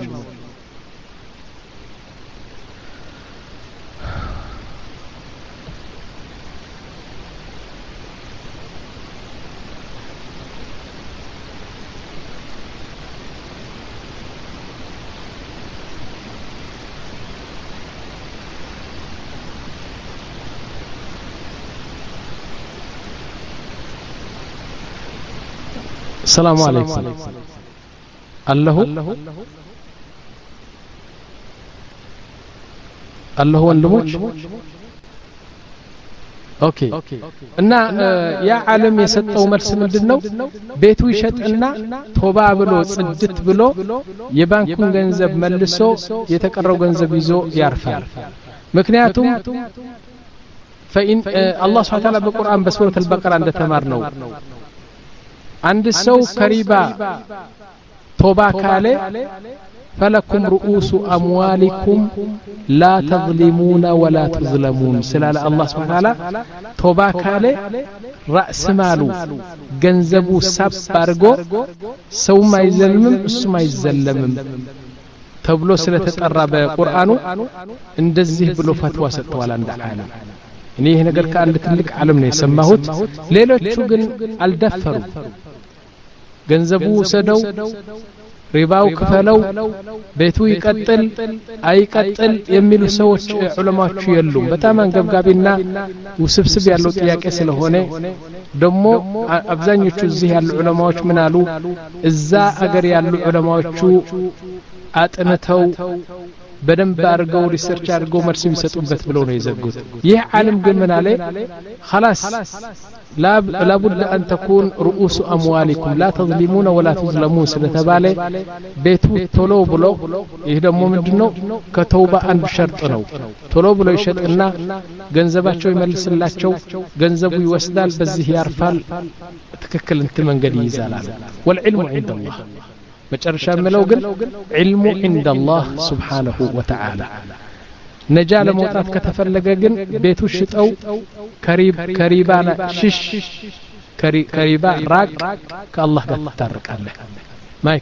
السلام عليكم الله الله ወንድሞች ኦኬ እና ያ ዓለም የሰጠው መልስ ምንድነው ቤቱ ይሸጥና ቶባ ብሎ ጽድት ብሎ የባንኩን ገንዘብ መልሶ የተቀረው ገንዘብ ይዞ ያርፋል ምክንያቱም فإن الله سبحانه وتعالى بالقرآن بسورة البقرة عند تمارنو عند سو كريبا توبا كالي فلكم رؤوس أموالكم لا تظلمون ولا تظلمون سلال الله سبحانه وتعالى توبا كالي رأس مالو جنزبو سب بارغو سو ما يزلمم اسو ما يزلمم تبلو سلة تقرب قرآنو اندزيه بلو فتوى ستوال عند عالم እኔ ይሄ ነገር ከአንድ ትልቅ ዓለም ነው የሰማሁት ሌሎቹ ግን አልደፈሩ ገንዘቡ ወሰደው ሪባው ከፈለው ቤቱ ይቀጥል አይቀጥል የሚሉ ሰዎች ዑለማዎቹ የሉም በጣም አንገብጋቢና ውስብስብ ያለው ጥያቄ ስለሆነ ደሞ አብዛኞቹ እዚህ ያሉ ዑለማዎች ምን አሉ እዛ አገር ያሉ ዑለማዎቹ አጥንተው በደንብ አድርገው ሪሰርች አድርገው መልስ የሚሰጡበት ብለው ነው የዘጉት ይህ ዓለም ግን ምን አለ خلاص لا لابد ان تكون رؤوس اموالكم لا تظلمون ولا تظلمون ስለተባለ ቤቱ ቶሎ ብሎ ይሄ ደግሞ ምንድነው ከተውባ አንድ ሸርጥ ነው ቶሎ ብሎ ይሸጥና ገንዘባቸው ይመልስላቸው ገንዘቡ ይወስዳል በዚህ ያርፋል ትክክል እንት መንገድ ይይዛል والعلم عند الله መጨረሻ ምለው ግን علم عند الله سبحانه وتعالى ነጃ ለመውጣት ከተፈለገ ግን ቤቱ ሽጠው ከሪብ ከሪባና ሽሽ ከሪባ ራቅ ከአላህ ጋር ተታረቃለህ ማይክ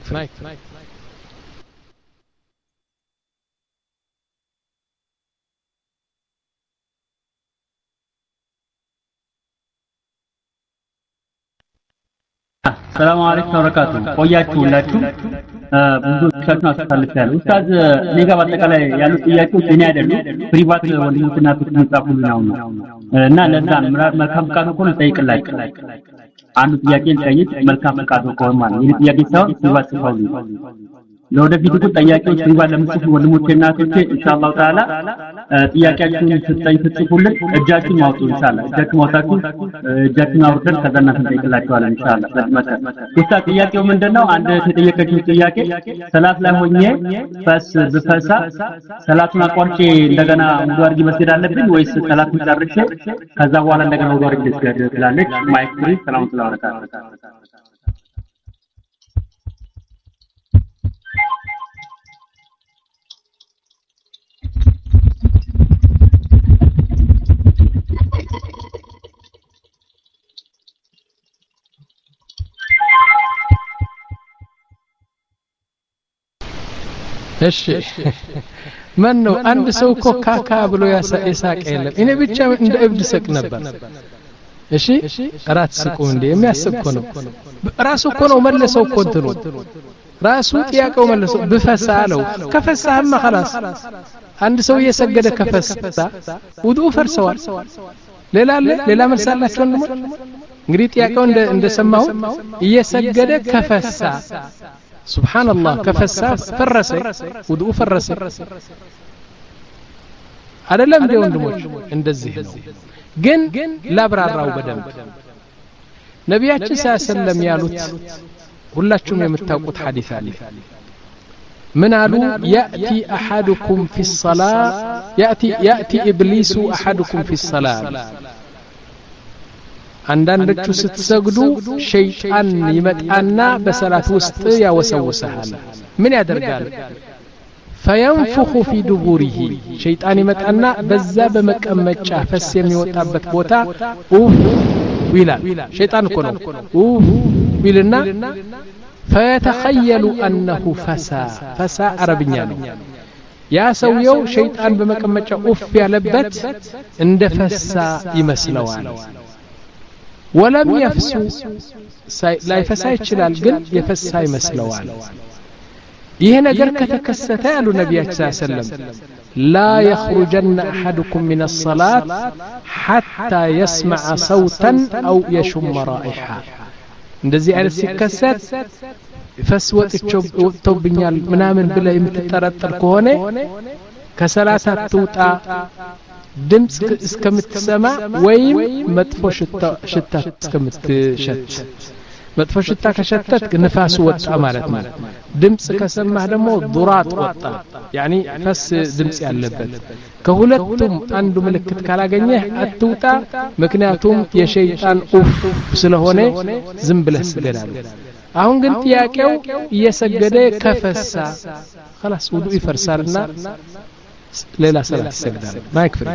ሰላም አለይኩም ወራካቱ ቆያችሁ ሁላችሁ ብዙዎቻችሁ አስተላልፋለሁ ኡስታዝ እኔ ጋር በአጠቃላይ ያሉ ጥያቄዎች እኔ አይደሉም ፕሪቫት ወንድሞችና እህቶች ጻፉልን ነው እና ለዛ መልካም ፍቃድ ከሆነ ጠይቅላችሁ አንዱ ጥያቄን ጠይቅ መልካም ፍቃድ ከሆነ ማለት ይሄ ጥያቄ ሳይሆን ፕሪቫት ጽፋው ለወደፊት እኮ ጥያቄዎች ፕሪቫት ለምትጽፉ ወንድሞችና እህቶች ኢንሻአላህ ተዓላ ጥያቄያችሁን ስትጽፉልን እጃችሁን ማውጡ ኢንሻአላህ እጃችሁን ማውጣችሁ እጃችሁን አውርደን ከዛ እናንተ ጠይቅላችኋለን ኢንሻአላህ ስለመጣ ኡስታዝ ጥያቄው ምንድነው አንድ የተጠየቀችው ጥያቄ ሰላት ላይ ሆኜ ፈስ በፈሳ ሰላቱን አቋርጬ እንደገና ውዱ አድርጌ መስገድ አለብኝ ወይስ ሰላቱን ጨርሼ ከዛ በኋላ እንደገና ውዱ አድርጌ መስገድ ትላለች ማይክ ፍሪ ሰላም ሰላም እሺ ማን ነው አንድ ሰው እኮ ካካ ብሎ ያሳቀ የለም እኔ ብቻ እንደ እብድ ሰቅ ነበር እሺ አራት ስቁ እንደ የሚያስቅ ነው ራሱ እኮ ነው መለሰው እኮ እንትኑ ራሱ ጥያቄው መለሰው በፈሳ አለው ከፈሳህማ خلاص አንድ ሰው እየሰገደ ከፈሳ ውዱ ፈርሰዋል ሌላ ሌላ መልሳላችሁ እንደሞ እንግዲህ ጥያቄው እንደ እንደሰማው እየሰገደ ከፈሳ سبحان الله كفسا فرس ودو فرس አይደለም እንደ ወንድሞች እንደዚህ ነው ግን ላብራራው በደንብ ነብያችን ሰለላሁ ያሉት ሁላችሁም የምታውቁት ሐዲስ አለ ምን አሉ ياتي احدكم في الصلاه ياتي ياتي ابليس احدكم في الصلاه አንዳንዶቹ ስትሰግዱ ሸይጣን ይመጣና በሰላት ውስጥ ያወሰውሳል ምን ያደርጋል فينفخ في دبره شيطان ይመጣና በዛ በመቀመጫ ፈስ የሚወጣበት ቦታ ኡፍ ይላል ሸይጣን እኮ ነው ኡፍ ይልና فيتخيل أنه فسا فسا عربኛ ነው ያ ሰውየው ሸይጣን በመቀመጫ ኡፍ ያለበት እንደፈሳ ይመስለዋል ولم يفسو لا يفسا ይችላል ግን የፈሳ ይመስለዋል ይሄ ነገር ከተከሰተ ያሉ ነብያችን ሰለላሁ ዐለይሂ ወሰለም لا يخرجن أحدكم من الصلاة حتى يسمع صوتا أو يشم رائحة እንደዚህ አይነት ሲከሰት ፈስወጥ ወጥቶብኛል ምናምን ብለ የምትጠረጠር ከሆነ ከሰላሳ ትውጣ ድምጽ እስከምትሰማ ወይም መጥፎ ሽታ ሽታ እስከምትሸት መጥፎ ሽታ ከሸተት ንፋስ ወጣ ማለት ነው ድምጽ ከሰማህ ደግሞ ዱራት ወጣ يعني ፈስ ድምጽ ያለበት ከሁለቱም አንዱ ምልክት ካላገኘህ አትውጣ ምክንያቱም የሸይጣን ኡፍ ስለሆነ ዝም ብለህ ስገዳል አሁን ግን ጥያቄው እየሰገደ ከፈሳ خلاص ውዱ ይፈርሳልና ሌላ ሰላት ይሰግዳል ማይክ ፍሪ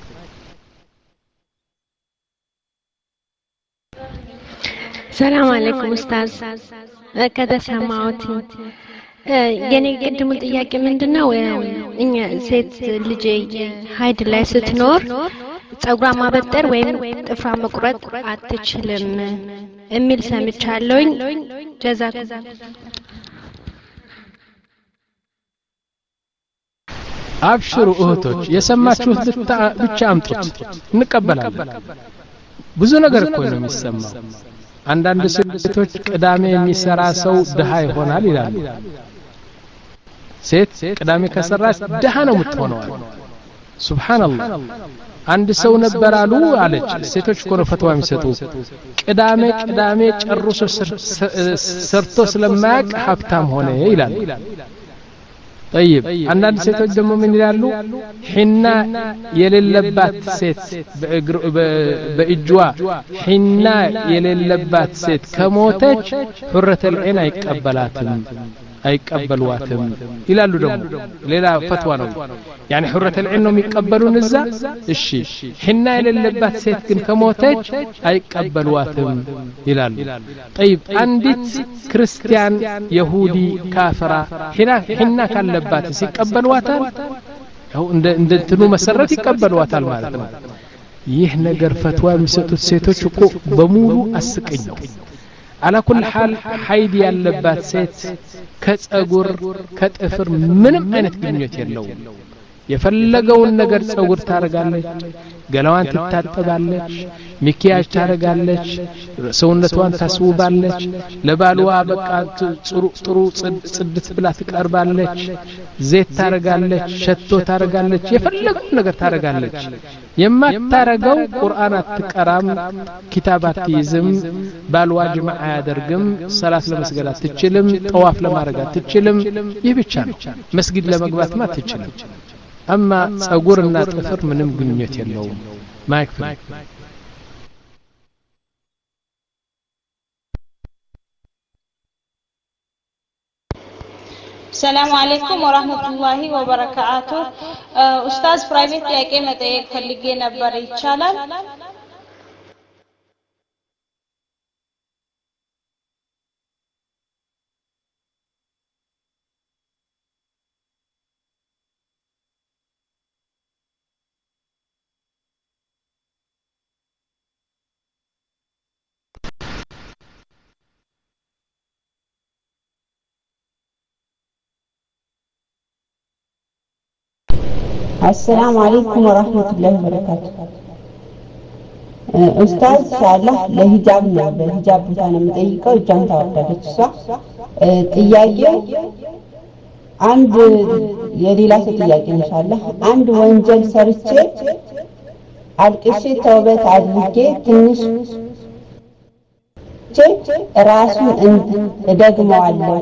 ሰላም አለይኩም ኡስታዝ ከተሰማውት የኔ ቅድሙ ጥያቄ ምንድነው እኛ ሴት ልጅ ሃይድ ላይ ስትኖር ጸጉሯ ማበጠር ወይም ጥፍሯ መቁረጥ አትችልም እሚል ሰምቻለሁኝ ጀዛክ አብሽሩ እህቶች የሰማችሁት ብቻ አምጡት እንቀበላለን ብዙ ነገር እኮ ነው የሚሰማው አንዳንድ ሴቶች ቅዳሜ የሚሰራ ሰው ድሃ ይሆናል ይላሉ ሴት ቅዳሜ ከሰራች ድሃ ነው የምትሆነው ሱብሃንአላህ አንድ ሰው ነበራሉ አለች ሴቶች እኮ ነው ፈትዋ የሚሰጡ ቅዳሜ ቅዳሜ ጨርሶ ሰርቶ ስለማያቅ ሀብታም ሆነ ይላል طيب አንዳንድ ሴቶች ደግሞ ምን ይላሉ ሒና የሌለባት ሴት በእጅዋ ሒና የሌለባት ሴት ከሞተች ሁረተል ዒን አይቀበላትም አይቀበሏትም ይላሉ ደግሞ ሌላ ፈትዋ ነው يعني ሁረተል ዒን ነው የሚቀበሉን እዛ እሺ ሒና የሌለባት ሴት ግን ከሞተች አይቀበሏትም ይላሉ طيب አንዲት ክርስቲያን ይሁዲ ካፍራ ሒና ሒና ካለባት ሲቀበሏታል ያው እንደ እንትኑ መሰረት ይቀበሏታል ማለት ነው ይህ ነገር ፈትዋ የሚሰጡት ሴቶች እኮ በሙሉ አስቀኝ ነው على كل حال حيد ያለባት ሴት ከጸጉር ከጥፍር ምንም አይነት ግንኙነት የለውም የፈለገውን ነገር ጸጉር ታረጋለች ገላዋን ትታጠባለች ሚኪያጅ ታረጋለች ሰውነቷን ታስውባለች ለባልዋ በቃ ጥሩ ጥሩ ጽድት ብላ ትቀርባለች ዘይት ታረጋለች ሸቶ ታረጋለች የፈለገውን ነገር ታረጋለች የማታረገው ቁርአን አትቀራም ኪታብ አትይዝም ባልዋ ጅማዓ ያደርግም ሰላት ለመስገድ አትችልም ጠዋፍ ለማድረግ አትችልም ይህ ብቻ ነው መስጊድ ለመግባት አትችልም أما ጸጉርና ጥፍር ምንም ግንኙነት የለውም ማይክ السلام عليكم ورحمة الله وبركاته أستاذ برايفت ጥያቄ መጠየቅ ፈልጌ ነበር ይቻላል السلام عليكم ورحمة الله وبركاته أستاذ شاءالله لهجاب نعبه هجاب بتانا متأيكا وجانتا وردادت صح تياجي عند يديلاسة تياجي إن شاء الله عند وانجل سرچه عالكشي توبت عدلكي تنش راسو ادقمو عالله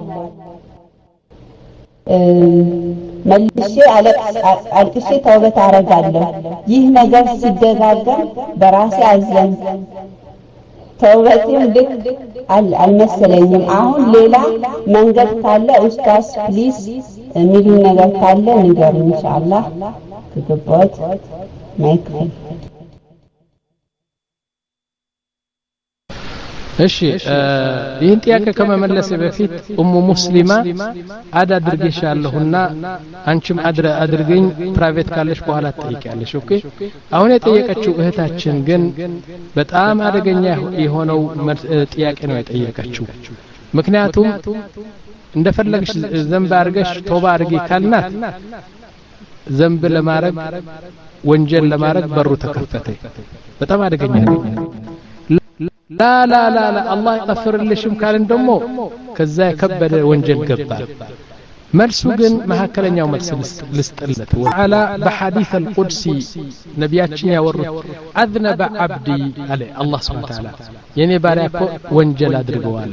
መልሼ አልቅሼ ተውበት አረጋለሁ ይህ ነገር ሲደጋገም በራሴ አዘን ተውበቴም ልክ አልመሰለኝም አሁን ሌላ መንገድ ካለ ኡስታዝ ፕሊዝ የሚሉ ነገር ካለ ንገሩ ኢንሻአላህ ከገባት ማይክ እሺ ይህን ጥያቄ ከመመለስ በፊት ኡሙ ሙስሊማ አዳ አድርጌሻለሁና አንቺም አድረ አድርገኝ ፕራይቬት ካለሽ በኋላ ትጠይቂያለሽ ኦኬ አሁን የጠየቀችው እህታችን ግን በጣም አደገኛ የሆነው ጥያቄ ነው የጠየቀችው ምክንያቱም እንደፈለግሽ ዘንብ አርገሽ ቶባ አርጊ ካልናት ዘንብ ለማረግ ወንጀል ለማረግ በሩ ተከፈተ በጣም አደገኛ ነው لا لا لا لا الله يغفر لشم كان دمو كذا يكبر وانجل قبال مرسو جن مهكلنيا ومرس لستلت وعلى بحديث القدسي نبياتنا ورد أذنب عبدي عليه الله سبحانه وتعالى يعني باريكو وانجل أدرقوال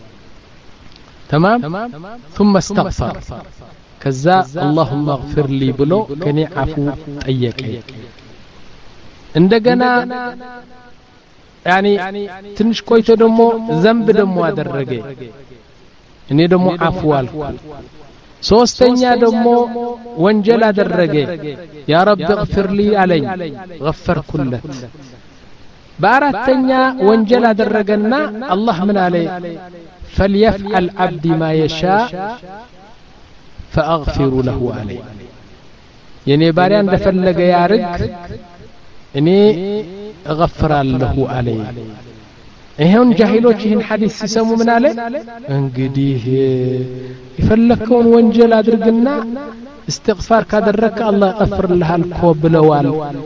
تمام ثم استغفر كذا اللهم اغفر لي بلو كني عفو أيكي عندنا يعني ትንሽ ቆይቶ ደግሞ ዘንብ ደግሞ አደረገ እኔ ደግሞ አፉ አልኩ ሶስተኛ ደግሞ ወንጀል አደረገ ያ ረብ اغفر لي አለኝ غفرኩለት በአራተኛ ወንጀል አደረገና አላህ ምን አለ فليفعل عبد ما يشاء فاغفر له عليه የኔ ባሪያ እንደፈለገ ያርግ እኔ اغفر له عليه ይሄን ጃሂሎች ይሄን ሐዲስ ሲሰሙ ምን አለ እንግዲህ ይፈለከውን ወንጀል አድርግና استغفار ካደረከ አላህ ይغفርልሃል ኮብለዋል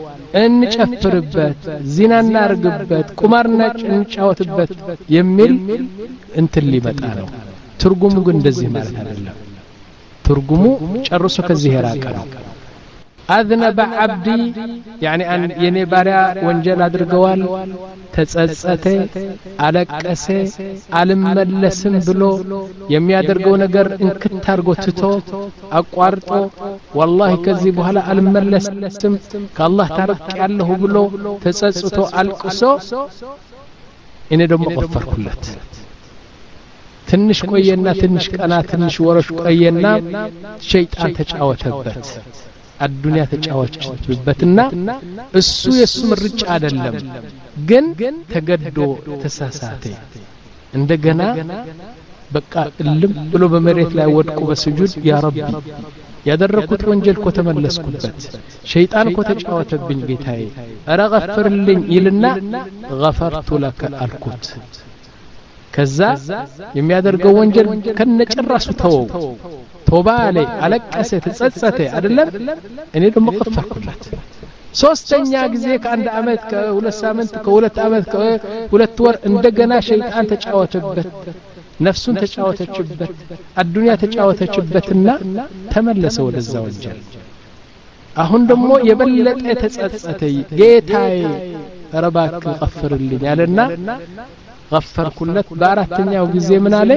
እንጨፍርበት ዚና እናርግበት ቁማርና እንጫወትበት የሚል እንትን ሊመጣ ነው ትርጉሙ ግን እንደዚህ ማለት አይደለም ትርጉሙ ጨርሶ ከዚህ የራቀ ነው أذنب عبدي يعني أن ينبارع وانجل أدرقوال تتصته ألقسه ألملسم بلو يمي أدرقو نقر إن كتارقو تتو أقوارتو والله كذبو هلا ألملسم كالله تارك الله بلو تتصته ألقسو إني دم أغفر كلت تنش قوينا تنش كنا تنش ورش قوينا شيطان تجاوتبت الدنيا ተጫዋችበትና እሱ የሱ ምርጫ አይደለም ግን ተገዶ ተሳሳተ እንደገና በቃ ልም ብሎ በመሬት ላይ ወድቆ በስጁድ ያ ረቢ ያደረኩት ወንጀል ኮ ተመለስኩበት ሸይጣን ኮ ተጫወተብኝ ጌታዬ አረ غفرልኝ ይልና غفرت لك አልኩት ከዛ የሚያደርገው ወንጀል ከነጨራሱ ተወው ቶባ አለይ አለቀሰ ተጸጸተ አይደለም እኔ ደግሞ ቀፈርኩለት ሶስተኛ ጊዜ ከአንድ አመት ከሁለት ሳምንት ከሁለት አመት ከሁለት ወር እንደገና ሸይጣን ተጫወተበት ነፍሱን ተጫወተችበት አዱንያ ተጫወተችበትና ተመለሰ ወደዛ ወንጀል አሁን ደግሞ የበለጠ ተጸጸተ ጌታዬ ረባክ ቀፈርልኝ ያለና غفرኩለት በአራተኛው ጊዜ ምን አለ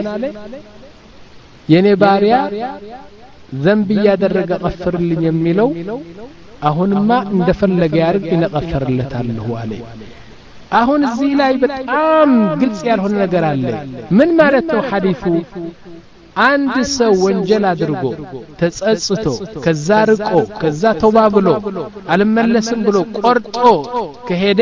የኔ ባሪያ ዘንብ ያደረገ غفرልኝ የሚለው አሁንማ እንደፈለገ ያርግ ይነቀፈርለታለሁ አለ አሁን እዚህ ላይ በጣም ግልጽ ያልሆነ ነገር አለ ምን ማለት ነው ሐዲሱ አንድ ሰው ወንጀል አድርጎ ተጸጽቶ ከዛ ርቆ ከዛ ተውባ ብሎ አልመለስም ብሎ ቆርጦ ከሄደ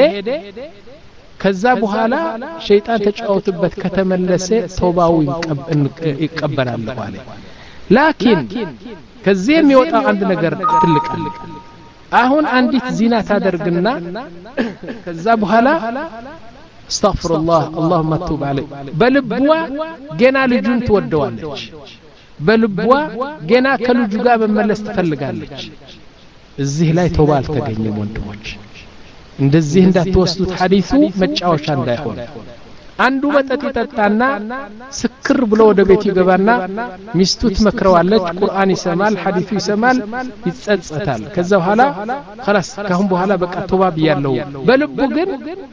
ከዛ በኋላ ሸይጣን ተጫውቶበት ከተመለሰ ተውባው ይቀበላል አለ ላኪን ከዚህ የሚወጣ አንድ ነገር ትልቅ አሁን አንዲት ዚና ታደርግና ከዛ በኋላ አስተግፍሩላህ اللهم توب عليه በልብዋ ገና ልጁን ትወደዋለች በልብዋ ገና ከልጁ ጋር መመለስ ትፈልጋለች እዚህ ላይ ተውባ አልተገኘም ወንድሞች እንደዚህ እንዳትወስዱት ሐዲሱ መጫወቻ እንዳይሆን አንዱ መጠጥ ይጠጣና ስክር ብሎ ወደ ቤት ይገባና ሚስቱ ትመክረዋለች ቁርአን ይሰማል ሐዲሱ ይሰማል ይጸጸታል ከዛ በኋላ خلاص ካሁን በኋላ በቃ ተውባ ብያለሁ በልቡ ግን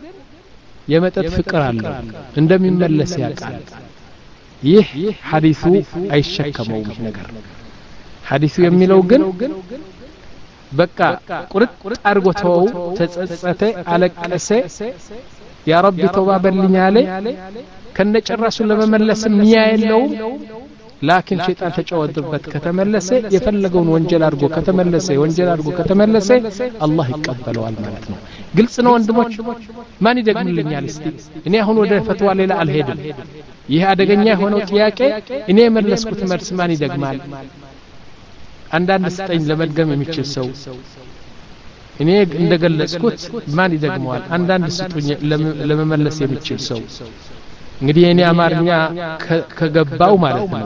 የመጠጥ ፍቅር አለ እንደሚመለስ ያውቃል ይህ ሐዲሱ አይሸከመውም ነገር ሐዲሱ የሚለው ግን በቃ ቁርጥ አርጎ ተወው ተጸጸተ አለቀሰ ያ ረቢ ተውባ በልኝ አለ ከነጨራሱ ለመመለስ ሚያ የለውም ላኪን ሸይጣን ተጫወተበት ከተመለሰ የፈለገውን ወንጀል አድርጎ ከተመለሰ ወንጀል አድርጎ ከተመለሰ አላህ ይቀበለዋል ማለት ነው ግልጽ ነው ወንድሞች ማን ይደግምልኛል እስቲ እኔ አሁን ወደ ፈትዋ ሌላ አልሄድም ይህ አደገኛ የሆነው ጥያቄ እኔ የመለስኩት መልስ ማን ይደግማል አንዳንድ ስጠኝ ለመድገም የሚችል ሰው እኔ እንደገለጽኩት ማን ይደግመዋል አንዳንድ ስጡኝ ለመመለስ የሚችል ሰው እንግዲህ እኔ አማርኛ ከገባው ማለት ነው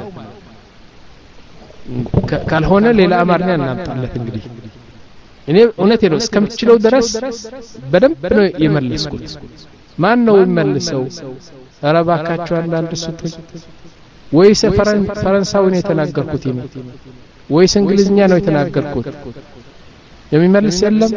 ካልሆነ ሌላ አማርኛ እናምጣለት እንግዲህ እኔ እውነቴ ነው እስከምትችለው ድረስ በደንብ ነው የመለስኩት ማን ነው የሚመልሰው አረባካቸው አንዳንድ ስጡኝ ወይስ ፈረንሳዊ ነው የተናገርኩት ይሄ ወይስ እንግሊዝኛ ነው የተናገርኩት የሚመልስ የለም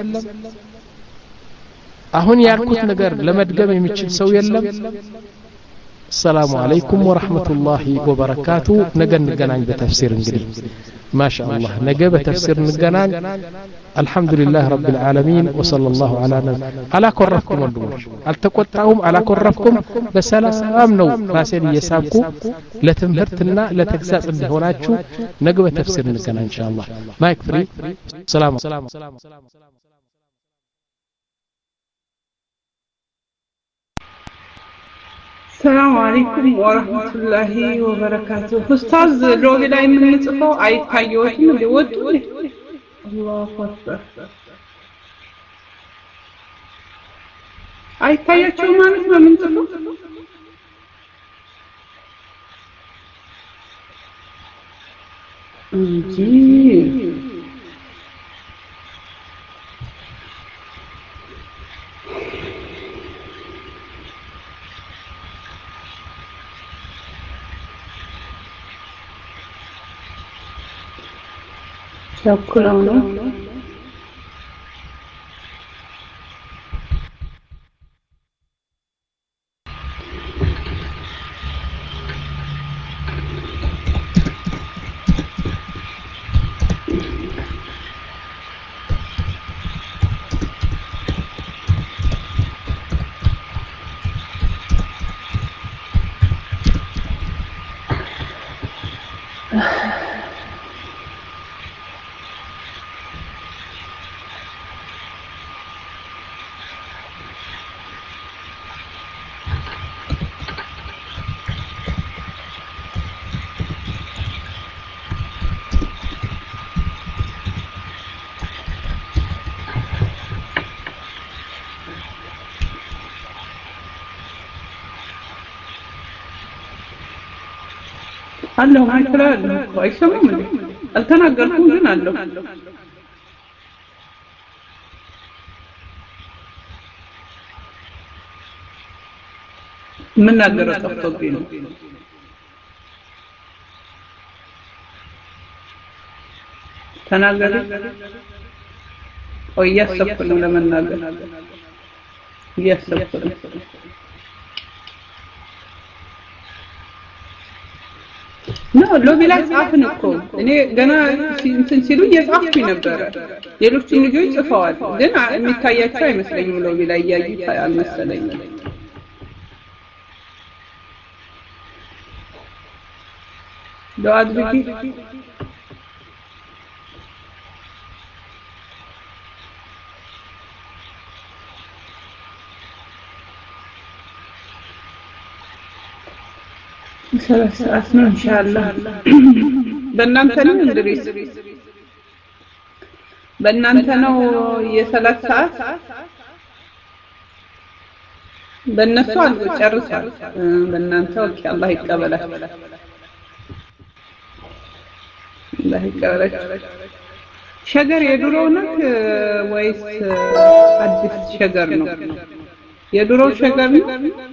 አሁን ያልኩት ነገር ለመድገም የሚችል ሰው የለም السلام عليكم ورحمة الله وبركاته نجن نجنان بتفسير انجلي ما شاء الله نجا بتفسير نجنان الحمد لله رب العالمين وصلى الله على نبي على كرفكم والدموش التقطعهم على كرفكم بسلام نو ما سير يسابكو لتمهرتنا لتكساس اللي هوناتشو نجا بتفسير نجنان ان شاء الله ما يكفري سلام سلام سلام السلام عليكم ورحمة الله وبركاته أستاذ روبي لا يمنصفو أي تايوتي اللي ودوا الله أكبر أي تايوتي ما نسمع منصفو عجيب شكرا አለው ማይክራል አይሰማም እንዴ አልተናገርኩም ግን አለው ምን ነገር ጠፍቶብኝ ነው ተናገር ወይ ያሰብኩ ነው ለመናገር ያሰብኩ ነው ነው ሎቢ ላይ ጻፍን እኮ እኔ ገና እንትን ሲሉ እየጻፍኩኝ ነበር ሌሎች ልጆች ጽፈዋል ግን የሚታያቸው አይመስለኝም ሎቢ ላይ ያዩት አልመሰለኝም ዶአድ ቢቲ ثلاث ساعات ان شاء الله በእናንተ ነው እንድሪስ በእናንተ ነው የሰላት ሰዓት በእነሱ አልቆ ጨርሷል በእናንተ ኦኬ አላህ ይቀበላችሁ አላህ ይቀበላችሁ ሸገር የድሮው ነው ወይስ አዲስ ሸገር ነው የድሮው ሸገር ነው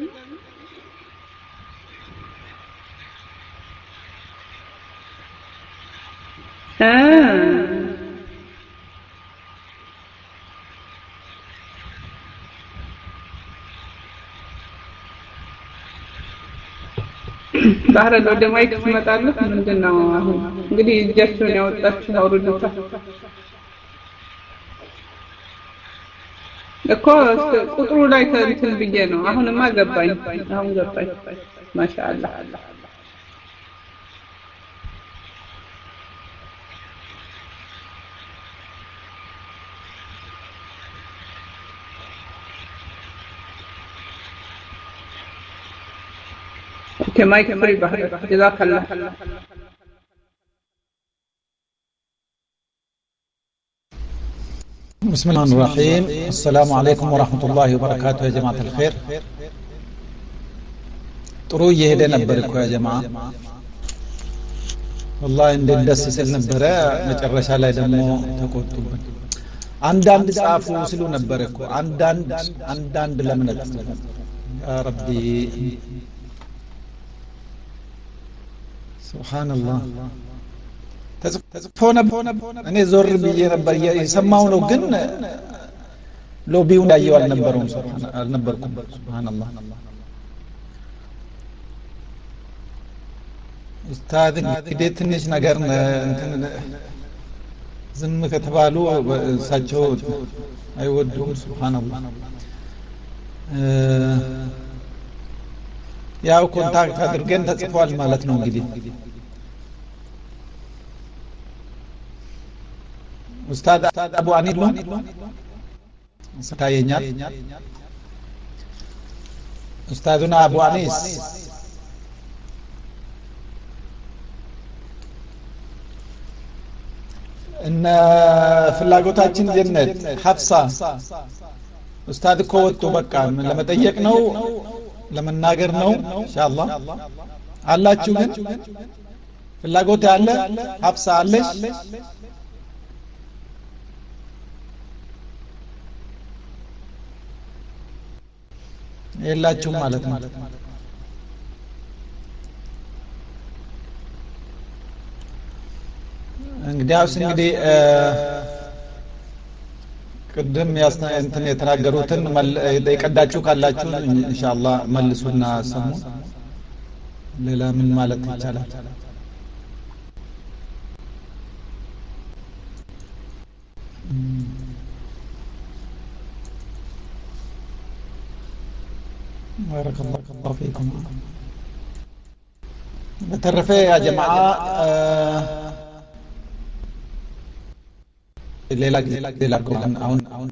ባህረ ወደ ማይክ ትመጣለህ ምንድነው አሁን እንግዲህ እጃቸውን ያወጣችሁ አውርዱታ እኮ ቁጥሩ ላይ እንትን ብዬ ነው አሁንማ ገባኝ አሁን ገባኝ ማሻአላህ كما يكفر بحر جزاك الله بسم الله الرحمن الرحيم السلام عليكم ورحمة الله وبركاته يا جماعة الخير ጥሩ እየሄደ ነበር እኮ يا جماعة والله እንደ ደስ ሲል ነበር መጨረሻ ላይ ደግሞ ተቆጡብን አንዳንድ ጻፉ ስሉ ነበር እኮ አንዳንድ አንዳንድ ለምነት ያ ረቢ سبحان الله ተጽፎ ነበር እኔ ዞር ብዬ ነበር የሰማው ነው ግን ሎቢውን ያየው አልነበረውም ሱብሃን አልነበርኩም ሱብሃንአላህ ኡስታዝ እንግዲህ ትንሽ ነገር እንትን ዝም ከተባሉ እሳቸው አይወዱም ሱብሃንአላህ ያው ኮንታክት አድርገን ተጽፏል ማለት ነው እንግዲህ ኡስታዝ አቡ አኒል ነው ስታየኛል ኡስታዙና አቡ አኒስ እነ ፍላጎታችን ጀነት ሐፍሳ ኡስታዝ እኮ ወጡ በቃ ለመጠየቅ ነው ለመናገር ነው ኢንሻአላህ አላችሁ ግን ፍላጎት ያለ ሐፍሳ አለሽ የላችሁ ማለት ነው እንግዲህ አውስ እንግዲህ ቅድም ያስተንተን የተናገሩትን የቀዳችሁ ካላችሁ ኢንሻአላህ መልሱና ሰሙ ሌላ ምን ማለት ይቻላል بارك الله الله فيكم بترفع يا جماعة ليلة ليلة كون أون أون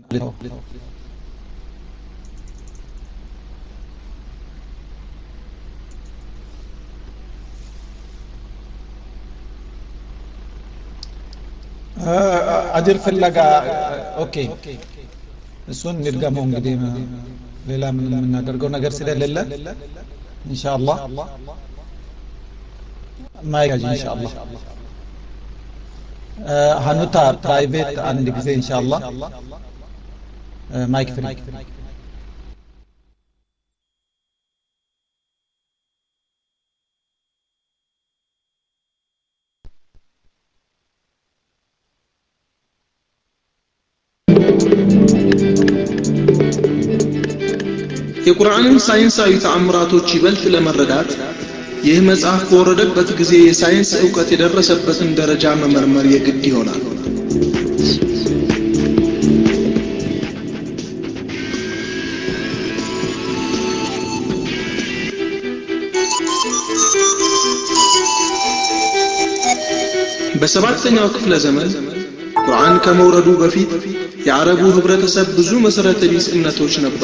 أجر في اللقاء أوكي السون نرجمه እንግዲህ ሌላ ምን የምናደርገው ነገር ስለሌለ ኢንሻአላህ ማይጋጅ ኢንሻአላህ ሀኑታ ፕራይቬት አንድ ጊዜ ኢንሻአላህ ማይክ ፍሪ የቁርአንን ሳይንሳዊ ተአምራቶች ይበልጥ ለመረዳት ይህ መጽሐፍ ከወረደበት ጊዜ የሳይንስ ዕውቀት የደረሰበትን ደረጃ መመርመር የግድ ይሆናል። በሰባተኛው ክፍለ ዘመን ቁርአን ከመውረዱ በፊት የአረቡ ህብረተሰብ ብዙ መሰረተ ቢስ እምነቶች ነበር።